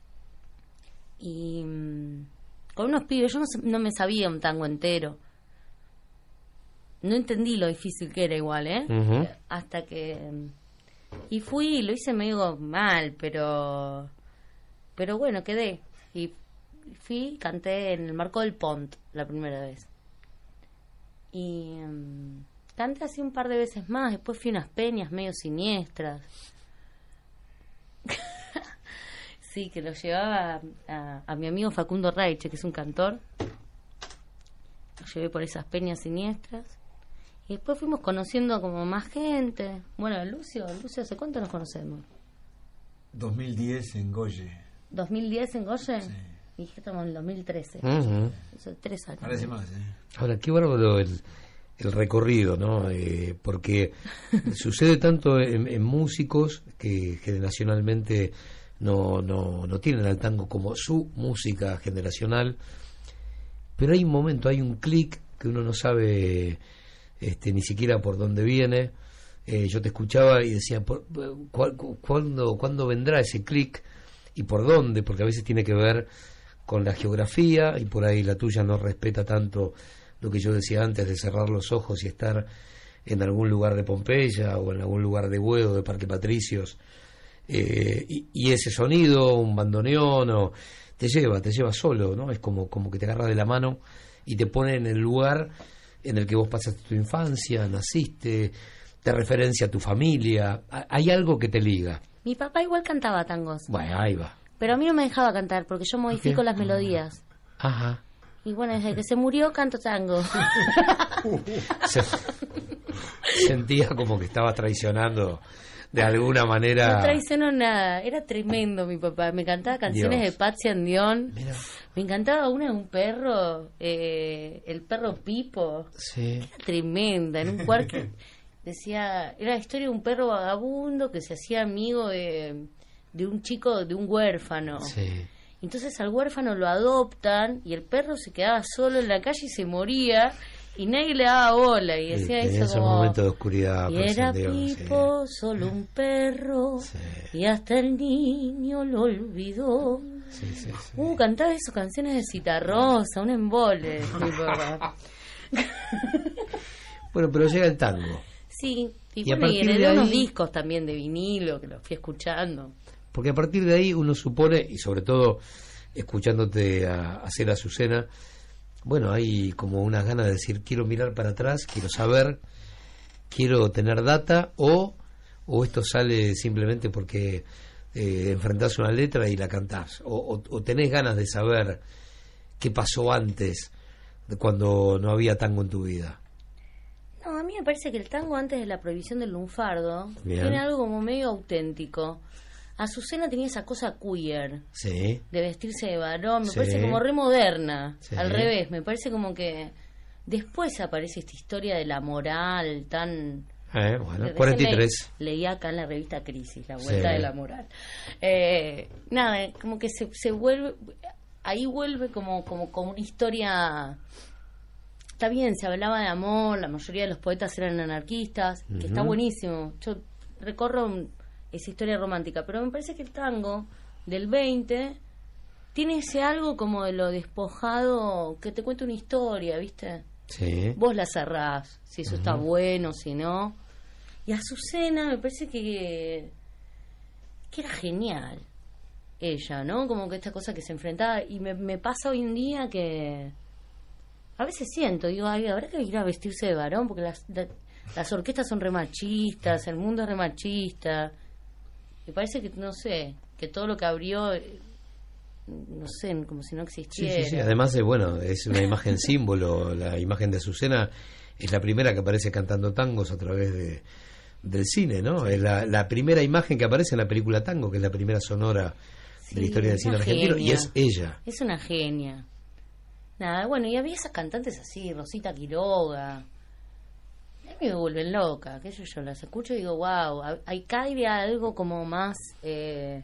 Y mmm, con unos pibes, yo no, no me sabía un tango entero. No entendí lo difícil que era igual, ¿eh? Uh-huh. Hasta que... Y fui y lo hice medio mal, pero... Pero bueno, quedé. Y fui, canté en el Marco del Pont la primera vez. Y um, canté así un par de veces más. Después fui a unas peñas medio siniestras. Sí, que lo llevaba a, a mi amigo Facundo Raiche, que es un cantor. Lo llevé por esas peñas siniestras. Y después fuimos conociendo como más gente. Bueno, Lucio, Lucio, ¿hace cuánto nos conocemos? dos mil diez en Goye. ¿dos mil diez en Goye? Sí. Y ya estamos en el dos mil trece. Uh-huh. Eso es tres años. Parece más, ¿eh? Ahora, qué bárbaro el, el recorrido, ¿no? Eh, porque sucede tanto en, en músicos que generacionalmente no, no, no tienen al tango como su música generacional, pero hay un momento, hay un clic que uno no sabe este, ni siquiera por dónde viene. Eh, yo te escuchaba y decía, ¿por, cu- cu- ¿cuándo, ¿cuándo vendrá ese clic y por dónde? Porque a veces tiene que ver con la geografía, y por ahí la tuya no respeta tanto lo que yo decía antes de cerrar los ojos y estar en algún lugar de Pompeya o en algún lugar de Buedo, de Parque Patricios, eh, y, y ese sonido, un bandoneón, o te lleva, te lleva solo, ¿no? Es como, como que te agarra de la mano y te pone en el lugar en el que vos pasaste tu infancia, naciste, te referencia a tu familia, hay algo que te liga. Mi papá igual cantaba tangos. Bueno, ahí va. Pero a mí no me dejaba cantar porque yo modifico las melodías. Ajá. Y bueno, desde que se murió canto tango. Se, sentía como que estaba traicionando de alguna manera. No traicionó nada, era tremendo mi papá. Me cantaba canciones Dios. de Patsy Andión. Mira. Me encantaba una de un perro, eh, el perro Pipo. Sí. Era tremenda, en un parque. Decía, era la historia de un perro vagabundo que se hacía amigo de... de un chico, de un huérfano. Sí. Entonces al huérfano lo adoptan y el perro se quedaba solo en la calle y se moría y nadie le daba bola y decía sí, eso como... un momento de oscuridad. Y era Pipo, sí. solo un perro, sí. y hasta el niño lo olvidó. Sí, sí, sí. Uh, cantaba esas canciones de Citarrosa, un embole. Mi papá. Bueno, pero llega el tango. Sí, y, y bueno, y heredé ahí, unos discos también de vinilo que los fui escuchando. Porque a partir de ahí uno supone, y sobre todo escuchándote a hacer Azucena, bueno, hay como unas ganas de decir, quiero mirar para atrás, quiero saber, quiero tener data, o, o esto sale simplemente porque eh, enfrentás una letra y la cantás, o, o, o tenés ganas de saber qué pasó antes, de cuando no había tango en tu vida. No, a mí me parece que el tango antes de la prohibición del lunfardo Bien. tiene algo como medio auténtico. Azucena tenía esa cosa queer, Sí. de vestirse de varón, me Sí. parece como re moderna, Sí. al revés, me parece como que después aparece esta historia de la moral tan... Eh, bueno, Recién cuarenta y tres. le- leía acá en la revista Crisis, la vuelta Sí. de la moral. Eh, nada, como que se, se vuelve, ahí vuelve como, como, como una historia... Está bien, se hablaba de amor, la mayoría de los poetas eran anarquistas, que está Ujú. buenísimo. Yo recorro un- esa historia romántica, pero me parece que el tango del veinte tiene ese algo como de lo despojado, que te cuenta una historia, ¿viste? Sí. Vos la cerrás, si eso está Ujú. bueno, si no. Y Azucena me parece que, que era genial ella, ¿no? Como que esta cosa que se enfrentaba. Y me, me pasa hoy en día que a veces siento, digo, ay, habrá que ir a vestirse de varón, porque las, la- las orquestas son re machistas, el mundo es re machista. Me parece que, no sé, que todo lo que abrió, eh, no sé, como si no Sí, existiera. sí, sí. Además, eh, bueno, es una imagen símbolo. La imagen de Azucena es la primera que aparece cantando tangos a través de, del cine, ¿no? Es la, la primera imagen que aparece en la película Tango, que es la primera sonora de la historia del es cine una argentino, y genia. es ella. Es una genia. Nada, bueno, y había esas cantantes así, Rosita Quiroga. A mí me vuelven loca, qué sé yo, las escucho y digo, wow, hay cae algo como más eh,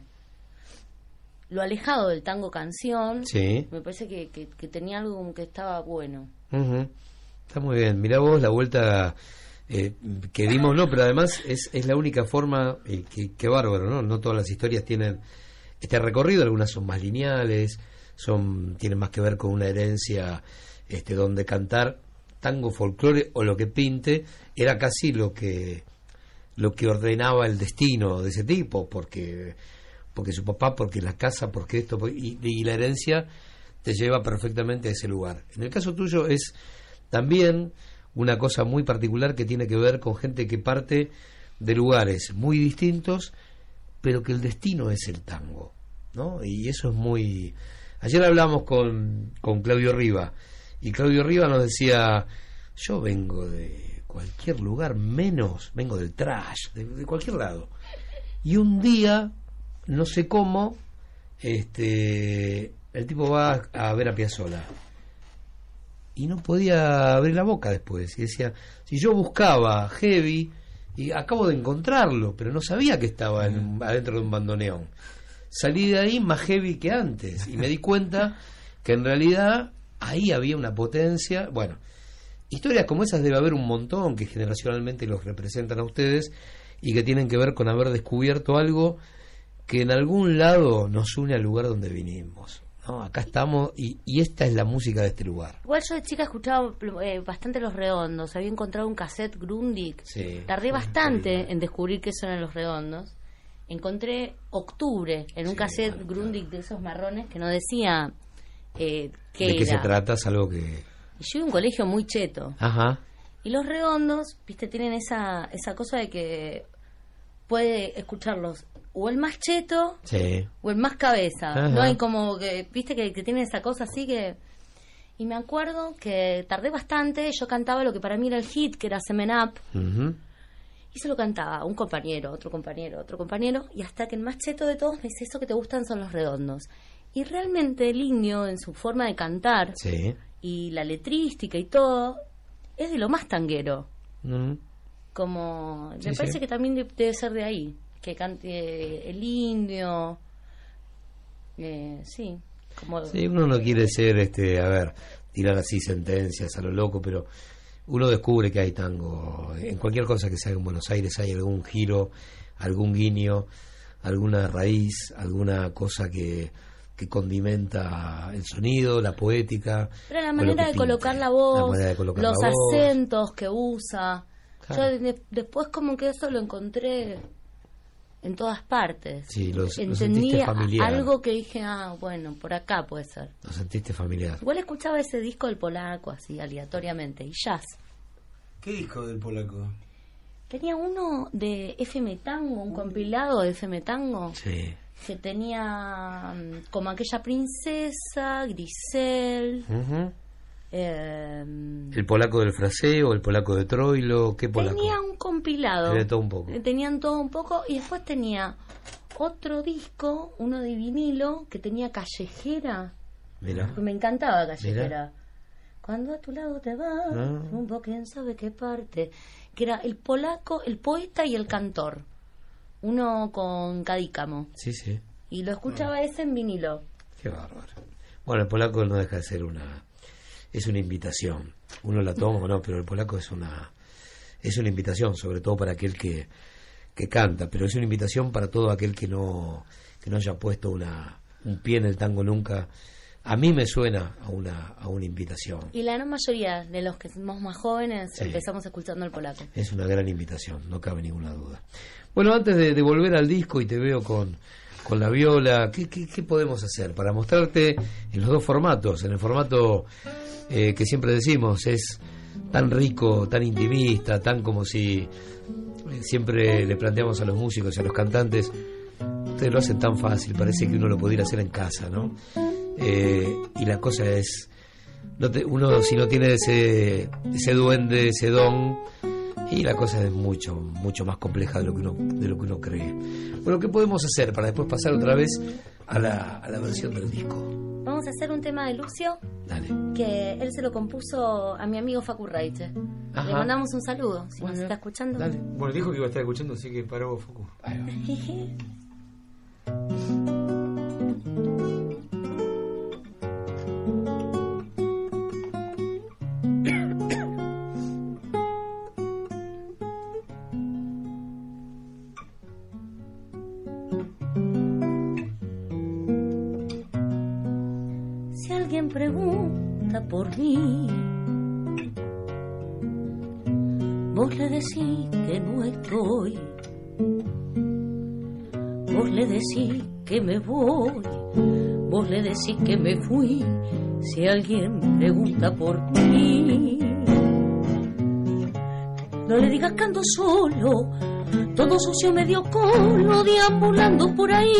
lo alejado del tango canción. Sí. Me parece que, que, que tenía algo como que estaba bueno. Ujú. Está muy bien. Mirá vos la vuelta eh, que dimos, no, pero además es, es la única forma, eh, que, que bárbaro, ¿no? No todas las historias tienen este recorrido, algunas son más lineales, son tienen más que ver con una herencia este donde cantar tango, folclore o lo que pinte era casi lo que lo que ordenaba el destino de ese tipo, porque porque su papá, porque la casa, porque esto, porque- y, y la herencia te lleva perfectamente a ese lugar. En el caso tuyo es también una cosa muy particular que tiene que ver con gente que parte de lugares muy distintos, pero que el destino es el tango, ¿no? Y eso es muy... Ayer hablamos con, con Claudio Riva, y Claudio Riva nos decía, yo vengo de cualquier lugar, menos, vengo del trash, de, de cualquier lado. Y un día, no sé cómo, este el tipo va a ver a Piazzolla y no podía abrir la boca después, y decía, si yo buscaba heavy y acabo de encontrarlo, pero no sabía que estaba en- adentro de un bandoneón, salí de ahí más heavy que antes y me di cuenta que en realidad ahí había una potencia. Bueno, historias como esas debe haber un montón que generacionalmente los representan a ustedes y que tienen que ver con haber descubierto algo que en algún lado nos une al lugar donde vinimos, ¿no? Acá estamos y, y esta es la música de este lugar. Igual yo de chica escuchaba eh, bastante Los Redondos, había encontrado un cassette Grundig. Sí. Tardé bastante en descubrir qué son Los Redondos. Encontré Octubre en un cassette Grundig de esos marrones que no decía eh, qué ¿De qué era. se trata? Es algo que... Y yo iba a un colegio muy cheto. Ajá. Y Los Redondos, viste, tienen esa, esa cosa de que puede escucharlos o el más cheto Sí. o el más cabeza. Ajá. No hay como que, viste, que, que tienen esa cosa así que... Y me acuerdo que tardé bastante, yo cantaba lo que para mí era el hit, que era Semen Up, Ujú. y se lo cantaba a un compañero, otro compañero, otro compañero, y hasta que el más cheto de todos me dice, eso que te gustan son Los Redondos. Y realmente el indio, en su forma de cantar, Sí. y la letrística y todo, es de lo más tanguero. Mm. Como, Sí, me parece sí. que también de- debe ser de ahí, que cante el indio, eh, sí, como... Sí, uno no quiere ser, este, a ver, tirar así sentencias a lo loco, pero uno descubre que hay tango. En cualquier cosa que se haga en Buenos Aires hay algún giro, algún guiño, alguna raíz, alguna cosa que, que condimenta el sonido, la poética. Pero la o lo manera que de pinta. colocar la La voz, manera de colocar los la voz. acentos que usa. Claro. Yo de- después como que eso lo encontré en todas partes. Sí, los, entendía lo familiar. Algo que dije, ah, bueno, por acá puede ser. Lo sentiste familiar. Igual escuchaba ese disco del Polaco así, aleatoriamente, y jazz. ¿Qué disco del Polaco? Tenía uno de F M Tango, un compilado de F M Tango. Sí. Que tenía um, como aquella princesa, Grisel. Uh-huh. eh, ¿El polaco del fraseo, el polaco de Troilo? ¿Qué polaco? Tenía un compilado. Tenía todo un poco. Tenían todo un poco y después tenía otro disco, uno de vinilo, que tenía Callejera. Mira. Me encantaba Callejera. Mira. Cuando a tu lado te vas, Ah. rumbo quién sabe qué parte. Que era el polaco, el poeta y el cantor. Uno con cadícamo. Sí, sí. Y lo escuchaba ese en vinilo. Qué bárbaro. Bueno, el polaco no deja de ser una... Es una invitación. Uno la toma o no, pero el polaco es una... Es una invitación, sobre todo para aquel que, que canta. Pero es una invitación para todo aquel que no, que no haya puesto una, un pie en el tango nunca. A mí me suena a una, a una invitación. Y la gran mayoría de los que somos más jóvenes Sí. empezamos escuchando el polaco. Es una gran invitación, no cabe ninguna duda. Bueno, antes de, de volver al disco y te veo con, con la viola, ¿qué, qué, qué podemos hacer para mostrarte en los dos formatos? En el formato eh, que siempre decimos es tan rico, tan intimista, tan como si eh, siempre le planteamos a los músicos y a los cantantes, ustedes lo hacen tan fácil, parece que uno lo pudiera hacer en casa, ¿no? Eh, y la cosa es, no te, uno si no tiene ese, ese duende, ese don, y la cosa es mucho mucho más compleja de lo que uno de lo que uno cree. Bueno, ¿qué podemos hacer para después pasar otra vez a la, a la versión del disco? Vamos a hacer un tema de Lucio. Dale. Que él se lo compuso a mi amigo Facu Reiche. Ajá. Le mandamos un saludo, si Muy nos bien. está escuchando. Dale. Bueno, dijo que iba a estar escuchando, así que paró Foco. Si alguien pregunta por mí, vos le decís que no estoy, vos le decís que me voy, vos le decís que me fui. Si alguien pregunta por mí, no le digas que ando solo, todo sucio medio colo, deambulando por ahí.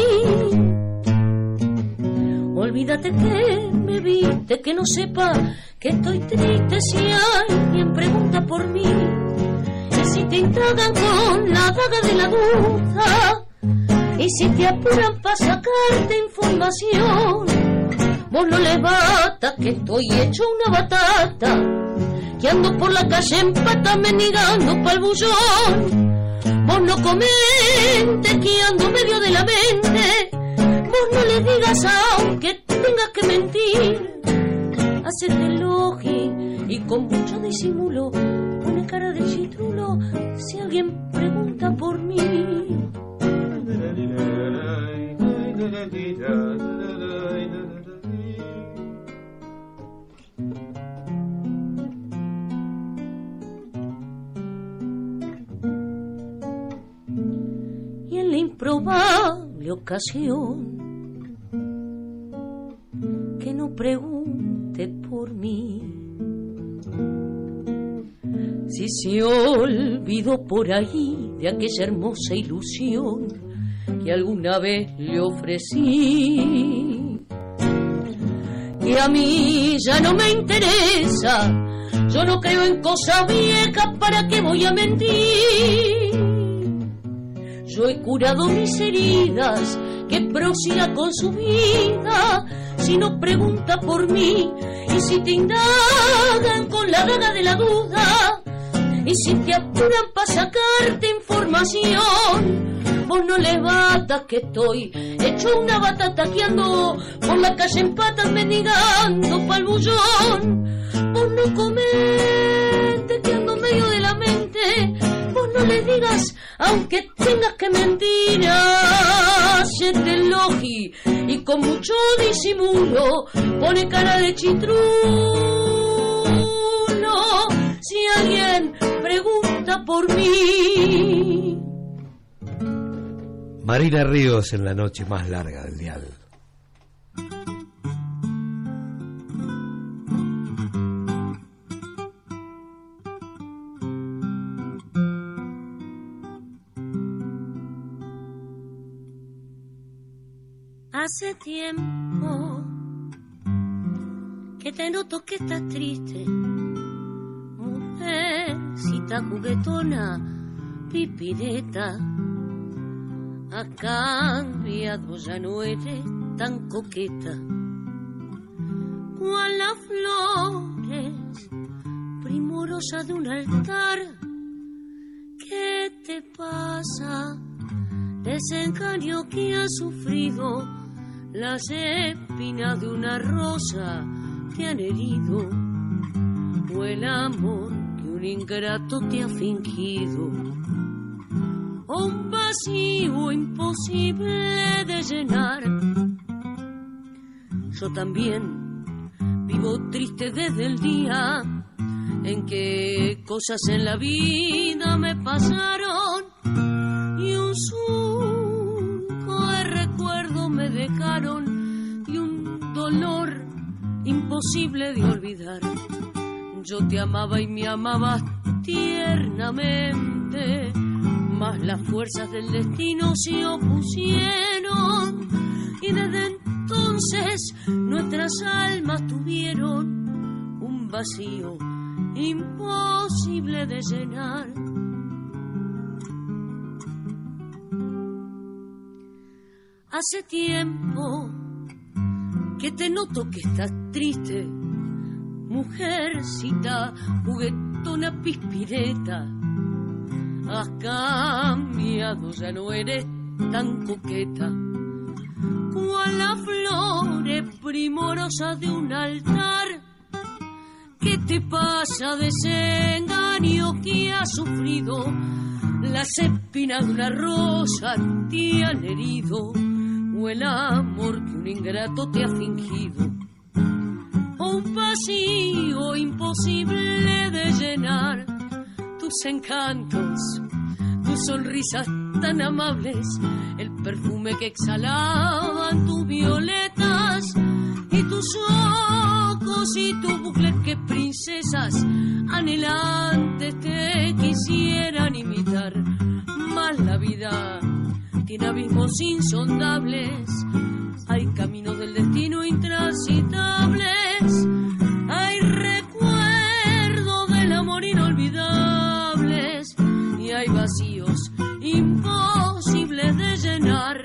Olvídate que me viste, que no sepa que estoy triste si alguien pregunta por mí. Y si te indagan con la daga de la duda, y si te apuran para sacarte información, vos no les bata que estoy hecho una batata, que ando por la calle en pata mendigando pa'l bullón. Vos no comentes que ando medio de la mente, vos no le digas aunque tengas que mentir. Hacete el oji y con mucho disimulo pone cara de chitrulo si alguien pregunta por mí. Y en la improbable ocasión que no pregunte por mí, si se olvidó por ahí de aquella hermosa ilusión que alguna vez le ofrecí, que a mí ya no me interesa, yo no creo en cosas viejas, ¿para qué voy a mentir? Yo he curado mis heridas, que prosiga con su vida, si no pregunta por mí. Y si te indagan con la daga de la duda, y si te apuran para sacarte información, vos no les batas que estoy hecho una batata que ando por la calle en patas mendigando pa'l bullón. Vos no comete que ando medio de la mente, vos no le digas aunque tengas que mentir. Hacete el oji y con mucho disimulo pone cara de chitrulo si alguien pregunta por mí. Marina Ríos en la noche más larga del dial. Hace tiempo que te noto que estás triste, mujercita juguetona, pipireta. Ha cambiado, ya no eres tan coqueta. Cual las flores primorosas de un altar. ¿Qué te pasa? Desengaño que has sufrido, las espinas de una rosa te han herido, o el amor que un ingrato te ha fingido, o un vacío imposible de llenar. Yo también vivo triste desde el día en que cosas en la vida me pasaron y un surco de recuerdo me dejaron y un dolor imposible de olvidar. Yo te amaba y me amabas tiernamente, mas las fuerzas del destino se opusieron y desde entonces nuestras almas tuvieron un vacío imposible de llenar. Hace tiempo que te noto que estás triste, mujercita, juguetona, pispireta. Has cambiado, ya no eres tan coqueta. Cual las flores primorosas de un altar. ¿Qué te pasa de ese engaño que has sufrido? Las espinas de una rosa te han herido, o el amor que un ingrato te ha fingido, o un vacío imposible de llenar. Tus encantos, tus sonrisas tan amables, el perfume que exhalaban tus violetas, y tus ojos y tus bucles que princesas anhelantes te quisieran imitar. Mas la vida tiene abismos insondables, hay caminos del destino intransitables, hay recuerdos del amor inolvidables y hay vacíos imposibles de llenar.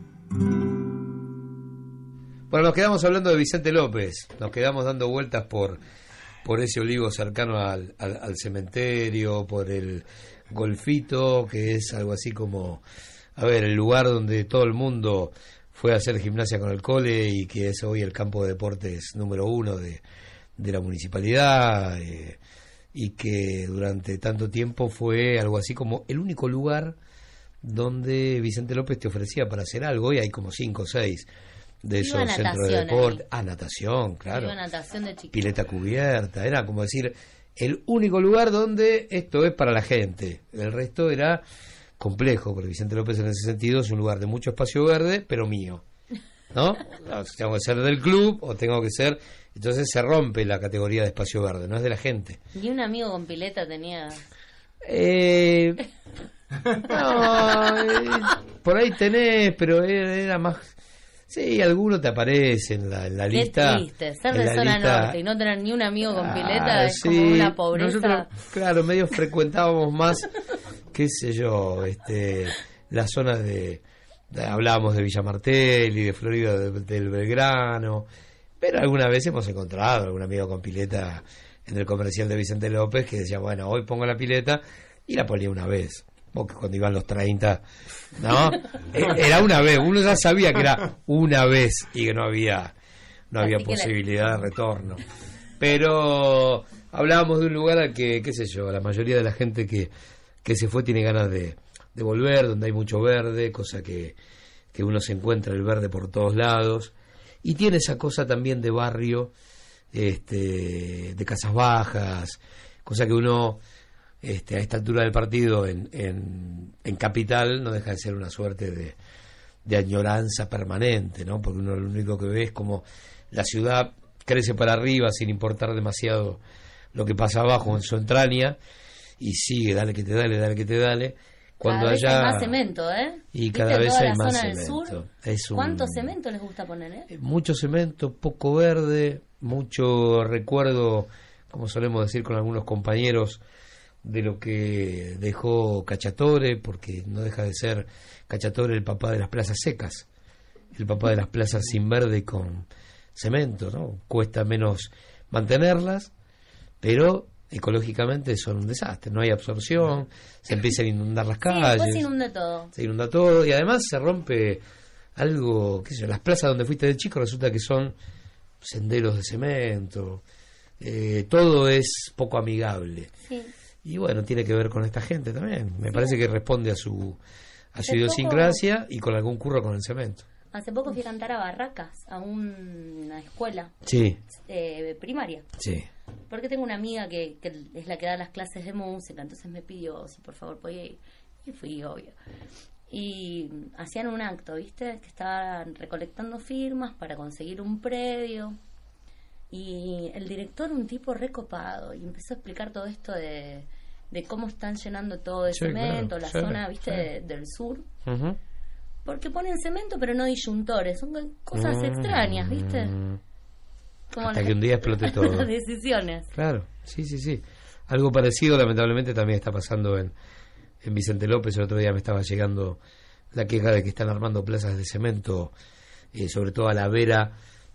Bueno, nos quedamos hablando de Vicente López, nos quedamos dando vueltas por, por ese olivo cercano al, al, al cementerio, por el golfito, que es algo así como, a ver, el lugar donde todo el mundo fue a hacer gimnasia con el cole y que es hoy el campo de deportes número uno de, de la municipalidad, eh, y que durante tanto tiempo fue algo así como el único lugar donde Vicente López te ofrecía para hacer algo. Hoy hay como cinco o seis de esos centros de deporte. Ah, natación, claro. Iba a natación de chiquito. Pileta cubierta, era como decir, el único lugar donde esto es para la gente. El resto era complejo, porque Vicente López en ese sentido es un lugar de mucho espacio verde, pero mío, ¿no? No, tengo que ser del club o tengo que ser... Entonces se rompe la categoría de espacio verde, no es de la gente. ¿Y un amigo con pileta tenía...? Eh... No, eh, por ahí tenés, pero era, era más... Sí, alguno te aparece en la, en la lista. Qué triste, ser de zona lista... norte y no tener ni un amigo con ah, pileta es sí. como una pobreza. Nosotros, claro, medio frecuentábamos más, qué sé yo, este, la zona de, de hablábamos de Villa Martelli, de Florida de, del Belgrano, pero alguna vez hemos encontrado algún amigo con pileta en el comercial de Vicente López que decía, bueno, hoy pongo la pileta, y la ponía una vez. Porque cuando iban los treinta, ¿no? Era una vez, uno ya sabía que era una vez y que no había no había posibilidad de retorno. Pero hablábamos de un lugar al que, qué sé yo, la mayoría de la gente que, que se fue tiene ganas de, de volver, donde hay mucho verde, cosa que, que uno se encuentra el verde por todos lados, y tiene esa cosa también de barrio, este, de casas bajas, cosa que uno... este, a esta altura del partido en, en, en Capital, no deja de ser una suerte de, de añoranza permanente, ¿no? Porque uno lo único que ve es como la ciudad crece para arriba sin importar demasiado lo que pasa abajo en su entraña, y sigue, dale que te dale, dale que te dale. Cuando cada vez haya... hay más cemento, ¿eh? Y cada vez hay más cemento. Es un... ¿Cuánto cemento les gusta poner, eh? Mucho cemento, poco verde, mucho recuerdo, como solemos decir con algunos compañeros, de lo que dejó Cacciatore, porque no deja de ser Cacciatore el papá de las plazas secas, el papá de las plazas sin verde y con cemento, ¿no? Cuesta menos mantenerlas, pero ecológicamente son un desastre, no hay absorción, se empiezan a inundar las calles, sí, después se inunda todo. Se inunda todo y además se rompe algo, qué sé yo, las plazas donde fuiste de chico resulta que son senderos de cemento, eh, todo es poco amigable. Sí. Y bueno, tiene que ver con esta gente también, me sí. parece que responde a su a su Hace idiosincrasia poco... y con algún curro con el cemento. Hace poco fui a cantar a Barracas, a un, una escuela sí. eh, primaria. Sí. Porque tengo una amiga que, que es la que da las clases de música, entonces me pidió si por favor podía ir. Y fui, obvio. Y hacían un acto, ¿viste? Que estaban recolectando firmas para conseguir un predio. Y el director, un tipo recopado, y empezó a explicar todo esto de, de cómo están llenando todo de sí, cemento, claro, la sí, zona, ¿viste? Sí. De, del sur. Uh-huh. Porque ponen cemento pero no disyuntores, son cosas mm, extrañas, ¿viste? Como hasta que un día explote todo. Las decisiones. Claro, sí, sí, sí. Algo parecido lamentablemente también está pasando en, en Vicente López. El otro día me estaba llegando la queja de que están armando plazas de cemento, eh, sobre todo a la vera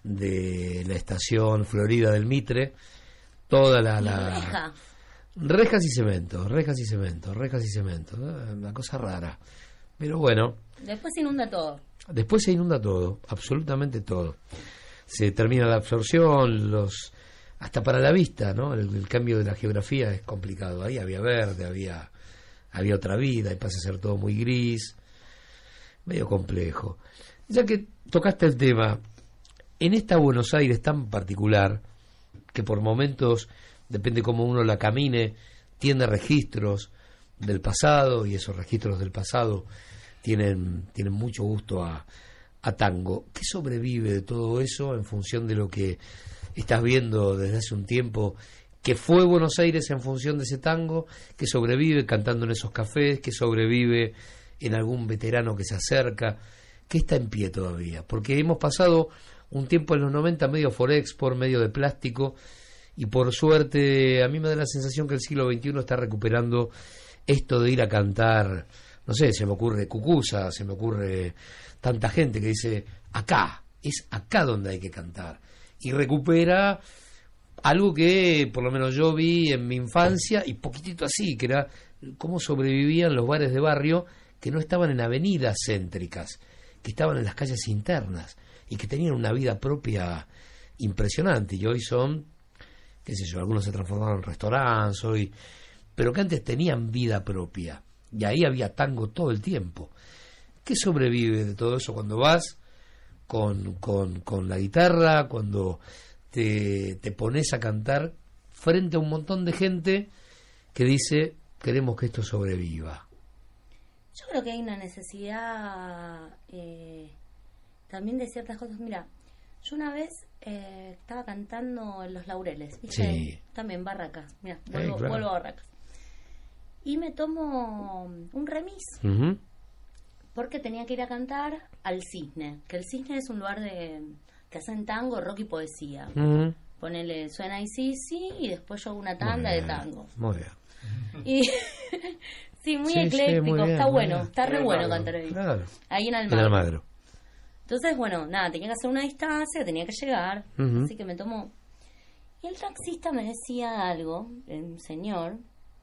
de la estación Florida del Mitre. Toda la... la... Reja. Rejas y cemento, rejas y cemento, rejas y cemento. ¿No? Una cosa rara. Pero bueno. Después se inunda todo. Después se inunda todo, absolutamente todo. Se termina la absorción, los hasta para la vista, ¿no? El, el cambio de la geografía es complicado. Ahí había verde, había había otra vida, y pasa a ser todo muy gris, medio complejo. Ya que tocaste el tema, en esta Buenos Aires tan particular, que por momentos, depende cómo uno la camine, tiene registros del pasado, y esos registros del pasado tienen, tienen mucho gusto a, a tango. ¿Qué sobrevive de todo eso en función de lo que estás viendo desde hace un tiempo, que fue Buenos Aires en función de ese tango, que sobrevive cantando en esos cafés, que sobrevive en algún veterano que se acerca, que está en pie todavía? Porque hemos pasado un tiempo en los noventa medio forexport, medio de plástico, y por suerte a mí me da la sensación que el siglo veintiuno está recuperando esto de ir a cantar, no sé, se me ocurre Cucuza, se me ocurre tanta gente que dice, acá, es acá donde hay que cantar. Y recupera algo que por lo menos yo vi en mi infancia, y poquitito así, que era cómo sobrevivían los bares de barrio que no estaban en avenidas céntricas, que estaban en las calles internas, y que tenían una vida propia impresionante, y hoy son, qué sé yo, algunos se transformaron en restaurantes hoy, pero que antes tenían vida propia, y ahí había tango todo el tiempo. ¿Qué sobrevive de todo eso cuando vas con, con, con la guitarra, cuando te, te pones a cantar frente a un montón de gente que dice, queremos que esto sobreviva? Yo creo que hay una necesidad eh, también de ciertas cosas. Mira, yo una vez eh, estaba cantando en Los Laureles, ¿viste? Sí. También Barracas, mira, vuelvo, hey, claro. vuelvo a Barracas. Y me tomo un remis, uh-huh. porque tenía que ir a cantar al Cisne, que el Cisne es un lugar de que hacen tango, rock y poesía. Uh-huh. Ponele, suena ahí sí, sí, y después yo hago una tanda de tango. Muy bien. Y sí, muy sí, ecléctico, sí, muy bien, está bueno, bien. está re bueno cantar ahí. Claro. Ahí en Almagro. En Almagro. Entonces, bueno, nada, tenía que hacer una distancia, tenía que llegar, uh-huh. así que me tomó. Y el taxista me decía algo, un señor.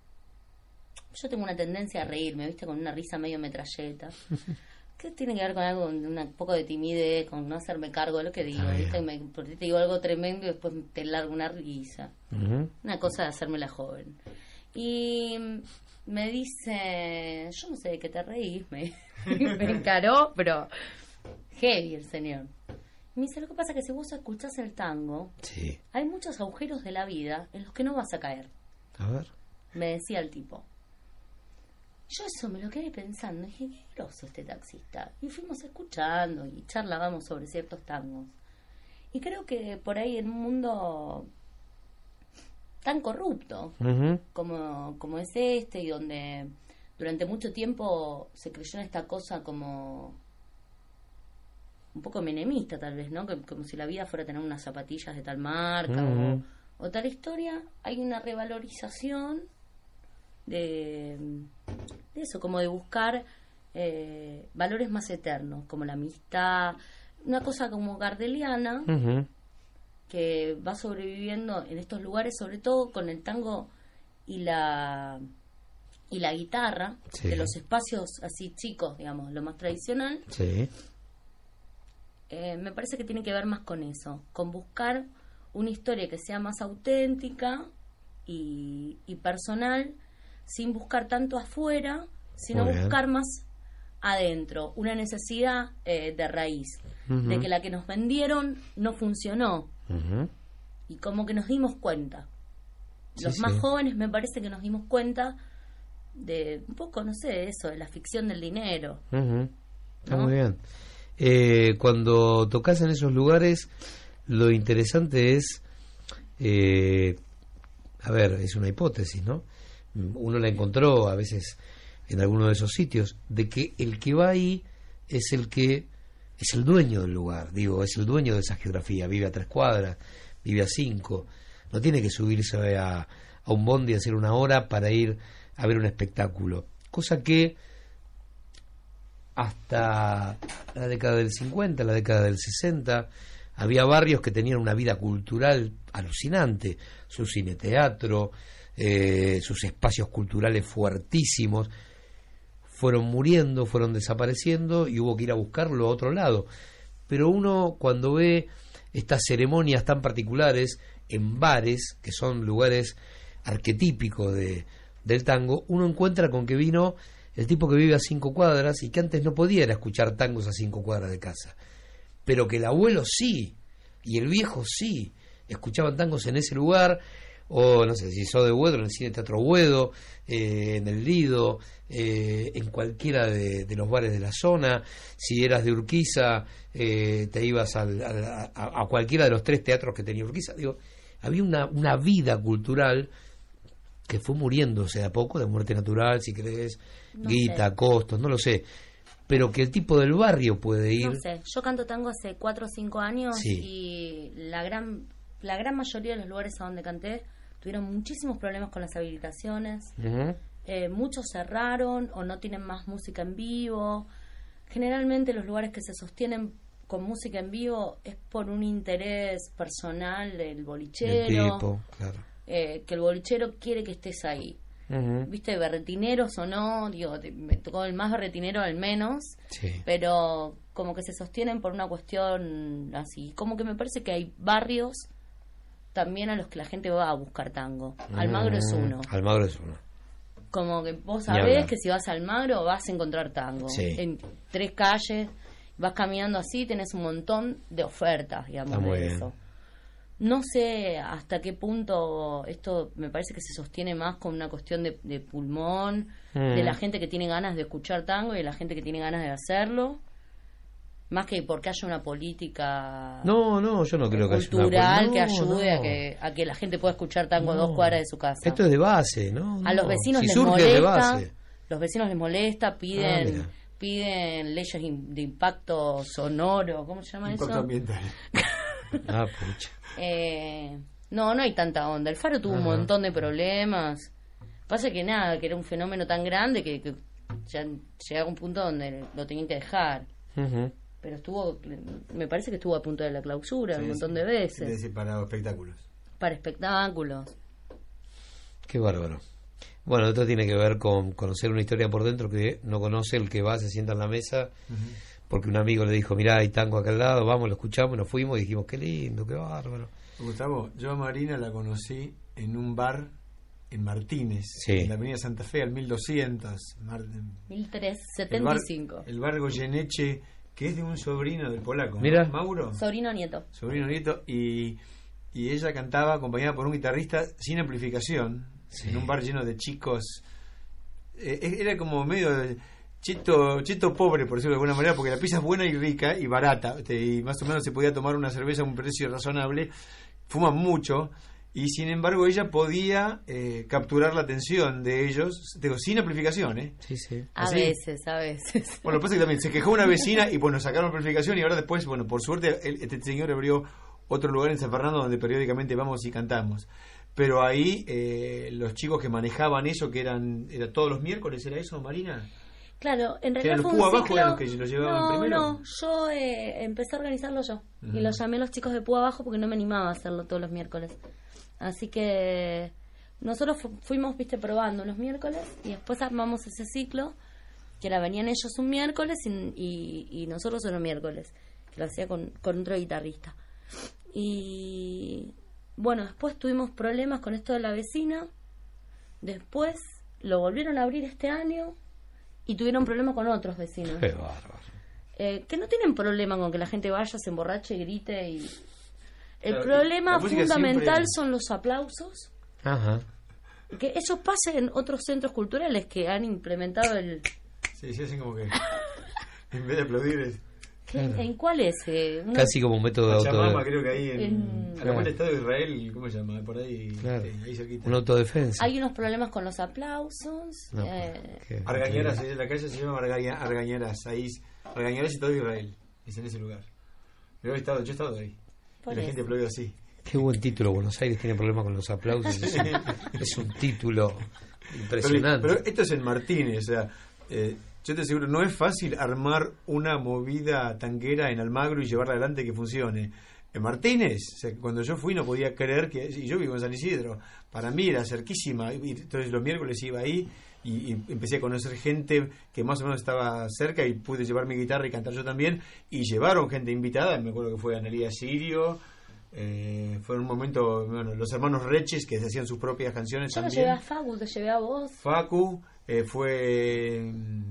Yo tengo una tendencia a reírme, ¿viste? Con una risa medio metralleta. ¿Qué tiene que ver con algo, con un poco de timidez, con no hacerme cargo de lo que digo? ¿Viste? Me, porque te digo algo tremendo y después te largo una risa. Uh-huh. Una cosa de hacerme la joven. Y me dice, yo no sé de qué te reís, me, me encaró, pero heavy el señor. Me dice, lo que pasa es que si vos escuchás el tango, sí. hay muchos agujeros de la vida en los que no vas a caer. A ver. me decía el tipo. Yo eso me lo quedé pensando, dije, qué groso este taxista. Y fuimos escuchando y charlábamos sobre ciertos tangos. Y creo que por ahí en un mundo tan corrupto uh-huh. como, como es este, y donde durante mucho tiempo se creyó en esta cosa como un poco menemista tal vez, ¿no? Que, como si la vida fuera a tener unas zapatillas de tal marca uh-huh. o, o tal historia, hay una revalorización de, de eso, como de buscar eh, valores más eternos, como la amistad, una cosa como gardeliana uh-huh. que va sobreviviendo en estos lugares, sobre todo con el tango y la y la guitarra, sí. de los espacios así chicos, digamos, lo más tradicional. Sí. Eh, me parece que tiene que ver más con eso, con buscar una historia que sea más auténtica y, y personal, sin buscar tanto afuera, sino buscar más adentro, una necesidad eh, de raíz, uh-huh. de que la que nos vendieron no funcionó, uh-huh. y como que nos dimos cuenta. Sí, Los sí. más jóvenes me parece que nos dimos cuenta de un poco, no sé, eso, de la ficción del dinero. Uh-huh. Está ¿no? muy bien. Eh, cuando tocas en esos lugares, lo interesante es, eh, a ver, es una hipótesis, ¿no? Uno la encontró a veces en alguno de esos sitios, de que el que va ahí es el que es el dueño del lugar, digo, es el dueño de esa geografía, vive a tres cuadras, vive a cinco, no tiene que subirse a, a un bondi a hacer una hora para ir a ver un espectáculo, cosa que hasta la década del cincuenta, la década del sesenta, había barrios que tenían una vida cultural alucinante, su cine teatro, eh, sus espacios culturales fuertísimos, fueron muriendo, fueron desapareciendo y hubo que ir a buscarlo a otro lado. Pero uno cuando ve estas ceremonias tan particulares en bares, que son lugares arquetípicos de, del tango, uno encuentra con que vino el tipo que vive a cinco cuadras y que antes no podía ir a escuchar tangos a cinco cuadras de casa, pero que el abuelo sí, y el viejo sí, escuchaban tangos en ese lugar, o no sé, si sos de Buedo, en el Cine Teatro Buedo, eh, en el Lido, eh, en cualquiera de, de los bares de la zona. Si eras de Urquiza, eh, te ibas al, al, a, a cualquiera de los tres teatros que tenía Urquiza. Digo, había una, una vida cultural que fue muriéndose de a poco, de muerte natural, si crees, no Guita, sé. Costos, no lo sé, pero que el tipo del barrio puede ir. No sé, yo canto tango hace cuatro o cinco años, sí. y la gran la gran mayoría de los lugares a donde canté tuvieron muchísimos problemas con las habilitaciones, uh-huh. eh, muchos cerraron o no tienen más música en vivo. Generalmente los lugares que se sostienen con música en vivo es por un interés personal del bolichero, del tipo, claro. eh, que el bolichero quiere que estés ahí. Uh-huh. Viste, berretineros o no, digo, me tocó el más berretinero al menos, sí. pero como que se sostienen por una cuestión así, como que me parece que hay barrios también a los que la gente va a buscar tango. uh-huh. Almagro es uno. Almagro es uno. Como que vos sabés que si vas a Almagro vas a encontrar tango. Sí. En tres calles, vas caminando así, tenés un montón de ofertas, digamos, Está muy de bien. eso. No sé hasta qué punto esto me parece que se sostiene más con una cuestión de, de pulmón, mm. de la gente que tiene ganas de escuchar tango y de la gente que tiene ganas de hacerlo, más que porque haya una política no, no, yo no creo que cultural haya una... no, que ayude no. a que a que la gente pueda escuchar tango no. a dos cuadras de su casa. Esto es de base, ¿no? A los no. vecinos si les surge molesta, de base. los vecinos les molesta, piden ah, piden leyes de impacto sonoro, ¿cómo se llama impacto eso? Ambiental. Ah, pucha. Eh, no, no hay tanta onda. El Faro tuvo Ajá. un montón de problemas. Pasa que nada, que era un fenómeno tan grande que, que ya llegaba a un punto donde lo tenían que dejar. Uh-huh. Pero estuvo, me parece que estuvo a punto de la clausura, sí, un montón sí. de veces. Es decir, para espectáculos. Para espectáculos. Qué bárbaro. Bueno, esto tiene que ver con conocer una historia por dentro que no conoce el que va, se sienta en la mesa. Uh-huh. Porque un amigo le dijo, mirá, hay tango acá al lado, vamos, lo escuchamos, nos fuimos y dijimos, qué lindo, qué bárbaro. Gustavo, yo a Marina la conocí en un bar en Martínez, sí. en la avenida Santa Fe, al mil doscientos. Mar... mil trescientos setenta y cinco. El bar, el bar Goyeneche, que es de un sobrino del polaco, Mira. ¿no? Mauro. Sobrino nieto. Sobrino nieto, y, y ella cantaba acompañada por un guitarrista sin amplificación, sí. en un bar lleno de chicos. Eh, era como medio cheto, cheto pobre, por decirlo de alguna manera, porque la pizza es buena y rica y barata, y más o menos se podía tomar una cerveza a un precio razonable. Fuman mucho, y sin embargo ella podía eh, capturar la atención de ellos, digo, sin amplificación, ¿eh? Sí, sí. A ¿Así? veces, a veces. Bueno, lo que pasa es que también se quejó una vecina y bueno, sacaron amplificación, y ahora después, bueno, por suerte el, este señor abrió otro lugar en San Fernando donde periódicamente vamos y cantamos. Pero ahí eh, los chicos que manejaban eso, que eran era todos los miércoles, ¿era eso, Marina? Claro, en realidad fue un Púa ciclo... Abajo eran los que lo llevaban no, primero. No, yo eh, empecé a organizarlo yo. Uh-huh. Y los llamé a los chicos de Púa Abajo porque no me animaba a hacerlo todos los miércoles. Así que nosotros fu- fuimos, viste, probando los miércoles y después armamos ese ciclo, que era, venían ellos un miércoles y, y, y nosotros otro miércoles, que lo hacía con, con otro guitarrista. Y bueno, después tuvimos problemas con esto de la vecina, después lo volvieron a abrir este año y tuvieron problemas con otros vecinos. Qué bárbaro. Eh, que no tienen problema con que la gente vaya, se emborrache, grite y... El Claro, problema fundamental siempre... son los aplausos. Ajá. Que eso pasa en otros centros culturales que han implementado el... Sí, sí, así como que en vez de aplaudir es... Claro. ¿En cuál es? Eh, una... Casi como un método de Pachamama, creo que ahí en, en... a la vuelta Estado de Israel, ¿cómo se llama? Por ahí, claro. sí, ahí cerquita. Una autodefensa. Hay unos problemas con los aplausos. No, eh... Argañaras, en la calle se llama Argaña, Argañaras, ahí Argañaras y Estado de Israel, es en ese lugar. Yo he estado, yo he estado ahí. Por y la eso. gente aplaudió así. Qué buen título, Buenos Aires tiene problemas con los aplausos. Es un, es un título impresionante. Pero, pero esto es en Martínez, o sea, eh, yo te aseguro, no es fácil armar una movida tanguera en Almagro y llevarla adelante que funcione. En Martínez, o sea, cuando yo fui no podía creer que... Y yo vivo en San Isidro, para mí era cerquísima, y entonces los miércoles iba ahí y, y empecé a conocer gente que más o menos estaba cerca y pude llevar mi guitarra y cantar yo también, y llevaron gente invitada, me acuerdo que fue Analía Sirio, eh, fue un momento, bueno, los hermanos Reches que hacían sus propias canciones Yo también. lo llevé a Facu, te llevé a vos. Facu, eh, fue...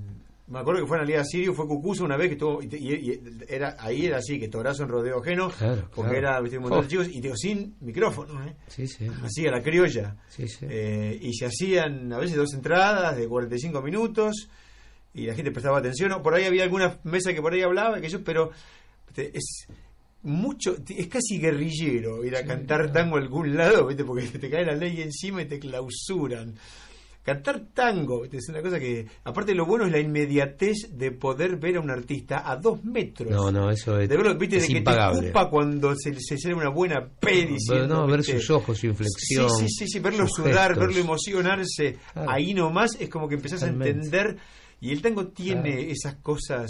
Me acuerdo que fue en Analía Sirio, fue Cucuza una vez que estuvo, y, y, y era ahí era así, que torazo en rodeo ajeno, claro, porque claro. era, viste, un montón Oh. de chicos, y digo, sin micrófono, ¿eh? Sí, sí. Así a la criolla. Sí, sí. Eh, y se hacían a veces dos entradas de cuarenta y cinco minutos, y la gente prestaba atención, ¿no? Por ahí había alguna mesa que por ahí hablaba, que yo, pero viste, es mucho, es casi guerrillero ir a Sí, cantar claro. tango a algún lado, ¿viste? Porque te cae la ley encima y te clausuran. Cantar tango, ¿viste? Es una cosa que, aparte lo bueno es la inmediatez de poder ver a un artista a dos metros. No, no, eso es, de verlo, ¿viste? es De que impagable. te ocupa cuando se, se sale una buena peli. No, no, ver ¿viste? sus ojos, su inflexión. Sí, sí, sí, sí, verlo sus sudar, gestos. verlo emocionarse. Claro. Ahí nomás es como que empezás Totalmente. a entender. Y el tango tiene Claro. esas cosas,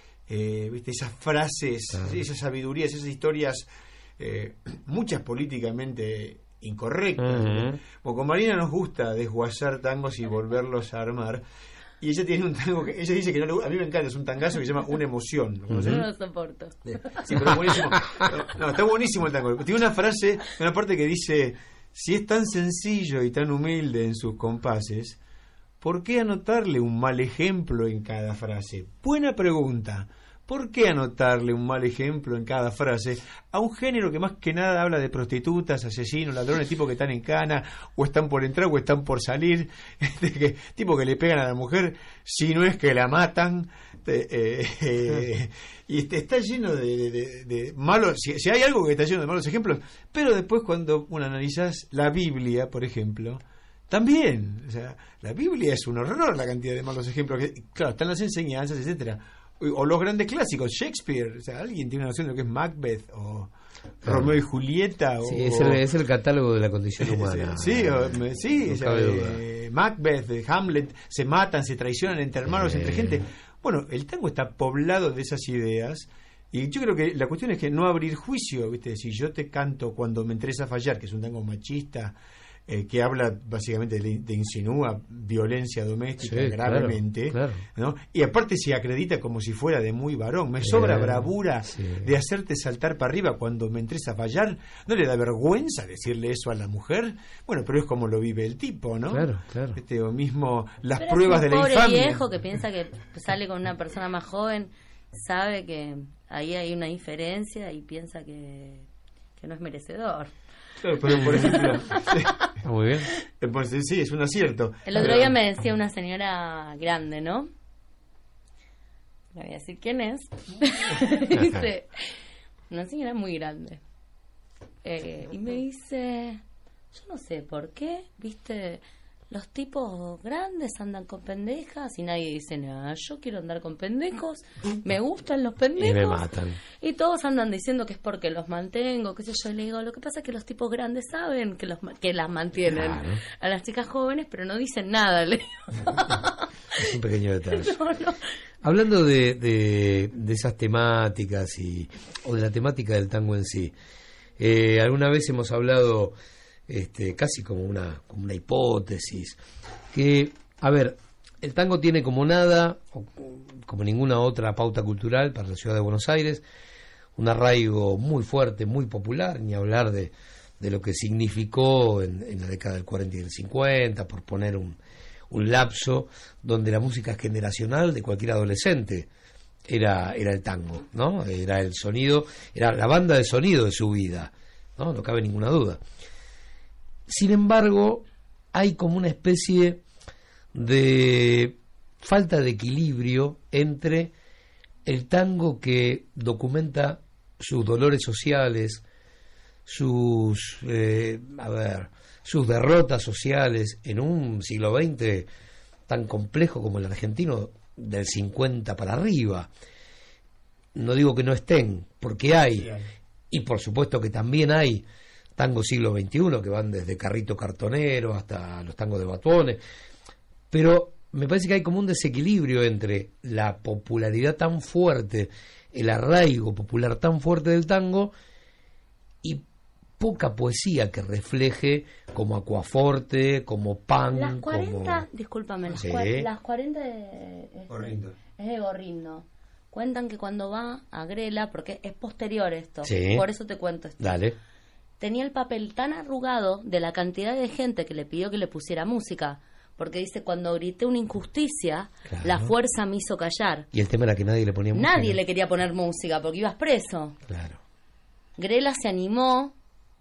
eh, ¿viste? Esas frases, Claro. esas sabidurías, esas historias, eh, muchas políticamente incorrectas. Ujú. Bueno, con Marina nos gusta desguazar tangos y volverlos a armar. Y ella tiene un tango que ella dice que no le gusta. A mí me encanta, es un tangazo que se llama Una emoción. ¿Lo conocés? Yo no lo soporto. Sí, pero es buenísimo. No, no, está buenísimo el tango. Tiene una frase, una parte que dice: si es tan sencillo y tan humilde en sus compases, ¿por qué anotarle un mal ejemplo en cada frase? Buena pregunta. ¿Por qué anotarle un mal ejemplo en cada frase a un género que más que nada habla de prostitutas, asesinos, ladrones, tipos que están en cana, o están por entrar o están por salir, que, tipo que le pegan a la mujer, si no es que la matan, eh, eh, eh, y este, está lleno de, de, de, de malos, si, si hay algo que está lleno de malos ejemplos, pero después cuando uno analizas la Biblia, por ejemplo, también, o sea, la Biblia es un horror la cantidad de malos ejemplos, que, claro, están las enseñanzas, etcétera. O los grandes clásicos, Shakespeare, o sea, alguien tiene una noción de lo que es Macbeth o Claro. Romeo y Julieta. O, Sí, es, el, es el catálogo de la condición humana. Sí, o, me- sí, No o sea, cabe duda. eh, Macbeth, eh, Hamlet, se matan, se traicionan entre hermanos, Sí. entre gente. Bueno, el tango está poblado de esas ideas. Y yo creo que la cuestión es que no abrir juicio, ¿viste? Si yo te canto Cuando me entres a fallar, que es un tango machista, eh, que habla básicamente de, de insinúa violencia doméstica Sí, gravemente, claro, ¿no? Y aparte se acredita como si fuera de muy varón. Me sobra Eh, bravura sí. de hacerte saltar para arriba cuando me entres a fallar. ¿No le da vergüenza decirle eso a la mujer? Bueno, pero es como lo vive el tipo, ¿no? Claro, claro. Este, o mismo las Pero pruebas es de un la pobre infamia. viejo que piensa que sale con una persona más joven, sabe que ahí hay una diferencia y piensa que, que no es merecedor. Claro, pero por ejemplo, sí. Muy bien. Pues, sí, es un acierto. El otro día me decía una señora grande, ¿no? No voy a decir quién es. Dice, una señora muy grande. Eh, y me dice, yo no sé por qué, viste, los tipos grandes andan con pendejas y nadie dice nada. Yo quiero andar con pendejos, me gustan los pendejos. Y me matan. Y todos andan diciendo que es porque los mantengo, qué sé yo. Y le digo, lo que pasa es que los tipos grandes saben que los que las mantienen Claro. a las chicas jóvenes, pero no dicen nada. Le digo. Es un pequeño detalle. No, no. Hablando de, de, de esas temáticas y o de la temática del tango en sí, eh, alguna vez hemos hablado este, casi como una, como una hipótesis, que, a ver, el tango tiene como nada, o como ninguna otra pauta cultural para la ciudad de Buenos Aires, un arraigo muy fuerte, muy popular, ni hablar de, de lo que significó en, en la década del cuarenta y del cincuenta, por poner un un lapso donde la música generacional de cualquier adolescente era, era el tango, ¿no? Era el sonido, era la banda de sonido de su vida, ¿no? No cabe ninguna duda. Sin embargo, hay como una especie de falta de equilibrio entre el tango que documenta sus dolores sociales, sus, eh, a ver, sus derrotas sociales en un siglo veinte tan complejo como el argentino, del cincuenta para arriba. No digo que no estén, porque hay, sí, hay. Y por supuesto que también hay tangos siglo veintiuno que van desde Carrito Cartonero hasta los tangos de Batuones, pero me parece que hay como un desequilibrio entre la popularidad tan fuerte, el arraigo popular tan fuerte del tango y poca poesía que refleje como Aquaforte, como Pan, las cuarenta, como... discúlpame, las, sí. cua- las cuarenta de, este, es de Gorrindo. Cuentan que cuando va a Grela, porque es posterior esto, sí. Por eso te cuento esto. Dale. Tenía el papel tan arrugado de la cantidad de gente que le pidió que le pusiera música, porque dice, cuando grité una injusticia, claro, la fuerza me hizo callar. Y el tema era que nadie le ponía música. Nadie le quería poner música, porque ibas preso. Claro. Grela se animó,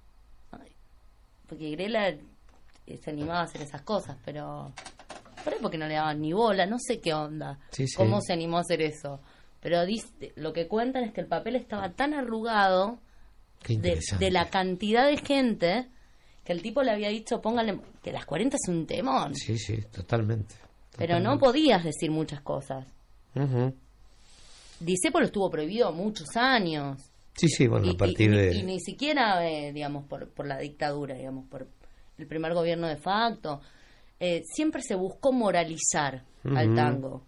porque Grela se animaba a hacer esas cosas, pero por ahí porque no le daban ni bola, no sé qué onda, sí, sí. Cómo se animó a hacer eso. Pero dice, lo que cuentan es que el papel estaba tan arrugado de, de la cantidad de gente que el tipo le había dicho, póngale, que las cuarenta es un temón. Sí, sí, totalmente. Pero totalmente. No podías decir muchas cosas. Uh-huh. Dice, pues lo estuvo prohibido muchos años. Sí, sí, bueno, y, a partir y, de... Y ni siquiera, eh, digamos, por, por la dictadura, digamos, por el primer gobierno de facto. Eh, siempre se buscó moralizar uh-huh. al tango.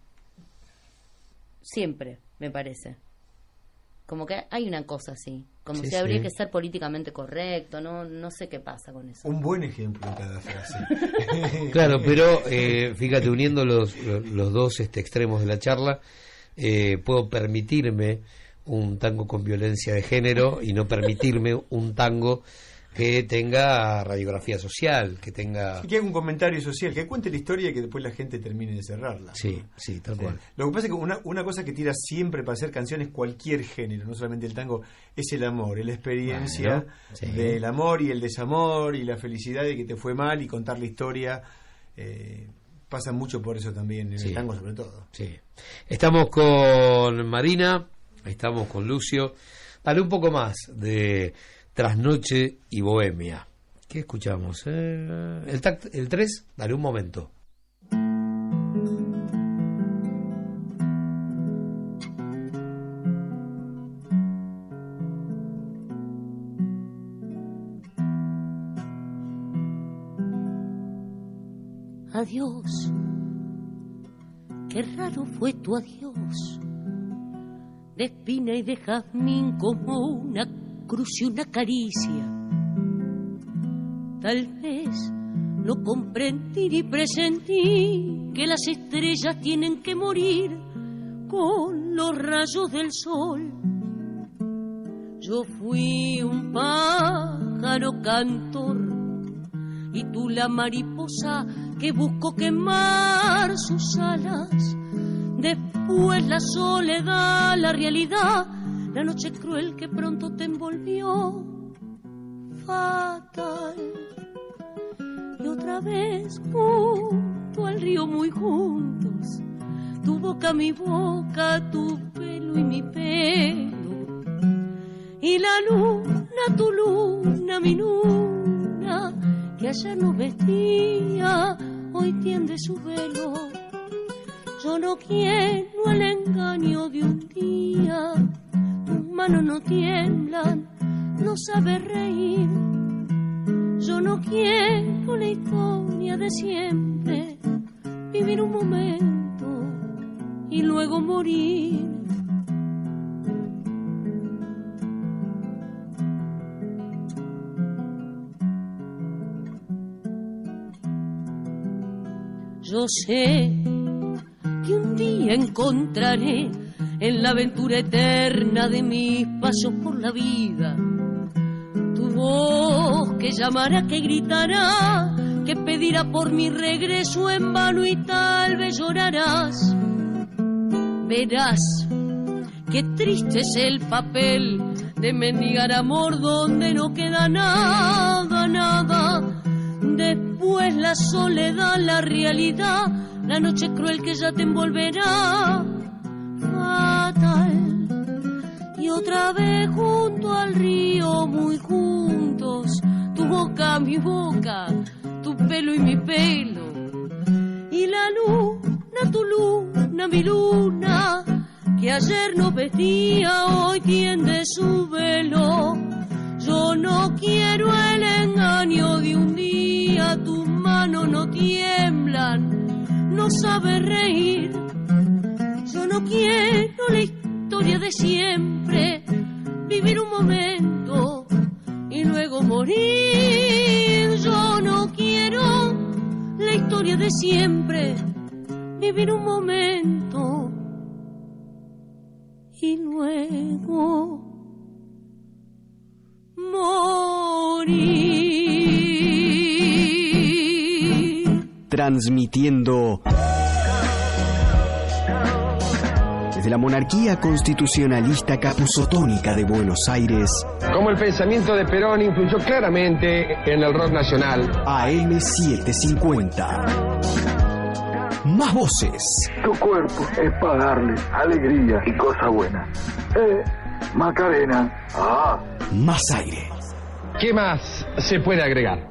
Siempre, me parece. Como que hay una cosa así. Como sí, si habría sí. que ser políticamente correcto. No no sé qué pasa con eso. Un buen ejemplo en cada frase. Claro, pero eh, fíjate, uniendo los, los, los dos este, extremos de la charla, eh, puedo permitirme un tango con violencia de género y no permitirme un tango que tenga radiografía social, que tenga... Y que haga un comentario social, que cuente la historia y que después la gente termine de cerrarla. Sí, sí, tal cual. Sí. Lo que pasa es que una, una cosa que tira siempre para hacer canciones, cualquier género, no solamente el tango, es el amor, es la experiencia bueno, sí. del amor y el desamor y la felicidad de que te fue mal y contar la historia. Eh, pasa mucho por eso también, en sí. el tango sobre todo. Sí. Estamos con Marina, estamos con Lucio. Dale un poco más de... Trasnoche y Bohemia. ¿Qué escuchamos? Eh, el tact, el tres, dale un momento. Adiós, qué raro fue tu adiós, de espina y de jazmín como una cruz y una caricia. Tal vez no comprendí ni presentí que las estrellas tienen que morir con los rayos del sol. Yo fui un pájaro cantor y tú la mariposa que buscó quemar sus alas. Después la soledad, la realidad, la noche cruel que pronto te envolvió. fatal. Y otra vez junto al río muy juntos, tu boca mi boca, tu pelo y mi pelo, y la luna, tu luna, mi luna, que ayer nos vestía, hoy tiende su velo. Yo no quiero el engaño de un día, tus manos no tiemblan, no sabes reír. Yo no quiero la historia de siempre, vivir un momento y luego morir. Yo sé que un día encontraré en la aventura eterna de mis pasos por la vida tu voz que llamará, que gritará, que pedirá por mi regreso en vano y tal vez llorarás. Verás qué triste es el papel de mendigar amor donde no queda nada, nada. Después la soledad, la realidad, la noche cruel que ya te envolverá. Fatal. Y otra vez junto al río, muy juntos, tu boca, mi boca, tu pelo y mi pelo. Y la luna, tu luna, mi luna, que ayer nos vestía, hoy tiende su velo. Yo no quiero el engaño de un día, tus manos no tiemblan, no sabes reír. Yo no quiero la historia de siempre, vivir un momento y luego morir. Yo no quiero la historia de siempre, vivir un momento y luego morir. Transmitiendo desde la monarquía constitucionalista capuzotónica de Buenos Aires. Como el pensamiento de Perón influyó claramente en el rock nacional. A M setecientos cincuenta. Más voces. Tu cuerpo es para darle alegría y cosa buena. Eh, Macarena. Ah. Más aire. ¿Qué más se puede agregar?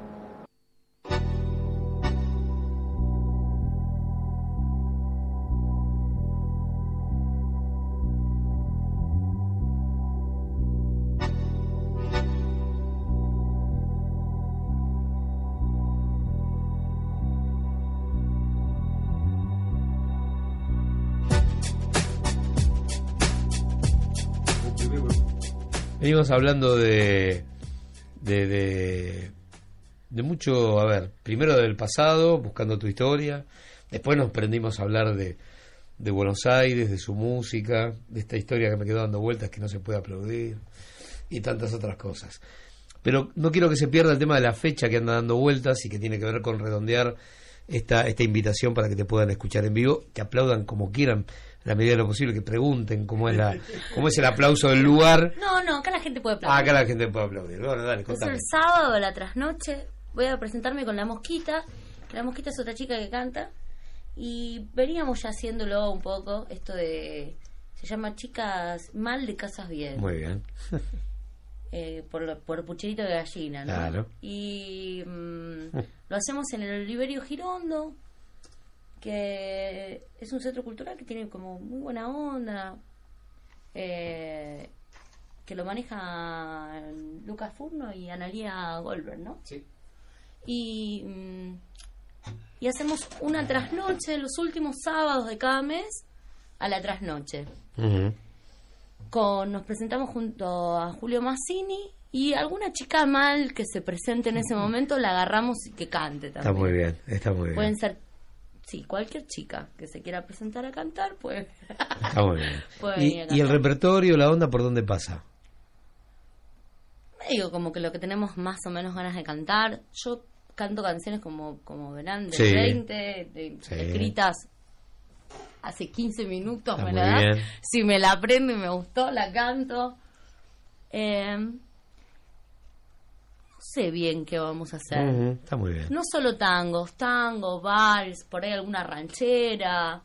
Venimos hablando de, de, de, de mucho, a ver, primero del pasado, buscando tu historia, después nos prendimos a hablar de, de Buenos Aires, de su música, de esta historia que me quedó dando vueltas que no se puede aplaudir y tantas otras cosas. Pero no quiero que se pierda el tema de la fecha que anda dando vueltas y que tiene que ver con redondear esta, esta invitación para que te puedan escuchar en vivo, que aplaudan como quieran, en la medida de lo posible, que pregunten cómo es la cómo es el aplauso del lugar. No, no, acá la gente puede aplaudir. Ah, acá la gente puede aplaudir. Bueno, dale, contame. Es el sábado, la trasnoche, voy a presentarme con La Mosquita. La Mosquita es otra chica que canta. Y veníamos ya haciéndolo un poco, esto de... Se llama Chicas Mal de Casas Bien. Muy bien. eh, por, lo, por pucherito de gallina, ¿no? Claro. Y mm, lo hacemos en el Oliverio Girondo, que es un centro cultural que tiene como muy buena onda, eh, que lo maneja Lucas Furno y Analía Goldberg, ¿no? Sí. Y, y hacemos una trasnoche los últimos sábados de cada mes a la trasnoche. Uh-huh. Con, nos presentamos junto a Julio Mazzini y alguna chica mal que se presente en ese momento la agarramos y que cante también. Está muy bien, está muy bien. Pueden ser, sí, cualquier chica que se quiera presentar a cantar, pues. Está muy bien. Puede ¿Y, venir a ¿Y el cantar. repertorio, la onda, por dónde pasa? Digo, como que lo que tenemos más o menos ganas de cantar. Yo canto canciones como, como verán, de Sí. veinte, de, Sí. escritas hace quince minutos, Está me muy la das. bien. Si me la aprendo y me gustó, la canto. Eh, no sé bien qué vamos a hacer. Uh-huh, está muy bien. No solo tangos, tangos, vals, por ahí alguna ranchera,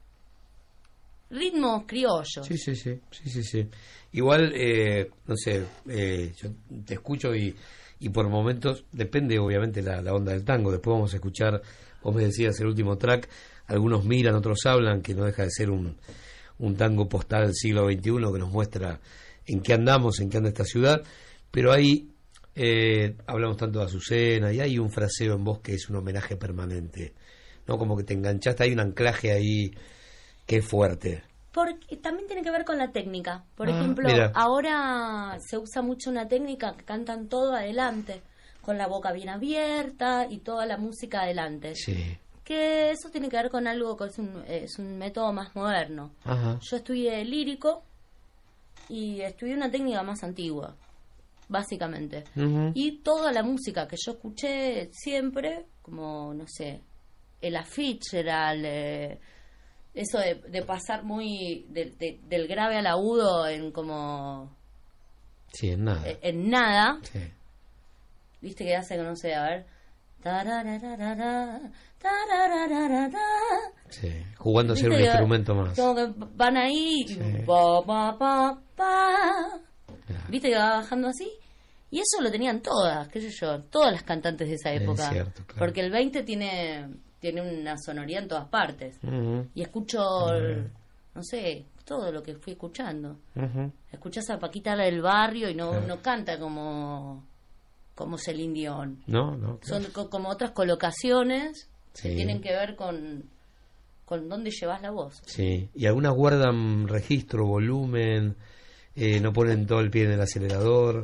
ritmos criollos. Sí, sí, sí, sí, sí, sí. Igual, eh, no sé, eh, yo te escucho y, y por momentos, depende obviamente la, la onda del tango, después vamos a escuchar, vos me decías el último track, algunos miran, otros hablan, que no deja de ser un, un tango postal del siglo veintiuno que nos muestra en qué andamos, en qué anda esta ciudad, pero ahí eh, hablamos tanto de Azucena y hay un fraseo en vos que es un homenaje permanente, ¿no? Como que te enganchaste, hay un anclaje ahí que es fuerte. Porque también tiene que ver con la técnica. Por Ah, ejemplo, mira. ahora se usa mucho una técnica que cantan todo adelante, con la boca bien abierta y toda la música adelante. Sí. Que eso tiene que ver con algo que es un, es un método más moderno. Ajá. Yo estudié lírico y estudié una técnica más antigua, básicamente. Ujú. Y toda la música que yo escuché siempre, como, no sé, Ella Fitzgerald, eh, eso de, de pasar muy de- de- del grave al agudo en como Sí, en nada. eh, en nada, Sí. viste que hace que no sé, a ver, tararararara, tararararara. Sí, jugando a ser un Viste que instrumento más. como que van ahí y Sí. pa, pa, pa, pa. Viste que va bajando así. Y eso lo tenían todas, qué sé yo, todas las cantantes de esa Es época. cierto, claro. Porque el veinte tiene tiene una sonoridad en todas partes. Ujú. Y escucho, no sé, todo lo que fui escuchando. Ujú. Escuchás a Paquita la del barrio y no, Claro. no canta como como Celine Dion. No, no. Son co- como otras colocaciones Sí. que tienen que ver con, con dónde llevas la voz. Sí, y algunas guardan registro, volumen, eh, no ponen todo el pie en el acelerador,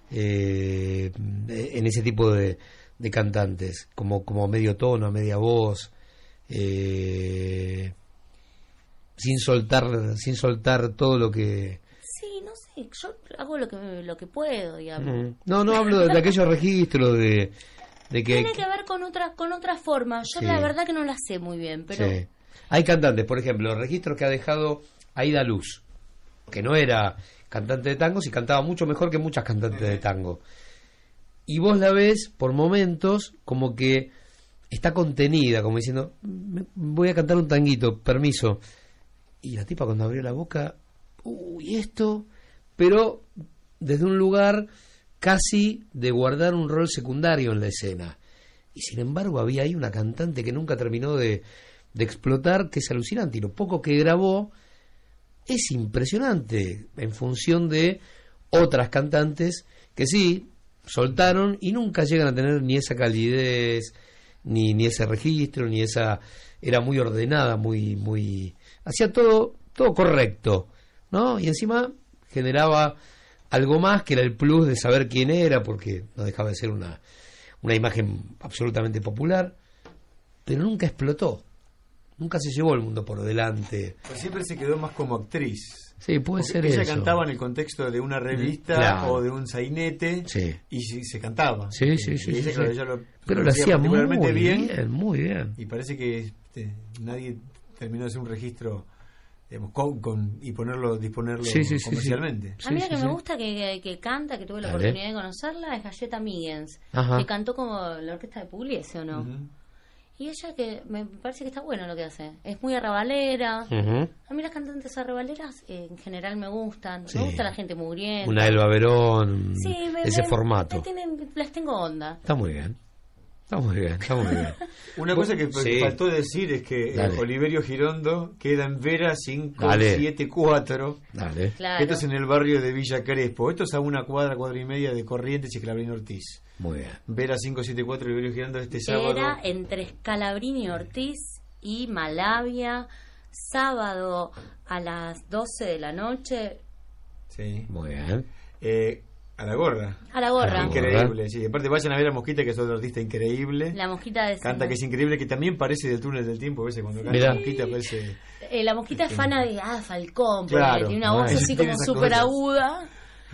eh, en ese tipo de, de cantantes, como, como a medio tono, a media voz, eh, sin soltar, sin soltar todo lo que... Sí, no sé, yo hago lo que lo que puedo, digamos. Mm. No, no hablo de, de aquellos registros de, de que... Tiene que ver con otras con otras formas. Yo Sí. la verdad que no las sé muy bien, pero Sí. Hay cantantes, por ejemplo, registros que ha dejado Aida Luz, que no era cantante de tango, y cantaba mucho mejor que muchas cantantes de tango. Y vos la ves por momentos como que está contenida, como diciendo, "Me- voy a cantar un tanguito, permiso". Y la tipa cuando abrió la boca, uy, esto, pero desde un lugar casi de guardar un rol secundario en la escena. Y sin embargo había ahí una cantante que nunca terminó de, de explotar, que es alucinante. Y lo poco que grabó es impresionante en función de otras cantantes que sí soltaron y nunca llegan a tener ni esa calidez, ni, ni ese registro, ni esa... Era muy ordenada, muy... muy hacía todo, todo correcto, ¿no? Y encima generaba algo más que era el plus de saber quién era, porque no dejaba de ser una, una imagen absolutamente popular, pero nunca explotó, nunca se llevó el mundo por delante. Pues siempre se quedó más como actriz. Sí, puede Porque ser ella eso. cantaba en el contexto de una revista Claro. o de un sainete Sí. y sí, se cantaba. Sí, sí, sí, Y ella, sí, claro, sí. ella lo, Pero lo hacía muy particularmente bien, muy bien. Y parece que este, nadie terminó de hacer un registro, digamos, con, con- y ponerlo, disponerlo Sí, sí, sí, comercialmente. a mí la que me gusta que, que, que canta, que tuve la Dale. oportunidad de conocerla, es Galleta Miguens, Ajá. que cantó como la orquesta de Pugliese, ¿o no? Ujú. Y ella que me parece que está bueno lo que hace. Es muy arrabalera. Ujú. A mí las cantantes arrabaleras eh, en general me gustan. Sí. Me gusta la gente mugrienta. Una Elba Verón, Sí, me- ese me- formato. me tienen- les tengo onda. Está muy bien. Está muy bien, está muy bien. Una cosa que, que Sí. faltó decir es que eh, Dale. Oliverio Girondo queda en Vera cinco Dale. siete cuatro. Dale. Claro. Esto es en el barrio de Villa Crespo. Esto es a una cuadra, cuadra y media de Corrientes y Escalabrín Ortiz. Muy bien. Vera cinco siete cuatro, Oliverio Girondo este sábado. Era entre Scalabrini Ortiz y Malavia, sábado a las doce de la noche. Sí. Muy bien. Eh, a la gorra. A la gorra. Increíble, sí. Aparte vayan a ver a Mosquita, que es otro artista increíble. La Mosquita de Canta que es increíble, que también parece del túnel del tiempo, a veces cuando canta Mirá. Mosquita parece... Eh, la Mosquita es fana de ah, Falcón, porque Claro. tiene una voz Ah, así tiene como esas súper cosas. aguda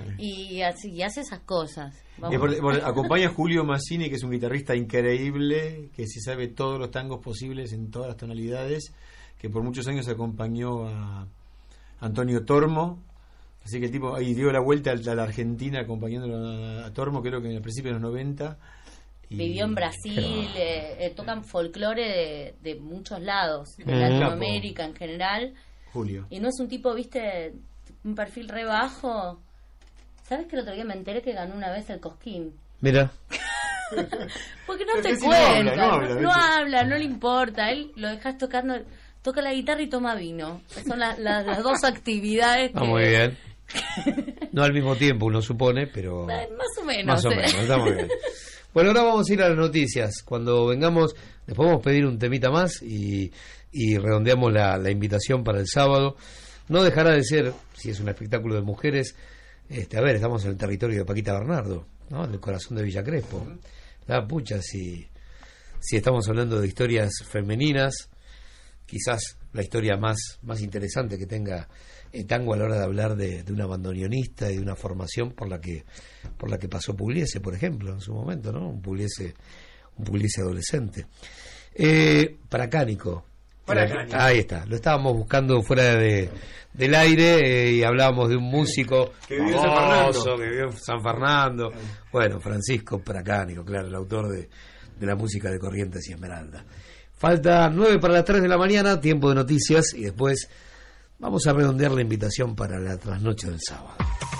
y, así, y hace esas cosas. Vamos. Y aparte, bueno, acompaña a Julio Massini, que es un guitarrista increíble, que se sabe todos los tangos posibles en todas las tonalidades, que por muchos años acompañó a Antonio Tormo Así que el tipo ahí dio la vuelta a la Argentina acompañándolo a, a Tormo, creo que en el principio de los noventa. Y... Vivió en Brasil, eh, eh, tocan folclore de, de muchos lados, de Mm. Latinoamérica en general. Julio. Y no es un tipo, viste, un perfil re bajo. ¿Sabes que el otro día me enteré que ganó una vez el Cosquín? Mira. Porque no Porque te si no cuenta, habla, no habla, no, no habla, no le importa. Él lo dejas tocando, toca la guitarra y toma vino. Son la- la- las dos actividades que... Ah, muy bien. No al mismo tiempo, uno supone, pero... Eh, Más o menos. Más o eh. menos, está muy bien. Bueno, ahora vamos a ir a las noticias. Cuando vengamos, les podemos pedir un temita más y, y redondeamos la, la invitación para el sábado. No dejará de ser, si es un espectáculo de mujeres, este, a ver, estamos en el territorio de Paquita Bernardo, ¿no? En el corazón de Villa Crespo. La pucha, si, si estamos hablando de historias femeninas, quizás la historia más, más interesante que tenga el tango a la hora de hablar de, de una bandoneonista y de una formación por la que por la que pasó Pugliese, por ejemplo, en su momento, ¿no? Un Pugliese, un Pugliese adolescente. Eh, Paracánico. Paracánico. Ahí está, lo estábamos buscando fuera de, del aire eh, y hablábamos de un músico Que vivió en San Fernando. famoso, que vivió en San Fernando. Bueno, Francisco Paracánico, claro, el autor de, de la música de Corrientes y Esmeralda. Falta nueve para las tres de la mañana, tiempo de noticias, y después vamos a redondear la invitación para la trasnoche del sábado.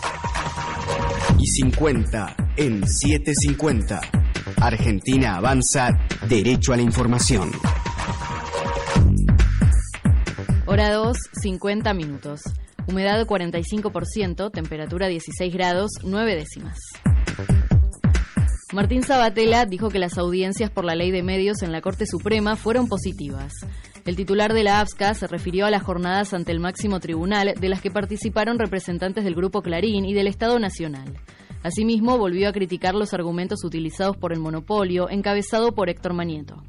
Y cincuenta en setecientos cincuenta. Argentina avanza derecho a la información. Hora dos, cincuenta minutos. Humedad cuarenta y cinco por ciento, temperatura dieciséis grados, nueve décimas. Martín Sabatella dijo que las audiencias por la ley de medios en la Corte Suprema fueron positivas. El titular de la AFSCA se refirió a las jornadas ante el máximo tribunal de las que participaron representantes del Grupo Clarín y del Estado Nacional. Asimismo, volvió a criticar los argumentos utilizados por el monopolio, encabezado por Héctor Manieto.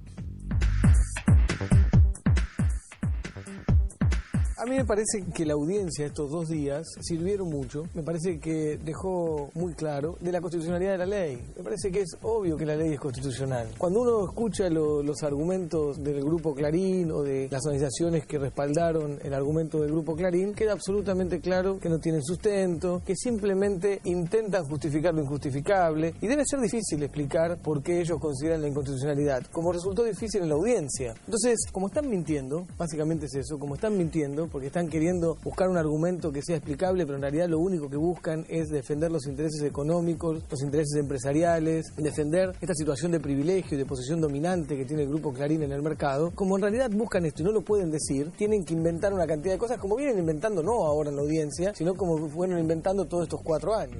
A mí me parece que la audiencia estos dos días sirvieron mucho. Me parece que dejó muy claro de la constitucionalidad de la ley. Me parece que es obvio que la ley es constitucional. Cuando uno escucha lo, los argumentos del Grupo Clarín o de las organizaciones que respaldaron el argumento del Grupo Clarín, queda absolutamente claro que no tienen sustento, que simplemente intentan justificar lo injustificable, y debe ser difícil explicar por qué ellos consideran la inconstitucionalidad, como resultó difícil en la audiencia. Entonces, como están mintiendo, básicamente es eso, como están mintiendo, porque están queriendo buscar un argumento que sea explicable, pero en realidad lo único que buscan es defender los intereses económicos, los intereses empresariales, defender esta situación de privilegio y de posición dominante que tiene el Grupo Clarín en el mercado. Como en realidad buscan esto y no lo pueden decir, tienen que inventar una cantidad de cosas, como vienen inventando no ahora en la audiencia, sino como fueron inventando todos estos cuatro años.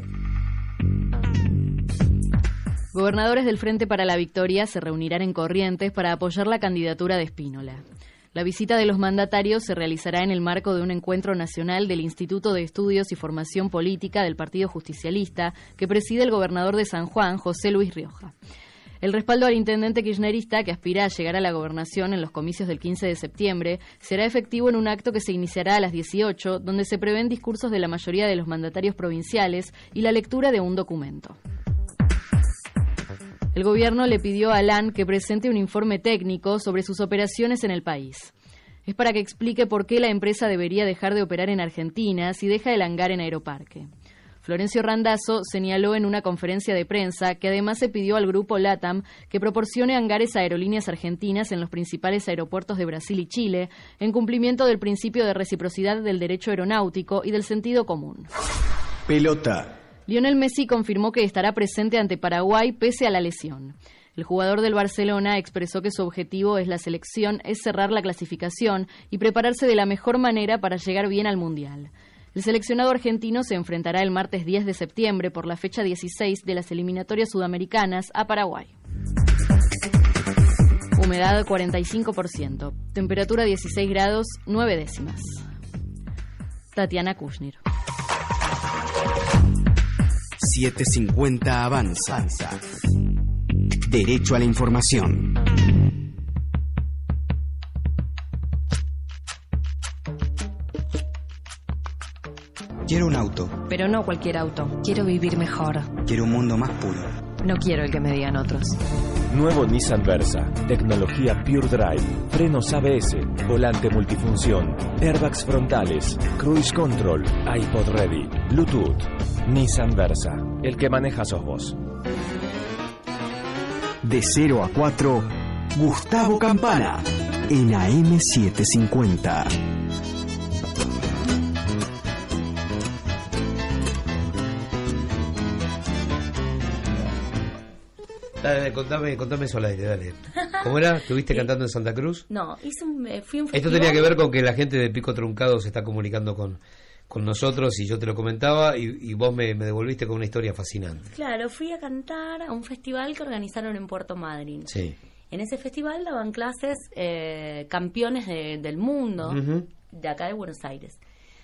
Gobernadores del Frente para la Victoria se reunirán en Corrientes para apoyar la candidatura de Spínola. La visita de los mandatarios se realizará en el marco de un encuentro nacional del Instituto de Estudios y Formación Política del Partido Justicialista que preside el gobernador de San Juan, José Luis Rioja. El respaldo al intendente kirchnerista que aspira a llegar a la gobernación en los comicios del quince de septiembre será efectivo en un acto que se iniciará a las dieciocho, donde se prevén discursos de la mayoría de los mandatarios provinciales y la lectura de un documento. El gobierno le pidió a Alan que presente un informe técnico sobre sus operaciones en el país. Es para que explique por qué la empresa debería dejar de operar en Argentina si deja el hangar en Aeroparque. Florencio Randazzo señaló en una conferencia de prensa que además se pidió al grupo LATAM que proporcione hangares a aerolíneas argentinas en los principales aeropuertos de Brasil y Chile, en cumplimiento del principio de reciprocidad del derecho aeronáutico y del sentido común. Pelota. Lionel Messi confirmó que estará presente ante Paraguay pese a la lesión. El jugador del Barcelona expresó que su objetivo es la selección, es cerrar la clasificación y prepararse de la mejor manera para llegar bien al Mundial. El seleccionado argentino se enfrentará el martes diez de septiembre por la fecha dieciséis de las eliminatorias sudamericanas a Paraguay. Humedad cuarenta y cinco por ciento. Temperatura dieciséis grados, nueve décimas. Tatiana Kushner. setecientos cincuenta avanza. Derecho a la información. Quiero un auto. Pero no cualquier auto. Quiero vivir mejor. Quiero un mundo más puro. No quiero el que me digan otros. Nuevo Nissan Versa, tecnología Pure Drive, frenos A B S, volante multifunción, airbags frontales, cruise control, iPod Ready, Bluetooth. Nissan Versa, el que maneja sos vos. De cero a cuatro, Gustavo Campana, en A M setecientos cincuenta. Dale, contame, contame eso al aire, dale. ¿Cómo era? ¿Estuviste cantando en Santa Cruz? No, hice un, eh, fui a un Esto festival. tenía que ver con que la gente de Pico Truncado se está comunicando con, con nosotros y yo te lo comentaba y, y vos me, me devolviste con una historia fascinante. Claro, fui a cantar a un festival que organizaron en Puerto Madryn. Sí. En ese festival daban clases eh, campeones de- del mundo, Ujú. de acá de Buenos Aires.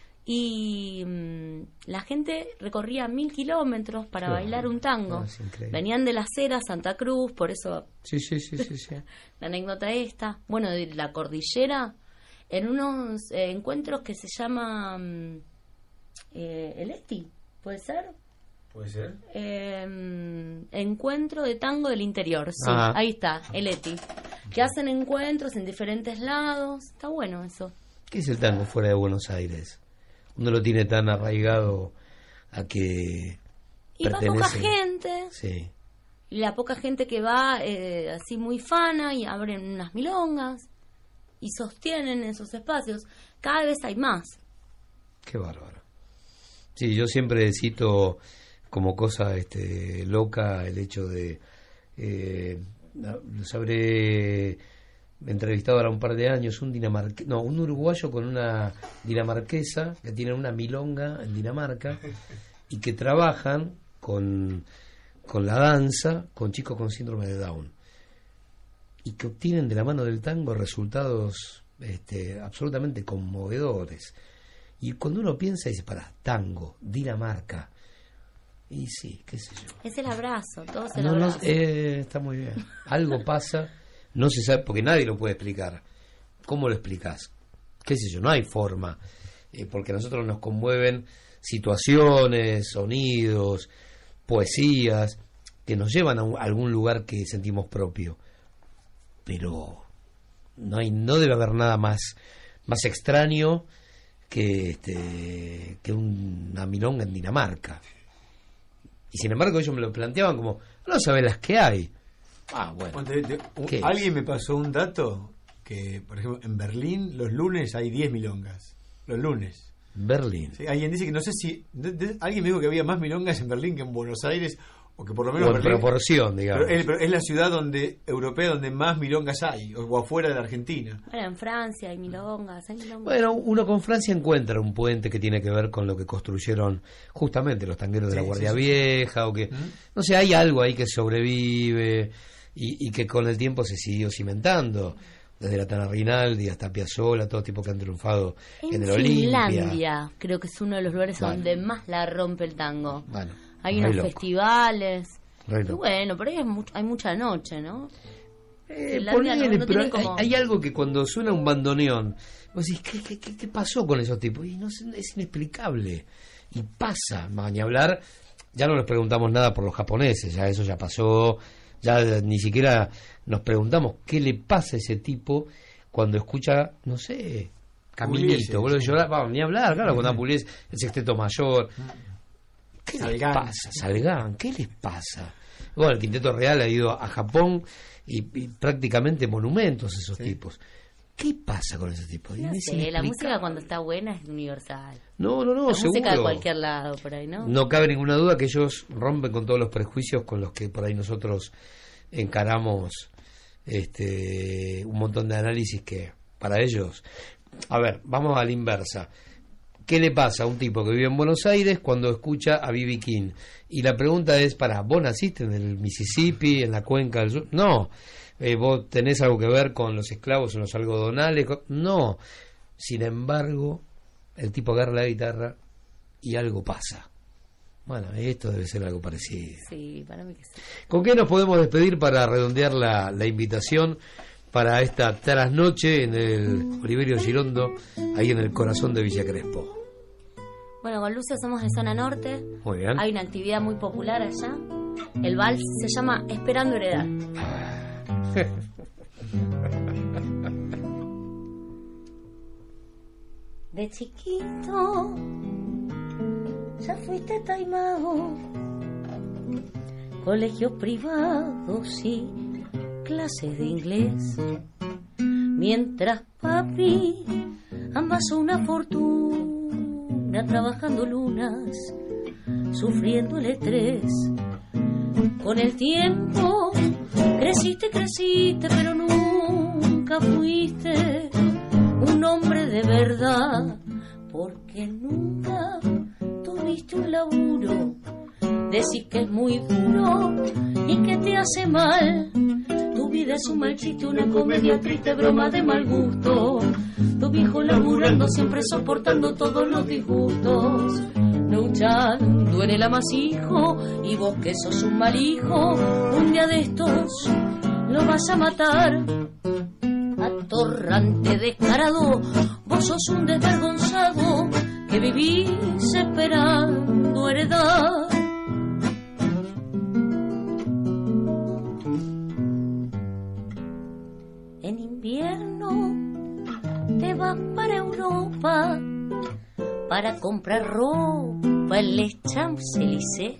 Y mm, la gente recorría mil kilómetros para Qué bailar un tango. No, es increíble. Venían de la Cera, Santa Cruz, por eso Sí, sí, sí, sí, sí. la anécdota esta. Bueno, de la cordillera, en unos eh, encuentros que se llaman eh, el Eti, ¿puede ser? ¿Puede ser? Eh, encuentro de tango del interior, sí, Ah. ahí está, el Eti. Que hacen encuentros en diferentes lados, está bueno eso. ¿Qué es el tango fuera de Buenos Aires? Uno lo tiene tan arraigado a que Y va pertenece... poca gente, Sí. y la poca gente que va eh, así muy fana y abren unas milongas y sostienen esos espacios, cada vez hay más. Qué bárbaro. Sí, yo siempre cito como cosa este, loca el hecho de... Eh, los habré entrevistado ahora un par de años, un dinamarque, no, un uruguayo con una dinamarquesa que tienen una milonga en Dinamarca y que trabajan con, con la danza con chicos con síndrome de Down y que obtienen de la mano del tango resultados este, absolutamente conmovedores. Y cuando uno piensa, dice, para, tango, Dinamarca, y sí, qué sé yo. Es el abrazo, todo es el No, no, abrazo. eh, está muy bien. Algo pasa, no se sabe, porque nadie lo puede explicar. ¿Cómo lo explicás? ¿Qué sé yo? No hay forma. Eh, porque a nosotros nos conmueven situaciones, sonidos, poesías, que nos llevan a, un- a algún lugar que sentimos propio. Pero no hay, no debe haber nada más, más extraño que este que una milonga en Dinamarca. Y sin embargo ellos me lo planteaban como, no sabes las que hay. Ah, bueno. Ponte, te- un- ¿Qué es? alguien me pasó un dato que, por ejemplo, en Berlín los lunes hay diez milongas. Los lunes. Berlín. Sí, alguien dice que no sé si... de- de- alguien me dijo que había más milongas en Berlín que en Buenos Aires, o que por lo menos... O en Berlín- proporción, digamos. Pero es, pero es la ciudad donde europea donde más milongas hay, o, o afuera de la Argentina. Bueno, en Francia hay milongas, hay milongas. Bueno, uno con Francia encuentra un puente que tiene que ver con lo que construyeron justamente los tangueros de la Sí, Guardia sí, sí, sí. Vieja, o que, no sé, hay algo ahí que sobrevive y, y que con el tiempo se siguió cimentando, desde la Tana Rinaldi hasta Piazzolla, todo tipo que han triunfado en, En el Olimpia. Finlandia, creo que es uno de los lugares Bueno. donde más la rompe el tango. Bueno, Hay re unos loco. festivales. Re Y loco. bueno, por ahí hay, much- hay mucha noche, ¿no? Eh, Finlandia no- ponele, no pero tiene hay, como- hay algo que cuando suena un bandoneón, vos decís, ¿qué, qué, qué, qué pasó con esos tipos? Y no sé, es inexplicable. Y pasa, más ni hablar, ya no nos preguntamos nada por los japoneses, ya eso ya pasó, ya ni siquiera nos preguntamos qué le pasa a ese tipo cuando escucha, no sé, Caminito, Pugliese, vuelve a sí. llorar, vamos, ni hablar, claro, cuando Pugliese, el sexteto mayor. ¿Qué les Salgán. pasa, Salgán? ¿Qué les pasa? Bueno, el Quinteto Real ha ido a Japón y, y prácticamente monumentos esos tipos. ¿Qué pasa con esos tipos? No Es sé, la inexplicable. música cuando está buena es universal. No, no, no, la seguro. música de cualquier lado, por ahí, ¿no? No cabe ninguna duda que ellos rompen con todos los prejuicios con los que por ahí nosotros encaramos este un montón de análisis que para ellos... A ver, vamos a la inversa. ¿Qué le pasa a un tipo que vive en Buenos Aires cuando escucha a B B King? Y la pregunta es, para, ¿vos naciste en el Mississippi, en la cuenca del sur? No. Eh, ¿Vos tenés algo que ver con los esclavos en los algodonales? Co- No. Sin embargo, el tipo agarra la guitarra y algo pasa. Bueno, esto debe ser algo parecido. Sí, para mí que sí. ¿Con qué nos podemos despedir para redondear la, la invitación para esta trasnoche en el Oliverio Girondo, ahí en el corazón de Villa Crespo? Bueno, con Lucio somos de zona norte. Muy bien. Hay una actividad muy popular allá. El vals se llama Esperando Heredar. De chiquito ya fuiste taimado, colegios privados y clases de inglés, mientras papi amasó una fortuna trabajando lunas, sufriendo el estrés. Con el tiempo creciste, creciste, pero nunca fuiste un hombre de verdad, porque nunca tuviste un laburo. Decís que es muy duro y que te hace mal. Tu vida es un mal chiste, una comedia triste, broma de mal gusto. Tu viejo laburando, siempre soportando todos los disgustos, luchando en el amasijo, y vos que sos un mal hijo, un día de estos lo vas a matar. Atorrante, descarado, vos sos un desvergonzado que vivís esperando heredar. En invierno te vas para Europa para comprar ropa en Les Champs-Élysées,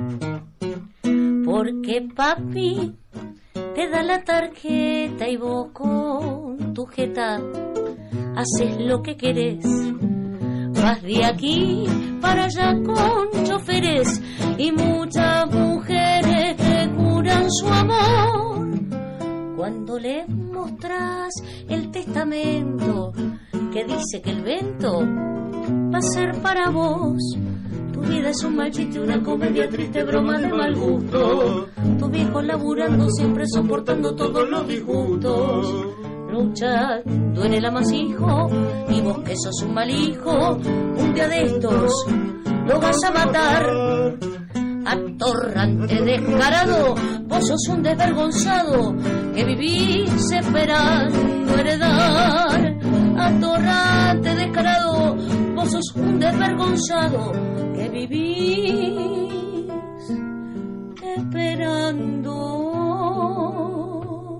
porque papi te da la tarjeta y vos con tu jeta haces lo que querés. Vas de aquí para allá con choferes y muchas mujeres te curan su amor. Cuando le mostrás el testamento que dice que el vento va a ser para vos, tu vida es un mal chiste, una comedia triste, broma de mal gusto. Tu viejo laburando, siempre soportando todos los disgustos, luchando en el amasijo, y vos que sos un mal hijo, un día de estos lo vas a matar. Atorrante, descarado, vos sos un desvergonzado que vivís esperando heredar. Atorrante, descarado, vos sos un desvergonzado que vivís esperando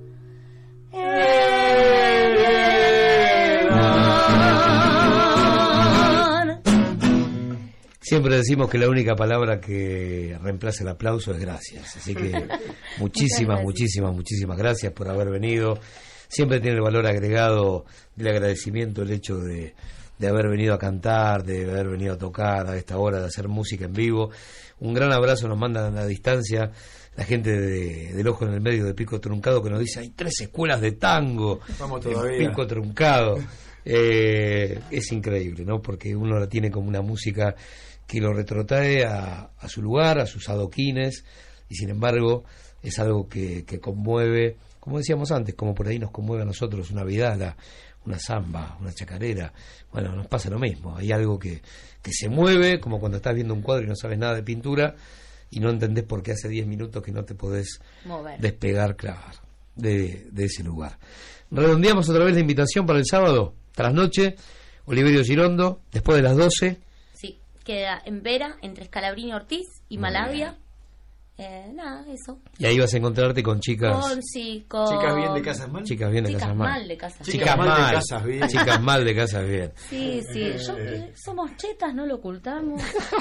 heredar. Siempre decimos que la única palabra que reemplaza el aplauso es gracias. Así que muchísimas, muchísimas, muchísimas gracias por haber venido. Siempre tiene el valor agregado del agradecimiento el hecho de, de haber venido a cantar, de haber venido a tocar a esta hora, de hacer música en vivo. Un gran abrazo nos mandan a la distancia la gente de, del Ojo en el Medio de Pico Truncado, que nos dice: hay tres escuelas de tango. Vamos en todavía. Pico Truncado. Eh, es increíble, ¿no? Porque uno la tiene como una música que lo retrotrae a, a su lugar, a sus adoquines, y sin embargo es algo que, que conmueve, como decíamos antes, como por ahí nos conmueve a nosotros una vidala, una samba, una chacarera. Bueno, nos pasa lo mismo, hay algo que, que se mueve, como cuando estás viendo un cuadro y no sabes nada de pintura y no entendés por qué hace diez minutos que no te podés mover, despegar, claro, de, de ese lugar. Redondeamos otra vez la invitación para el sábado, trasnoche, Oliverio Girondo, después de las doce. Sí, queda en Vera, entre Scalabrini Ortiz y Malavia. Eh, nada, eso. Y ahí vas a encontrarte con chicas. Con, sí, con... Chicas bien de casas mal. Chicas bien de chicas casas mal. mal. de casas Chicas bien. mal de casas bien. Chicas mal de casas bien. Sí, sí. Yo, eh, somos chetas, no lo ocultamos.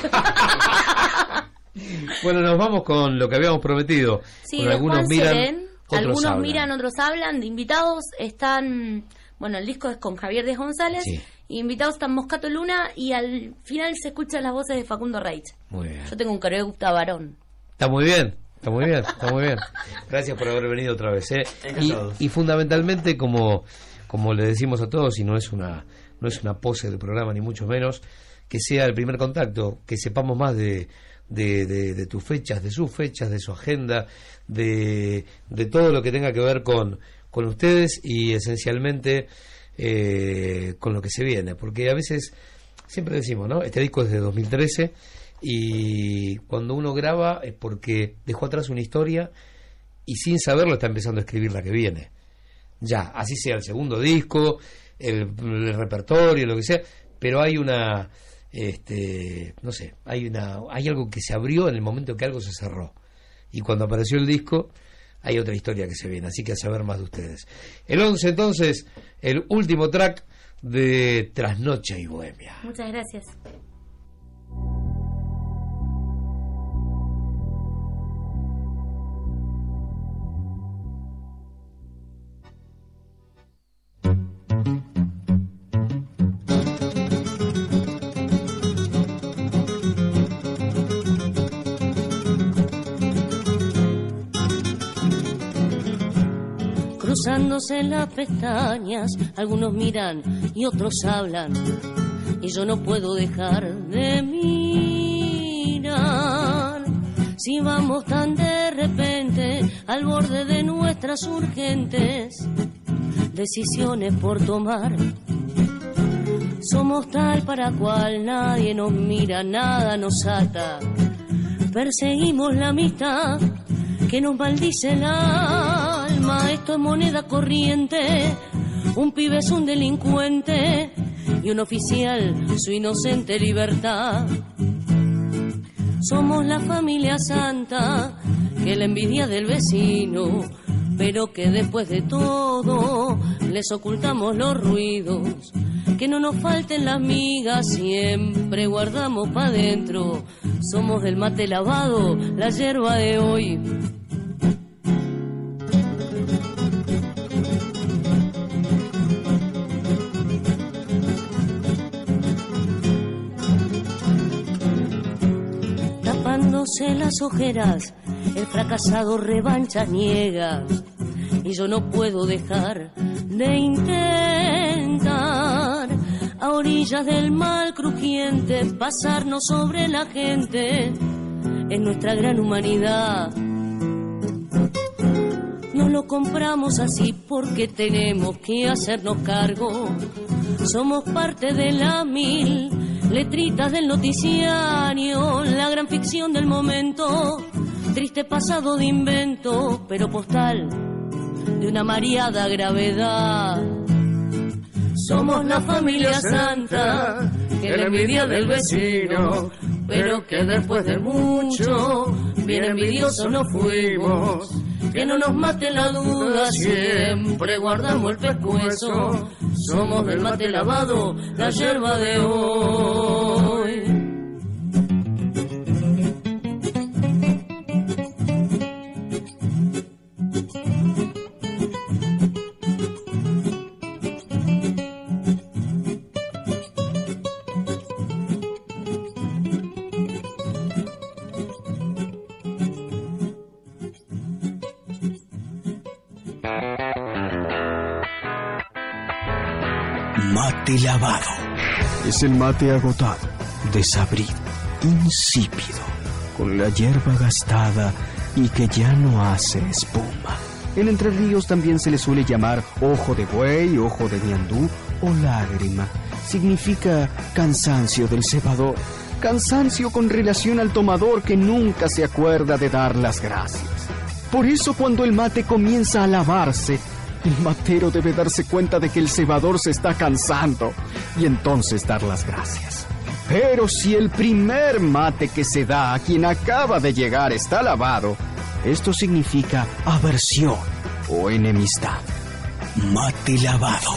Bueno, nos vamos con lo que habíamos prometido. Sí, con de algunos Juan miran, Serén, otros algunos hablan. miran, otros hablan. De invitados están, bueno, el disco es con Javier de González. Sí. Y invitados están Moscato Luna y al final se escuchan las voces de Facundo Reich. Muy bien. Yo tengo un coreógrafo varón. Está muy bien. Está muy bien, está muy bien. Gracias por haber venido otra vez, ¿eh? Y, y fundamentalmente, como, como le decimos a todos, y no es una no es una pose del programa, ni mucho menos, que sea el primer contacto, que sepamos más de, de, de, de tus fechas, de sus fechas, de su agenda, de, de todo lo que tenga que ver con, con ustedes y esencialmente eh, con lo que se viene. Porque a veces, siempre decimos, ¿no? Este disco es de dos mil trece, y cuando uno graba es porque dejó atrás una historia y sin saberlo está empezando a escribir la que viene. Ya, así sea el segundo disco, el, el repertorio, lo que sea, pero hay una, este, no sé, hay una, hay algo que se abrió en el momento que algo se cerró. Y cuando apareció el disco, hay otra historia que se viene, así que a saber más de ustedes. El once, entonces, el último track de Trasnoche y Bohemia. Muchas gracias. Cruzándose las pestañas, algunos miran y otros hablan, y yo no puedo dejar de mirar. Si vamos tan de repente al borde de nuestras urgentes decisiones por tomar, somos tal para cual nadie nos mira, nada nos ata. Perseguimos la amistad que nos maldice el alma. Esto es moneda corriente, un pibe es un delincuente y un oficial su inocente libertad. Somos la familia santa que la envidia del vecino, pero que después de todo les ocultamos los ruidos. Que no nos falten las migas, siempre guardamos pa' dentro. Somos el mate lavado, la yerba de hoy. Tapándose las ojeras, el fracasado revancha niega. Y yo no puedo dejar de intentar, a orillas del mal crujiente, pasarnos sobre la gente en nuestra gran humanidad. No lo compramos así porque tenemos que hacernos cargo. Somos parte de las mil letritas del noticiario, la gran ficción del momento, triste pasado de invento, pero postal de una mareada gravedad. Somos la familia santa, que la envidia del vecino, pero que después de mucho, bien envidiosos nos fuimos. Que no nos mate la duda, siempre guardamos el pescuezo. Somos del mate lavado, la yerba de hoy. Mate lavado. Es el mate agotado, desabrido, insípido, con la hierba gastada y que ya no hace espuma. En Entre Ríos también se le suele llamar ojo de buey, ojo de ñandú o lágrima. Significa cansancio del cebador, cansancio con relación al tomador que nunca se acuerda de dar las gracias. Por eso cuando el mate comienza a lavarse, el matero debe darse cuenta de que el cebador se está cansando y entonces dar las gracias. Pero si el primer mate que se da a quien acaba de llegar está lavado, esto significa aversión o enemistad. Mate lavado.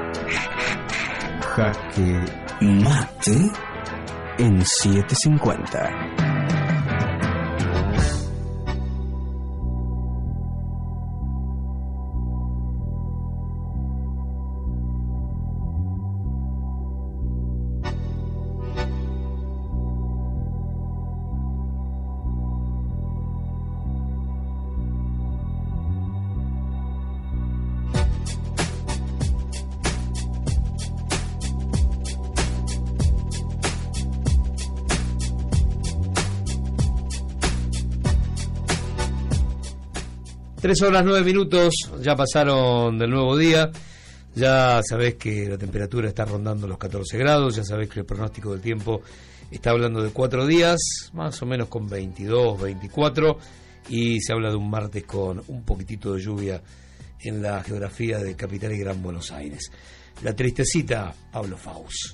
Jaque mate en siete cincuenta. Tres horas nueve minutos, ya pasaron del nuevo día, ya sabés que la temperatura está rondando los catorce grados, ya sabés que el pronóstico del tiempo está hablando de cuatro días, más o menos con veintidós, veinticuatro, y se habla de un martes con un poquitito de lluvia en la geografía de Capital y Gran Buenos Aires. La tristecita, Pablo Faust.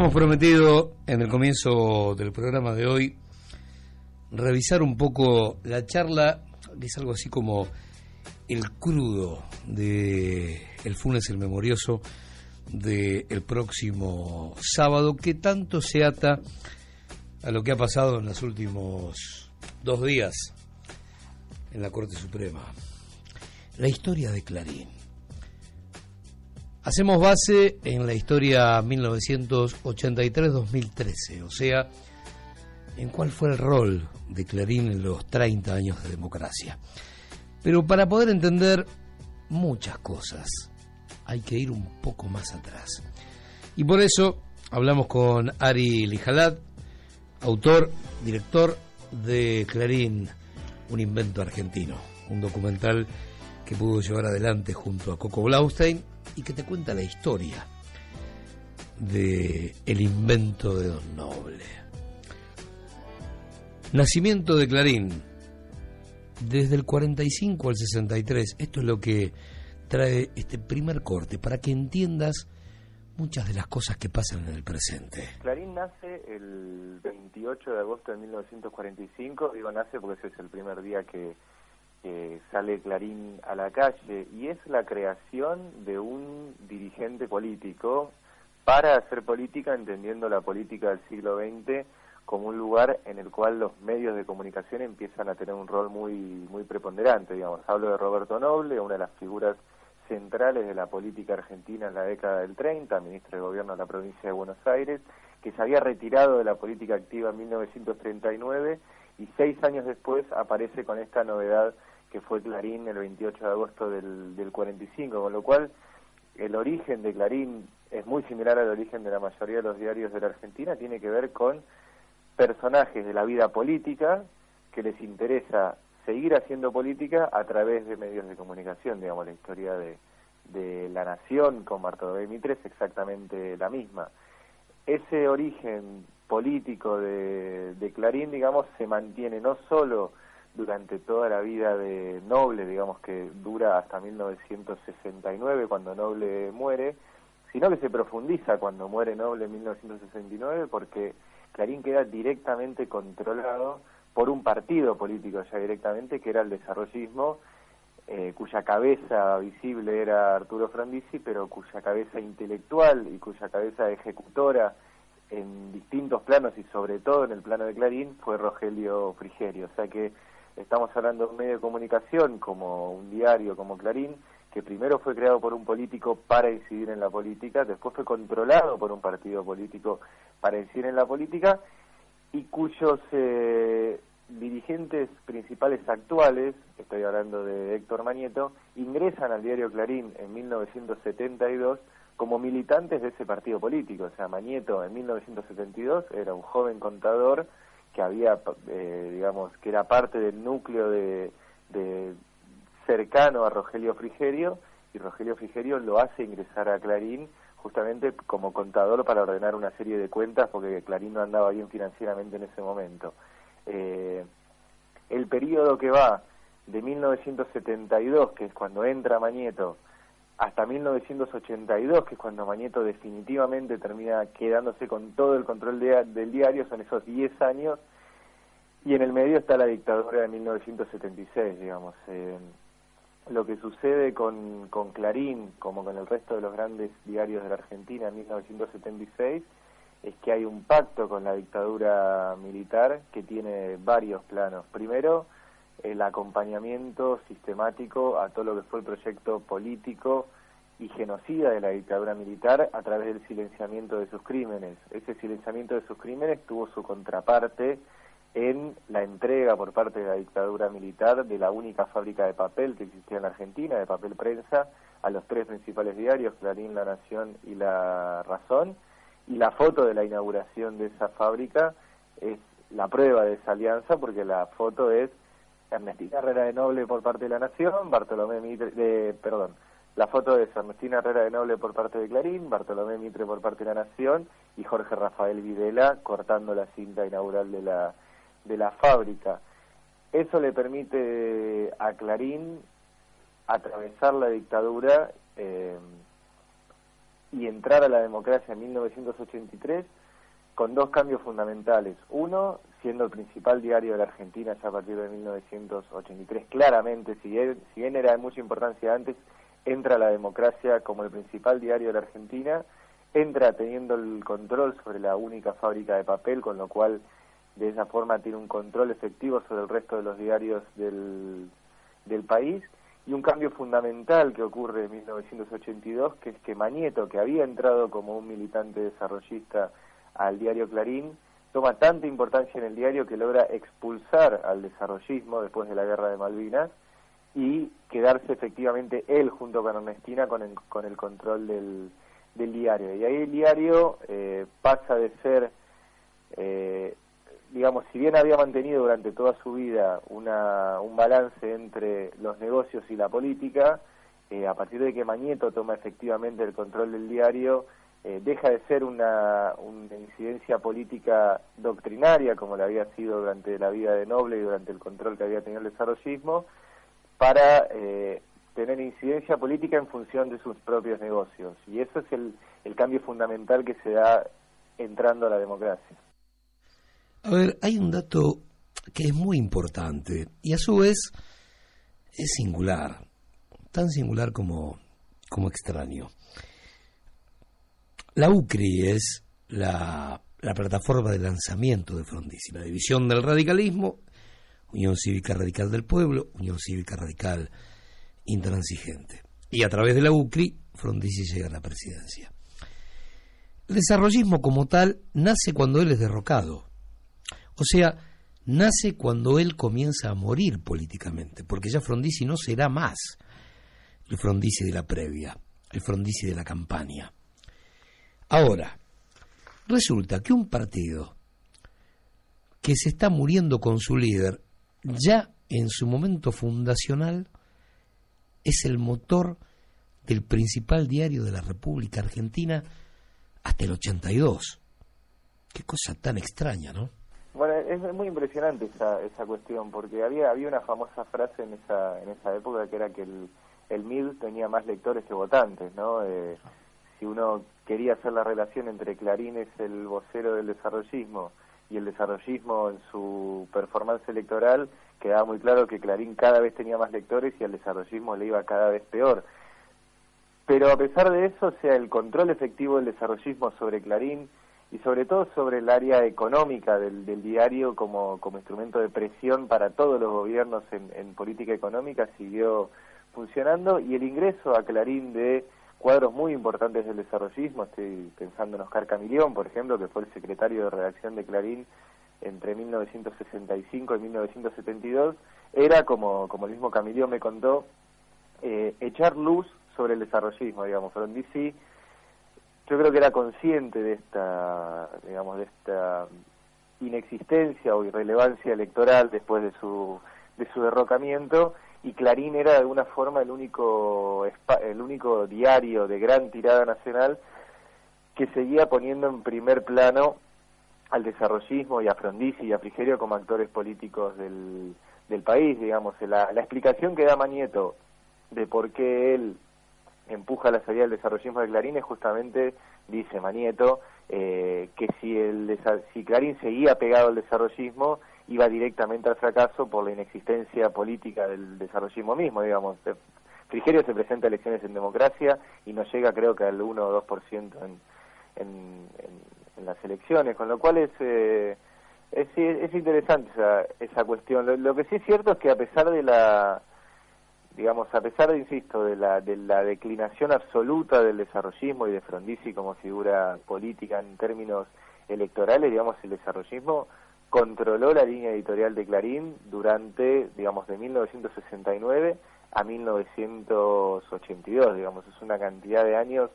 Habíamos prometido en el comienzo del programa de hoy revisar un poco la charla, que es algo así como el crudo de el Funes el Memorioso del próximo sábado, que tanto se ata a lo que ha pasado en los últimos dos días en la Corte Suprema. La historia de Clarín. Hacemos base en la historia mil novecientos ochenta y tres a dos mil trece, o sea, en cuál fue el rol de Clarín en los treinta años de democracia. Pero para poder entender muchas cosas hay que ir un poco más atrás. Y por eso hablamos con Ari Lijalad, autor, director de Clarín, un invento argentino, un documental que pudo llevar adelante junto a Coco Blaustein y que te cuenta la historia de el invento de Don Noble. Nacimiento de Clarín desde el cuarenta y cinco al sesenta y tres. Esto es lo que trae este primer corte para que entiendas muchas de las cosas que pasan en el presente. Clarín nace el veintiocho de agosto de mil novecientos cuarenta y cinco, digo nace porque ese es el primer día que, que sale Clarín a la calle, y es la creación de un dirigente político para hacer política, entendiendo la política del siglo veinte como un lugar en el cual los medios de comunicación empiezan a tener un rol muy muy preponderante, digamos. Hablo de Roberto Noble, una de las figuras centrales de la política argentina en la década del treinta, ministro de Gobierno de la provincia de Buenos Aires, que se había retirado de la política activa en mil novecientos treinta y nueve y seis años después aparece con esta novedad que fue Clarín el veintiocho de agosto del, del cuarenta y cinco, con lo cual el origen de Clarín es muy similar al origen de la mayoría de los diarios de la Argentina, tiene que ver con personajes de la vida política que les interesa seguir haciendo política a través de medios de comunicación. Digamos, la historia de, de La Nación con Bartolomé Mitre es exactamente la misma. Ese origen político de, de Clarín, digamos, se mantiene no solo durante toda la vida de Noble, digamos que dura hasta mil novecientos sesenta y nueve, cuando Noble muere, sino que se profundiza cuando muere Noble en mil novecientos sesenta y nueve, porque Clarín queda directamente controlado por un partido político ya directamente, que era el desarrollismo, eh, cuya cabeza visible era Arturo Frondizi, pero cuya cabeza intelectual y cuya cabeza ejecutora en distintos planos y sobre todo en el plano de Clarín fue Rogelio Frigerio. O sea que estamos hablando de un medio de comunicación como un diario como Clarín, que primero fue creado por un político para incidir en la política, después fue controlado por un partido político para incidir en la política, y cuyos eh, dirigentes principales actuales, estoy hablando de Héctor Manieto, ingresan al diario Clarín en mil novecientos setenta y dos como militantes de ese partido político. O sea, Manieto en mil novecientos setenta y dos era un joven contador que había, eh, digamos, que era parte del núcleo de, de cercano a Rogelio Frigerio, y Rogelio Frigerio lo hace ingresar a Clarín justamente como contador para ordenar una serie de cuentas, porque Clarín no andaba bien financieramente en ese momento. Eh, el periodo que va de mil novecientos setenta y dos, que es cuando entra Manieto, hasta mil novecientos ochenta y dos, que es cuando Manieto definitivamente termina quedándose con todo el control de, del diario, son esos diez años, y en el medio está la dictadura de mil novecientos setenta y seis, digamos. Eh, lo que sucede con, con Clarín, como con el resto de los grandes diarios de la Argentina en mil novecientos setenta y seis, es que hay un pacto con la dictadura militar que tiene varios planos. Primero, el acompañamiento sistemático a todo lo que fue el proyecto político y genocida de la dictadura militar a través del silenciamiento de sus crímenes. Ese silenciamiento de sus crímenes tuvo su contraparte en la entrega por parte de la dictadura militar de la única fábrica de papel que existía en la Argentina, de papel prensa, a los tres principales diarios, Clarín, La Nación y La Razón, y la foto de la inauguración de esa fábrica es la prueba de esa alianza, porque la foto es Ernestina Herrera de Noble por parte de La Nación, Bartolomé Mitre, de, perdón, la foto es Ernestina Herrera de Noble por parte de Clarín, Bartolomé Mitre por parte de La Nación y Jorge Rafael Videla cortando la cinta inaugural de la de la fábrica. Eso le permite a Clarín atravesar la dictadura eh, y entrar a la democracia en mil novecientos ochenta y tres con dos cambios fundamentales. Uno, siendo el principal diario de la Argentina ya a partir de mil novecientos ochenta y tres, claramente, si bien, si bien era de mucha importancia antes, entra la democracia como el principal diario de la Argentina, entra teniendo el control sobre la única fábrica de papel, con lo cual de esa forma tiene un control efectivo sobre el resto de los diarios del, del país. Y un cambio fundamental que ocurre en mil novecientos ochenta y dos, que es que Mañeto, que había entrado como un militante desarrollista al diario Clarín, toma tanta importancia en el diario que logra expulsar al desarrollismo después de la Guerra de Malvinas y quedarse efectivamente él junto con Ernestina con el, con el control del, del diario. Y ahí el diario eh, pasa de ser... Eh, digamos, si bien había mantenido durante toda su vida una, un balance entre los negocios y la política, eh, a partir de que Mañeto toma efectivamente el control del diario, eh, deja de ser una, una incidencia política doctrinaria, como la había sido durante la vida de Noble y durante el control que había tenido el desarrollismo, para eh, tener incidencia política en función de sus propios negocios. Y eso es el, el cambio fundamental que se da entrando a la democracia. A ver, hay un dato que es muy importante y a su vez es singular, tan singular como, como extraño. La U C R I es la, la plataforma de lanzamiento de Frondizi, la división del radicalismo, Unión Cívica Radical del Pueblo, Unión Cívica Radical Intransigente. Y a través de la U C R I, Frondizi llega a la presidencia. El desarrollismo como tal nace cuando él es derrocado. O sea, nace cuando él comienza a morir políticamente, porque ya Frondizi no será más el Frondizi de la previa, el Frondizi de la campaña. Ahora, resulta que un partido que se está muriendo con su líder, ya en su momento fundacional, es el motor del principal diario de la República Argentina hasta el ochenta y dos. Qué cosa tan extraña, ¿no? Bueno, es muy impresionante esa esa cuestión, porque había había una famosa frase en esa en esa época que era que el, el M I D tenía más lectores que votantes, ¿no? Eh, si uno quería hacer la relación entre Clarín es el vocero del desarrollismo y el desarrollismo en su performance electoral, quedaba muy claro que Clarín cada vez tenía más lectores y al desarrollismo le iba cada vez peor. Pero a pesar de eso, o sea, el control efectivo del desarrollismo sobre Clarín y sobre todo sobre el área económica del, del diario como, como instrumento de presión para todos los gobiernos en, en política económica siguió funcionando, y el ingreso a Clarín de cuadros muy importantes del desarrollismo, estoy pensando en Oscar Camilión, por ejemplo, que fue el secretario de redacción de Clarín entre mil novecientos sesenta y cinco y mil novecientos setenta y dos, era, como, como el mismo Camilión me contó, eh, echar luz sobre el desarrollismo, digamos. Frondizi yo creo que era consciente de esta, digamos, de esta inexistencia o irrelevancia electoral después de su de su derrocamiento, y Clarín era de alguna forma el único el único diario de gran tirada nacional que seguía poniendo en primer plano al desarrollismo y a Frondizi y a Frigerio como actores políticos del, del país, digamos. La, la explicación que da Mañeto de por qué él empuja la salida del desarrollismo de Clarín es justamente, dice Mañeto, eh, que si el si Clarín seguía pegado al desarrollismo, iba directamente al fracaso por la inexistencia política del desarrollismo mismo, digamos. Frigerio se presenta a elecciones en democracia y no llega, creo que al uno o dos por ciento en, en, en, en las elecciones, con lo cual es eh, es, es interesante esa, esa cuestión. Lo, lo que sí es cierto es que a pesar de la digamos, a pesar de, insisto, de la, de la declinación absoluta del desarrollismo y de Frondizi como figura política en términos electorales, digamos, el desarrollismo controló la línea editorial de Clarín durante, digamos, de mil novecientos sesenta y nueve a mil novecientos ochenta y dos, digamos, es una cantidad de años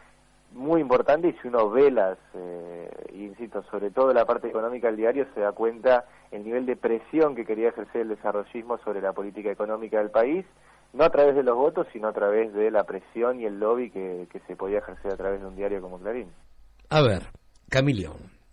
muy importante, y si uno ve las, eh, insisto, sobre todo la parte económica del diario, se da cuenta el nivel de presión que quería ejercer el desarrollismo sobre la política económica del país, no a través de los votos, sino a través de la presión y el lobby que, que se podía ejercer a través de un diario como Clarín. A ver, Camilión,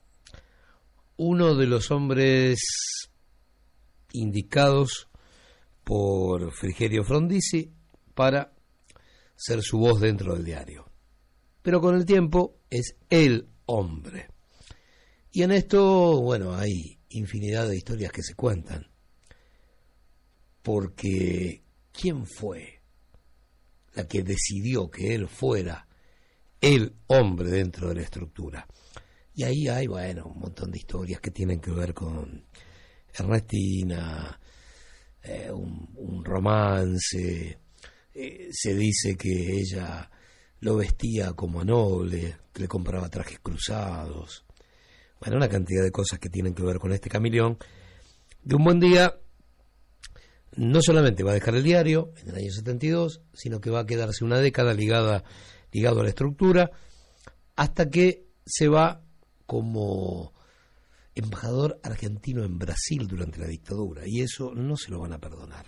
uno de los hombres indicados por Frigerio Frondizi para ser su voz dentro del diario, pero con el tiempo es el hombre Y en esto, bueno, hay infinidad de historias que se cuentan. Porque, ¿quién fue la que decidió que él fuera el hombre dentro de la estructura? Y ahí hay, bueno, un montón de historias que tienen que ver con Ernestina, eh, un, un romance, eh, se dice que ella lo vestía como noble, que le compraba trajes cruzados, bueno, una cantidad de cosas que tienen que ver con este camaleón, que un buen día no solamente va a dejar el diario en el año setenta y dos, sino que va a quedarse una década ligada, ligado a la estructura, hasta que se va como embajador argentino en Brasil durante la dictadura, y eso no se lo van a perdonar.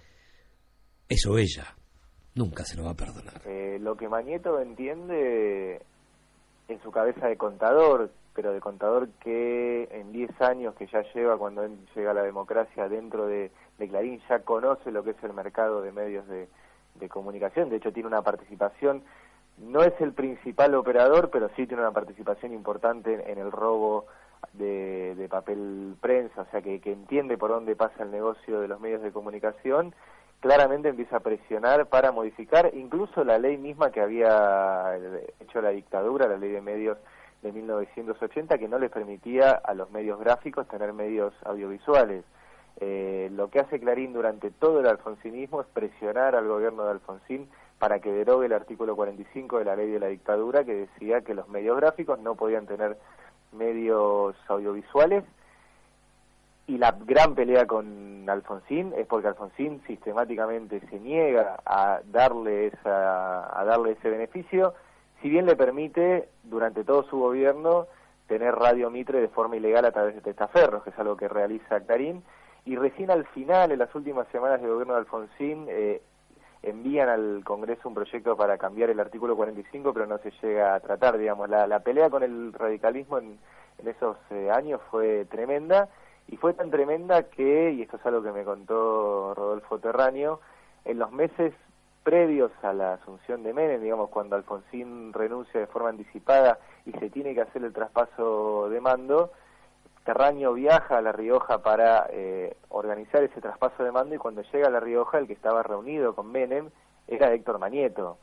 Eso ella nunca se lo va a perdonar. Eh, lo que Mañeto entiende en su cabeza de contador, pero de contador que en diez años que ya lleva cuando él llega a la democracia dentro de, de Clarín, ya conoce lo que es el mercado de medios de, de comunicación. De hecho tiene una participación, no es el principal operador, pero sí tiene una participación importante en, en el robo de, de papel prensa, o sea que, que entiende por dónde pasa el negocio de los medios de comunicación. Claramente empieza a presionar para modificar incluso la ley misma que había hecho la dictadura, la ley de medios de mil novecientos ochenta, que no les permitía a los medios gráficos tener medios audiovisuales. Eh, lo que hace Clarín durante todo el alfonsinismo es presionar al gobierno de Alfonsín para que derogue el artículo cuarenta y cinco de la ley de la dictadura, que decía que los medios gráficos no podían tener medios audiovisuales. Y la gran pelea con Alfonsín es porque Alfonsín sistemáticamente se niega a darle esa, a darle ese beneficio, si bien le permite durante todo su gobierno tener Radio Mitre de forma ilegal a través de testaferros, que es algo que realiza Clarín, y recién al final, en las últimas semanas del gobierno de Alfonsín, eh, envían al Congreso un proyecto para cambiar el artículo cuarenta y cinco, pero no se llega a tratar, digamos. La, la pelea con el radicalismo en, en esos eh, años fue tremenda, y fue tan tremenda que, y esto es algo que me contó Rodolfo Terráneo, en los meses previos a la asunción de Menem, digamos, cuando Alfonsín renuncia de forma anticipada y se tiene que hacer el traspaso de mando, Terráneo viaja a La Rioja para eh, organizar ese traspaso de mando, y cuando llega a La Rioja el que estaba reunido con Menem era Héctor Mañeto.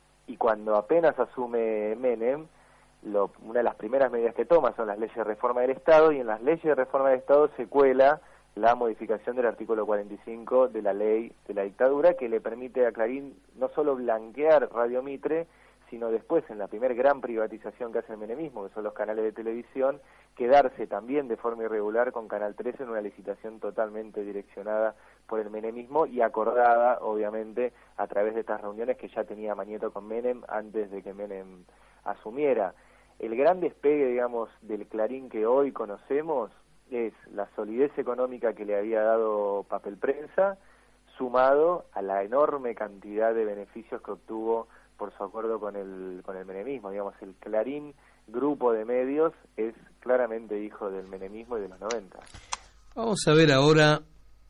Y cuando apenas asume Menem, lo, una de las primeras medidas que toma son las leyes de reforma del Estado, y en las leyes de reforma del Estado se cuela la modificación del artículo cuarenta y cinco de la ley de la dictadura, que le permite a Clarín no solo blanquear Radio Mitre, sino después, en la primer gran privatización que hace el menemismo, que son los canales de televisión, quedarse también de forma irregular con Canal trece en una licitación totalmente direccionada por el menemismo y acordada, obviamente, a través de estas reuniones que ya tenía Mañeto con Menem antes de que Menem asumiera. El gran despegue, digamos, del Clarín que hoy conocemos es la solidez económica que le había dado Papel Prensa, sumado a la enorme cantidad de beneficios que obtuvo por su acuerdo con el con el menemismo. Digamos, el Clarín, grupo de medios, es claramente hijo del menemismo y de los noventa. Vamos a ver ahora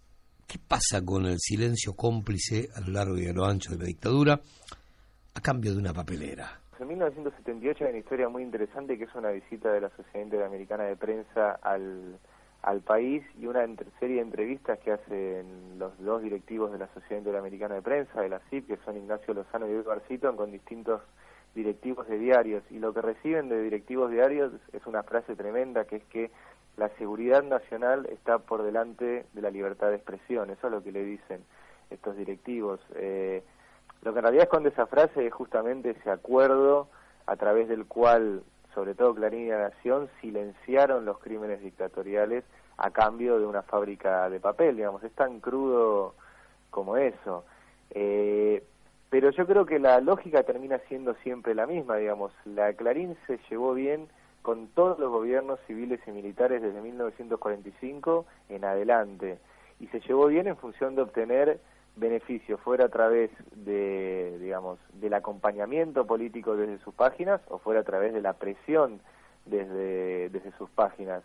qué pasa con el silencio cómplice a lo largo y a lo ancho de la dictadura a cambio de una papelera. En mil novecientos setenta y ocho hay una historia muy interesante que es una visita de la Sociedad Interamericana de Prensa al, al país y una entre, serie de entrevistas que hacen los dos directivos de la Sociedad Interamericana de Prensa, de la C I P, que son Ignacio Lozano y Edgar Seaton, con distintos directivos de diarios. Y lo que reciben de directivos diarios es una frase tremenda, que es que la seguridad nacional está por delante de la libertad de expresión. Eso es lo que le dicen estos directivos. Eh, Lo que en realidad esconde esa frase es justamente ese acuerdo a través del cual, sobre todo Clarín y La Nación, silenciaron los crímenes dictatoriales a cambio de una fábrica de papel, digamos. Es tan crudo como eso. Eh, pero yo creo que la lógica termina siendo siempre la misma, digamos. La Clarín se llevó bien con todos los gobiernos civiles y militares desde mil novecientos cuarenta y cinco en adelante, y se llevó bien en función de obtener beneficio, fuera a través de, digamos, del acompañamiento político desde sus páginas o fuera a través de la presión desde, desde sus páginas.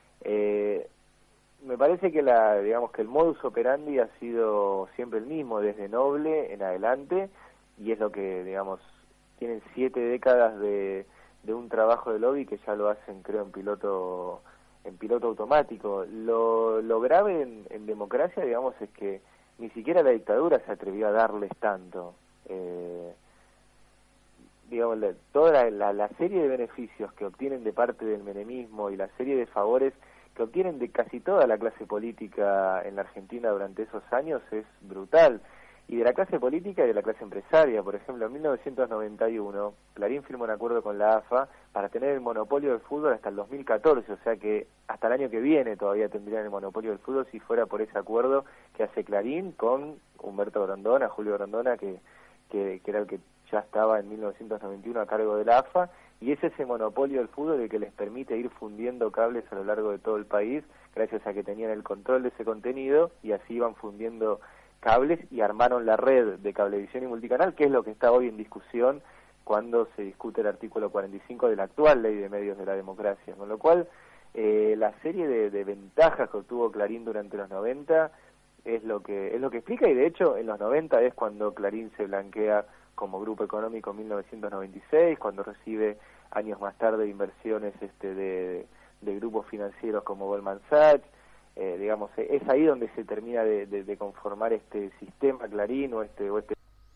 Eh, me parece que la, digamos, que el modus operandi ha sido siempre el mismo, desde Noble en adelante, y es lo que, digamos, tienen siete décadas de, de un trabajo de lobby que ya lo hacen, creo, en piloto en piloto automático. Lo, lo grave en, en democracia, digamos, es que ni siquiera la dictadura se atrevió a darles tanto. Eh, digamos, la, toda la, la, la serie de beneficios que obtienen de parte del menemismo y la serie de favores que obtienen de casi toda la clase política en la Argentina durante esos años es brutal. Y de la clase política y de la clase empresaria. Por ejemplo, en mil novecientos noventa y uno, Clarín firma un acuerdo con la A F A para tener el monopolio del fútbol hasta el dos mil catorce, o sea que hasta el año que viene todavía tendrían el monopolio del fútbol si fuera por ese acuerdo que hace Clarín con Humberto Grondona, Julio Grondona, que, que, que era el que ya estaba en mil novecientos noventa y uno a cargo de la A F A, y es ese monopolio del fútbol el que les permite ir fundiendo cables a lo largo de todo el país, gracias a que tenían el control de ese contenido, y así iban fundiendo cables y armaron la red de cablevisión y multicanal, que es lo que está hoy en discusión cuando se discute el artículo cuarenta y cinco de la actual Ley de Medios de la Democracia, con lo cual eh, la serie de, de ventajas que obtuvo Clarín durante los noventa es lo que es lo que explica, y de hecho en los noventa es cuando Clarín se blanquea como grupo económico en mil novecientos noventa y seis, cuando recibe años más tarde inversiones este de, de grupos financieros como Goldman Sachs. Eh, digamos, es ahí donde se termina de, de, de conformar este sistema Clarín o este, o este...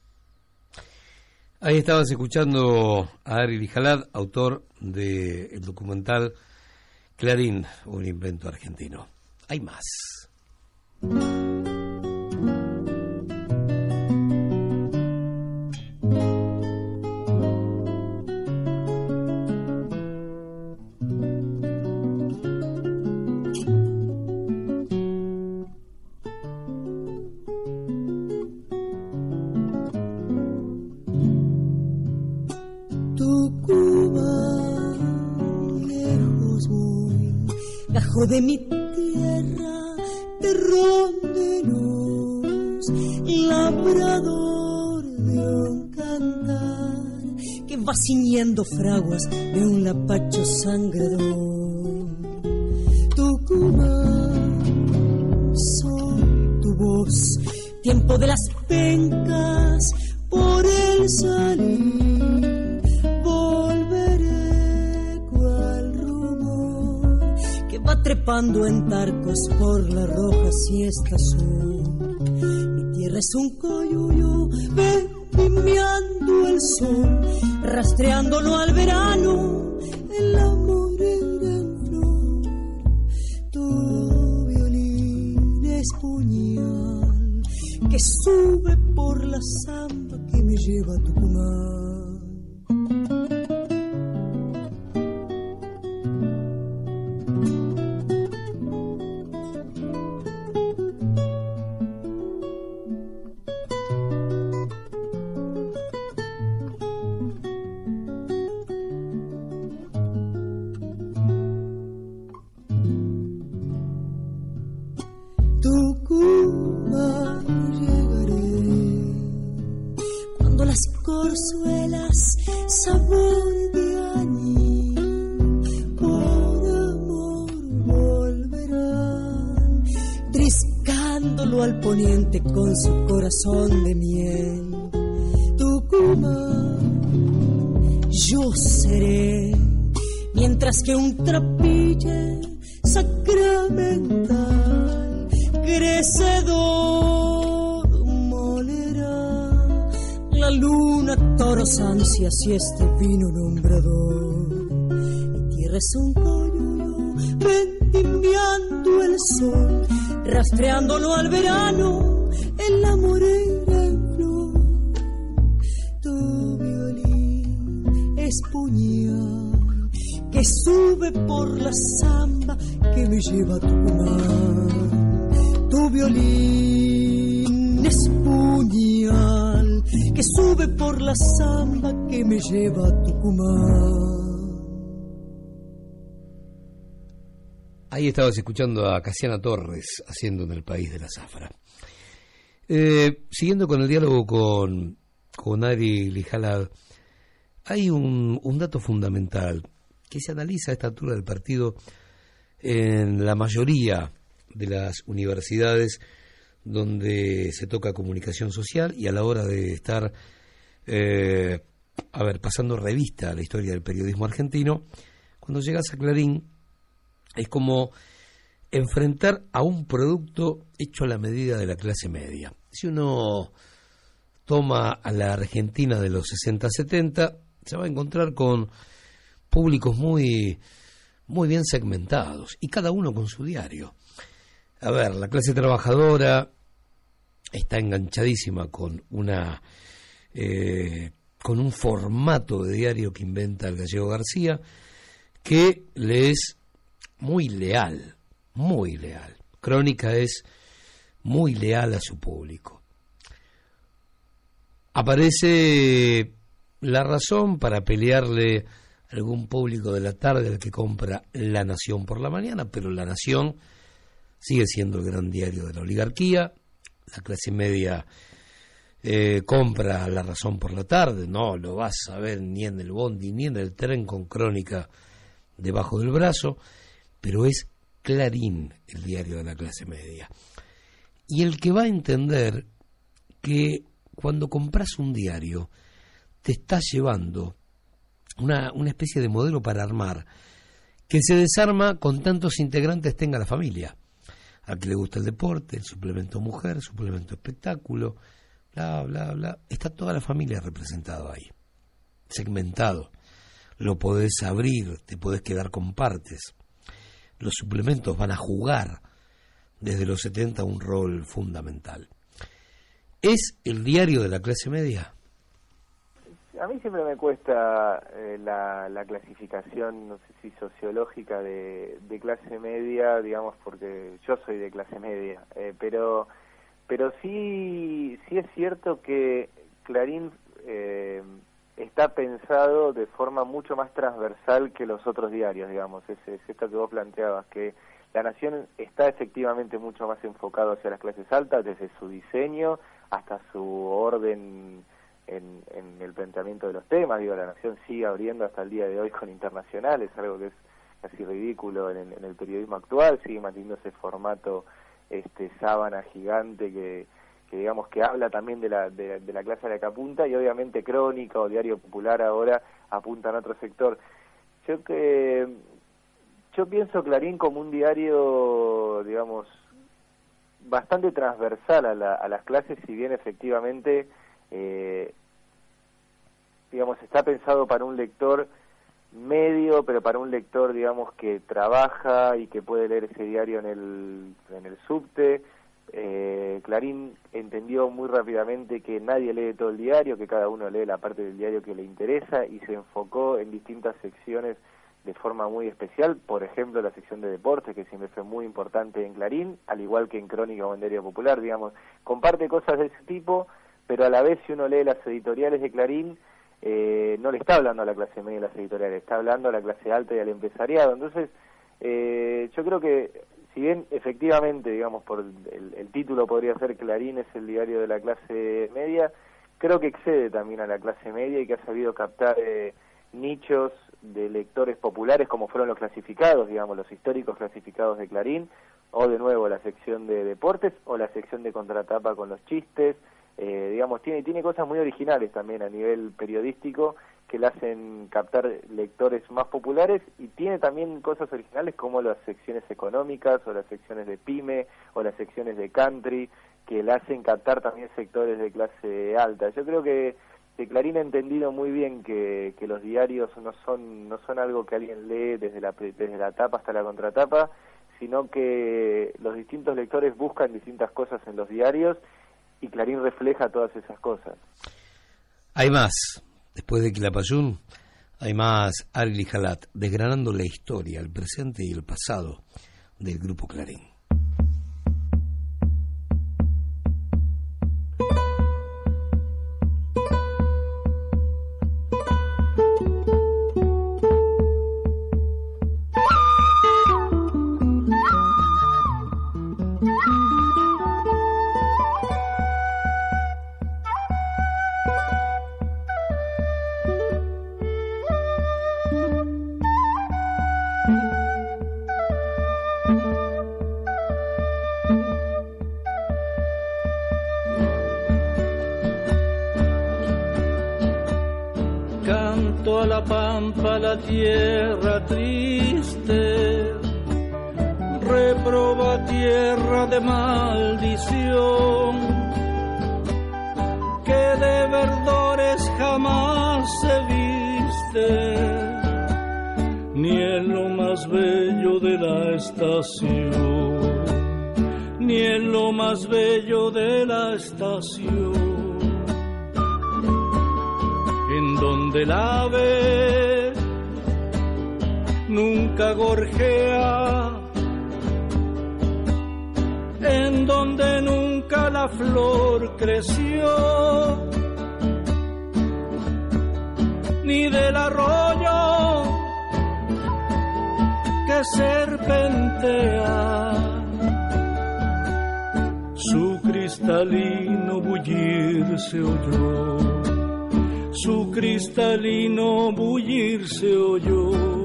Ahí estabas escuchando a Ari Lijalad, autor del documental Clarín, un invento argentino. Hay más. De mi tierra, terrón de luz, labrador de un cantar que va ciñendo fraguas de un lapacho sangrador. Tucumán, soy tu voz, tiempo de las pencas por el salir, volveré cual rumor que va trepando en tarcos por la roja siesta azul. Mi tierra es un coyuyo vendimiando el sol, rastreándolo al verano en la morena en flor. Tu violín es puñal que sube por la zamba que me lleva a Tucumán. Corzuelas, sabor de añil, por amor volverán, triscándolo al poniente con su corazón de miel. Tucumán, yo seré, mientras que un trapille sacramental, crecedor, molerá la luna, toros, ansias y este vino nombrador. Mi tierra es un coyuyo vendimiando el sol, rastreándolo al verano en la morena en flor. Tu violín es puñal que sube por la zamba que me lleva a Tucumán. Tu violín es puñal que sube por la zamba que me lleva a Tucumán. Ahí estabas escuchando a Casiana Torres haciendo En el País de la Zafra. Eh, siguiendo con el diálogo con, con Ari Lijalad, hay un, un dato fundamental que se analiza a esta altura del partido en la mayoría de las universidades donde se toca comunicación social, y a la hora de estar eh, a ver, pasando revista a la historia del periodismo argentino, cuando llegas a Clarín es como enfrentar a un producto hecho a la medida de la clase media. Si uno toma a la Argentina de los sesenta setenta, se va a encontrar con públicos muy, muy bien segmentados, y cada uno con su diario. A ver, la clase trabajadora está enganchadísima con una eh, con un formato de diario que inventa el gallego García, que le es muy leal, muy leal. Crónica es muy leal a su público. Aparece La Razón para pelearle a algún público de la tarde al que compra La Nación por la mañana, pero La Nación sigue siendo el gran diario de la oligarquía. La clase media eh, compra La Razón por la tarde, no lo vas a ver ni en el bondi ni en el tren con Crónica debajo del brazo, pero es Clarín el diario de la clase media. Y el que va a entender que cuando compras un diario te estás llevando una, una especie de modelo para armar que se desarma con tantos integrantes tenga la familia. Al que le gusta el deporte, el suplemento mujer, el suplemento espectáculo, bla, bla, bla. Está toda la familia representada ahí, segmentado. Lo podés abrir, te podés quedar con partes. Los suplementos van a jugar desde los setenta un rol fundamental. ¿Es el diario de la clase media? A mí siempre me cuesta eh, la, la clasificación, no sé si sociológica de, de clase media, digamos, porque yo soy de clase media, eh, pero pero sí sí es cierto que Clarín eh, está pensado de forma mucho más transversal que los otros diarios, digamos, es, es esto que vos planteabas, que La Nación está efectivamente mucho más enfocado hacia las clases altas, desde su diseño hasta su orden en, en el planteamiento de los temas. Digo, La Nación sigue abriendo hasta el día de hoy con internacionales, algo que es casi ridículo en, en el periodismo actual, sigue manteniendo ese formato este sábana gigante que, que digamos que habla también de la, de, de la clase a la que apunta, y obviamente Crónica o Diario Popular ahora apuntan a otro sector. Yo que yo pienso Clarín como un diario, digamos, bastante transversal a, la, a las clases, si bien efectivamente eh, digamos está pensado para un lector medio, pero para un lector, digamos, que trabaja y que puede leer ese diario en el en el subte. eh, Clarín entendió muy rápidamente que nadie lee todo el diario, que cada uno lee la parte del diario que le interesa, y se enfocó en distintas secciones de forma muy especial. Por ejemplo, la sección de deportes, que siempre fue muy importante en Clarín, al igual que en Crónica o en Diario Popular, digamos, comparte cosas de ese tipo, pero a la vez, si uno lee las editoriales de Clarín, eh, no le está hablando a la clase media las editoriales, está hablando a la clase alta y al empresariado. Entonces, eh, yo creo que, si bien efectivamente, digamos, por el, el título podría ser Clarín es el diario de la clase media, creo que excede también a la clase media y que ha sabido captar eh, nichos de lectores populares, como fueron los clasificados, digamos, los históricos clasificados de Clarín, o de nuevo la sección de deportes, o la sección de contratapa con los chistes. Eh, digamos, tiene tiene cosas muy originales también a nivel periodístico que le hacen captar lectores más populares, y tiene también cosas originales como las secciones económicas o las secciones de pyme o las secciones de country, que le hacen captar también sectores de clase alta. Yo creo que, que Clarín ha entendido muy bien que, que los diarios no son no son algo que alguien lee desde la desde la tapa hasta la contratapa, sino que los distintos lectores buscan distintas cosas en los diarios, y Clarín refleja todas esas cosas. Hay más. Después de Quilapayún, hay más Argli Halat, desgranando la historia, el presente y el pasado del Grupo Clarín. canto a la pampa, la tierra triste, reproba tierra de maldición, que de verdores jamás se viste, ni en lo más bello de la estación, ni en lo más bello de la estación, en donde el ave nunca gorjea, en donde nunca la flor creció, ni del arroyo que serpentea, su cristalino bullir se oyó, su cristalino bullir se oyó.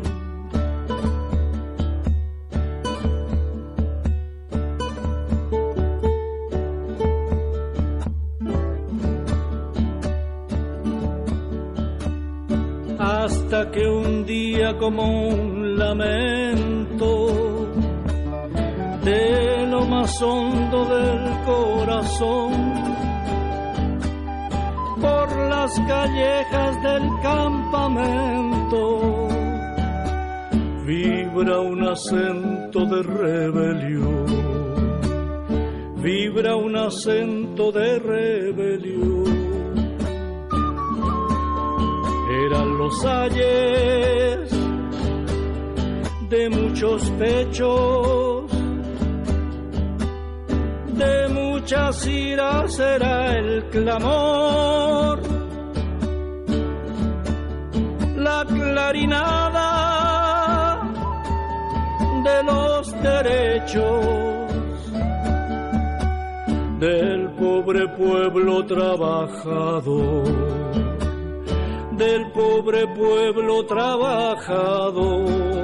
Hasta que un día, como un lamento de lo más hondo del corazón, por las callejas del campamento vibra un acento de rebelión, vibra un acento de rebelión. Eran los ayes de muchos pechos, de muchas iras era el clamor, la clarinada de los derechos del pobre pueblo trabajador, del pobre pueblo trabajador.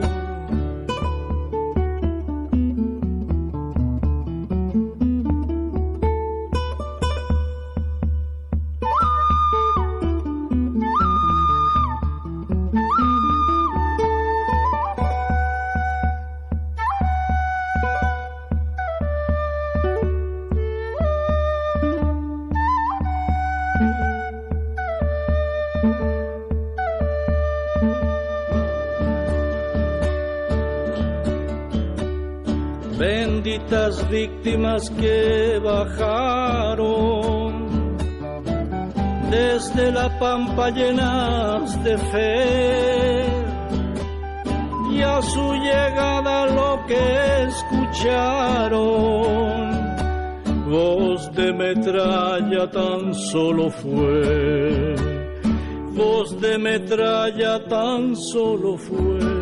Benditas víctimas que bajaron desde la pampa llenas de fe, y a su llegada lo que escucharon, voz de metralla tan solo fue, voz de metralla tan solo fue.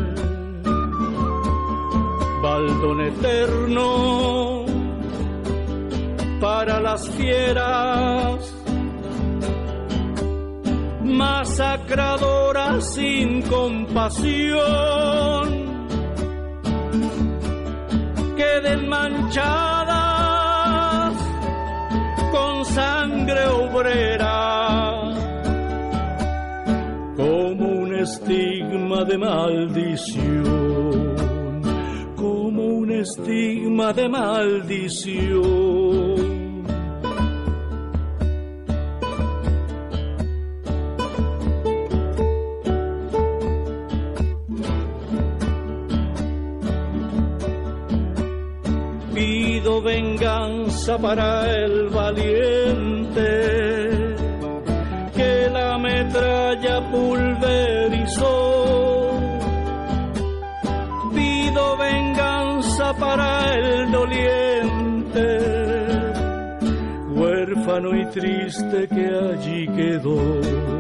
Baldón eterno para las fieras, masacradoras sin compasión, queden manchadas con sangre obrera, como un estigma de maldición, como un estigma de maldición. Pido venganza para el valiente que la metralla pulverizó. Pido venganza para el doliente, huérfano y triste que allí quedó,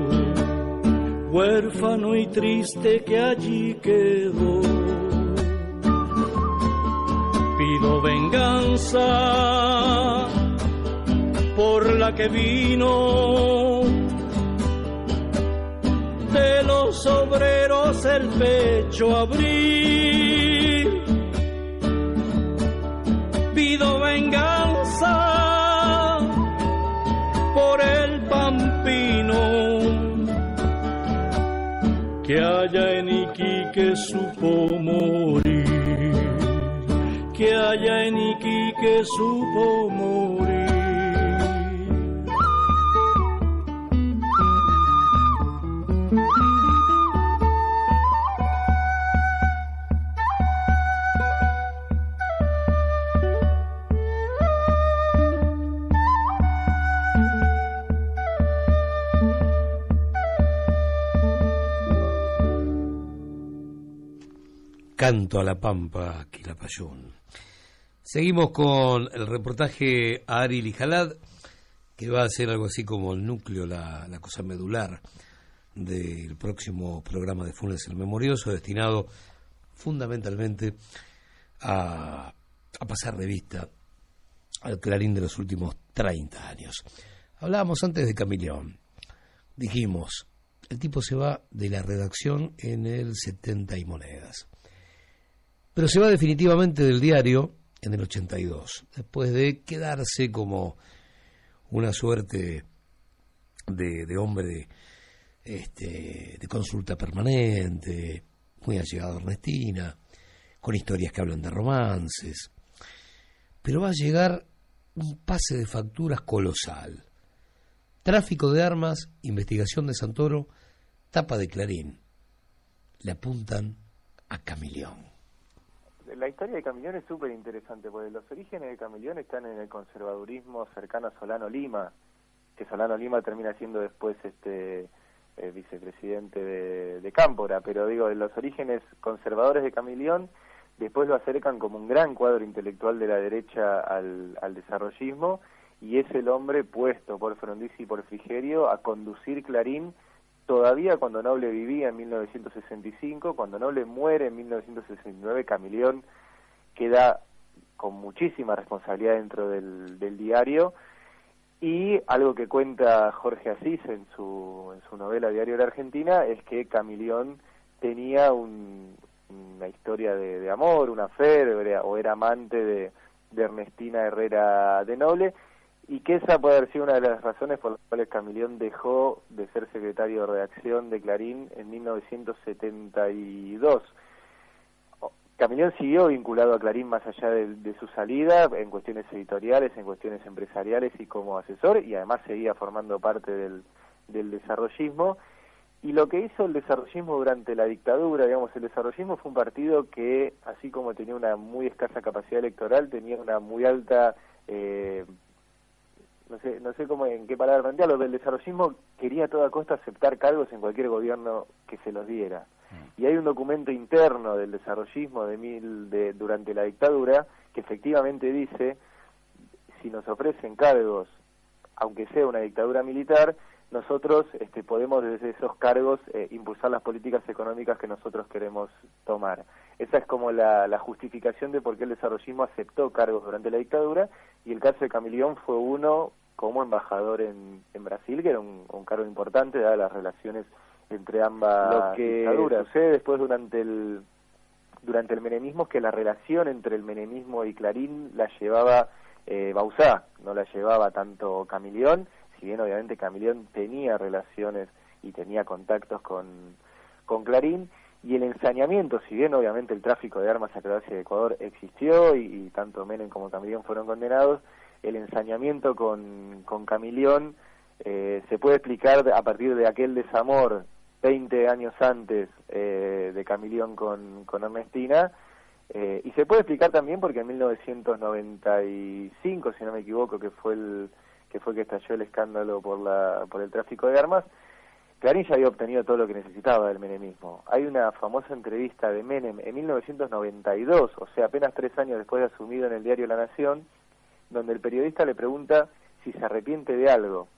huérfano y triste que allí quedó. Pido venganza por la que vino de los obreros el pecho abrir. Pido venganza por el pampino que allá en Iquique supo morir, que allá en Iquique supo morir. Canto a la Pampa, Quilapayún. Seguimos con el reportaje a Ari Lijalad, que va a ser algo así como el núcleo, la, la cosa medular del próximo programa de Funes el Memorioso, destinado fundamentalmente a, a pasar revista al Clarín de los últimos treinta años. Hablábamos antes de Camaleón. Dijimos, el tipo se va de la redacción en el setenta y monedas. Pero se va definitivamente del diario en el ochenta y dos, después de quedarse como una suerte de, de hombre de, este, de consulta permanente, muy allegado a Ernestina, con historias que hablan de romances. Pero va a llegar un pase de facturas colosal. Tráfico de armas, investigación de Santoro, tapa de Clarín. Le apuntan a Camaleón. La historia de Camaleón es súper interesante, porque los orígenes de Camaleón están en el conservadurismo cercano a Solano Lima, que Solano Lima termina siendo después este eh, vicepresidente de, de Cámpora, pero digo, los orígenes conservadores de Camaleón después lo acercan como un gran cuadro intelectual de la derecha al, al desarrollismo, y es el hombre puesto por Frondizi y por Frigerio a conducir Clarín todavía cuando Noble vivía en mil novecientos sesenta y cinco, cuando Noble muere en mil novecientos sesenta y nueve, Camaleón queda con muchísima responsabilidad dentro del, del diario, y algo que cuenta Jorge Asís en su, en su novela Diario de la Argentina es que Camaleón tenía un, una historia de, de amor, una fe, o era, o era amante de, de Ernestina Herrera de Noble, y que esa puede haber sido una de las razones por las cuales Camaleón dejó de ser secretario de redacción de Clarín en mil novecientos setenta y dos. Camaleón siguió vinculado a Clarín más allá de, de su salida, en cuestiones editoriales, en cuestiones empresariales y como asesor, y además seguía formando parte del, del desarrollismo. Y lo que hizo el desarrollismo durante la dictadura, digamos, el desarrollismo fue un partido que, así como tenía una muy escasa capacidad electoral, tenía una muy alta... Eh, no sé no sé cómo en qué palabra plantearlo, pero el desarrollismo quería a toda costa aceptar cargos en cualquier gobierno que se los diera. Y hay un documento interno del desarrollismo de mil de durante la dictadura que efectivamente dice, si nos ofrecen cargos, aunque sea una dictadura militar, nosotros este, podemos desde esos cargos eh, impulsar las políticas económicas que nosotros queremos tomar. Esa es como la, la justificación de por qué el desarrollismo aceptó cargos durante la dictadura, y el caso de Camaleón fue uno como embajador en, en Brasil, que era un, un cargo importante dadas las relaciones entre ambas Lo que dictaduras. Sucede después durante el durante el menemismo es que la relación entre el menemismo y Clarín la llevaba eh, Bauzá, no la llevaba tanto Camaleón, si bien obviamente Camaleón tenía relaciones y tenía contactos con, con Clarín, y el ensañamiento, si bien obviamente el tráfico de armas a Croacia y Ecuador existió, y, y tanto Menem como Camaleón fueron condenados, el ensañamiento con, con Camaleón eh, se puede explicar a partir de aquel desamor veinte años antes eh, de Camaleón con, con Ernestina, eh, y se puede explicar también porque en mil novecientos noventa y cinco, si no me equivoco, que fue el que fue que estalló el escándalo por la por el tráfico de armas, Clarín ya había obtenido todo lo que necesitaba del menemismo. Hay una famosa entrevista de Menem en mil novecientos noventa y dos, o sea, apenas tres años después de asumido en el diario La Nación, donde el periodista le pregunta si se arrepiente de algo.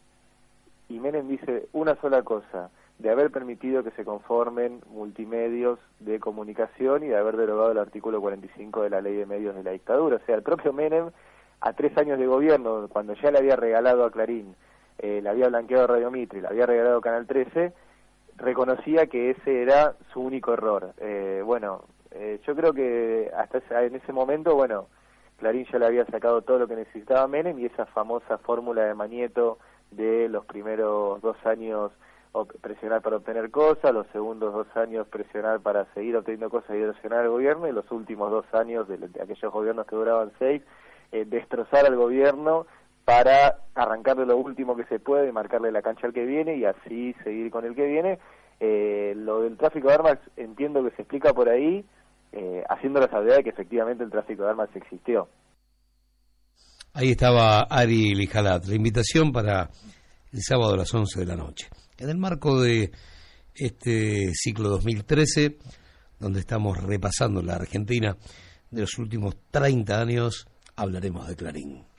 Y Menem dice una sola cosa: de haber permitido que se conformen multimedios de comunicación y de haber derogado el artículo cuarenta y cinco de la Ley de Medios de la dictadura. O sea, el propio Menem, a tres años de gobierno, cuando ya le había regalado a Clarín, eh, le había blanqueado Radio Mitre, le había regalado Canal trece, reconocía que ese era su único error. Eh, bueno, eh, yo creo que hasta ese, en ese momento, bueno, Clarín ya le había sacado todo lo que necesitaba Menem, y esa famosa fórmula de Manieto de los primeros dos años presionar para obtener cosas, los segundos dos años presionar para seguir obteniendo cosas y erosionar al gobierno, y los últimos dos años de, de aquellos gobiernos que duraban seis, eh, destrozar al gobierno para arrancarle lo último que se puede y marcarle la cancha al que viene y así seguir con el que viene. Eh, lo del tráfico de armas entiendo que se explica por ahí, eh, haciendo la salvedad de que efectivamente el tráfico de armas existió. Ahí estaba Ari Lijalat, la invitación para el sábado a las once de la noche. En el marco de este ciclo dos mil trece, donde estamos repasando la Argentina de los últimos treinta años, hablaremos de Clarín.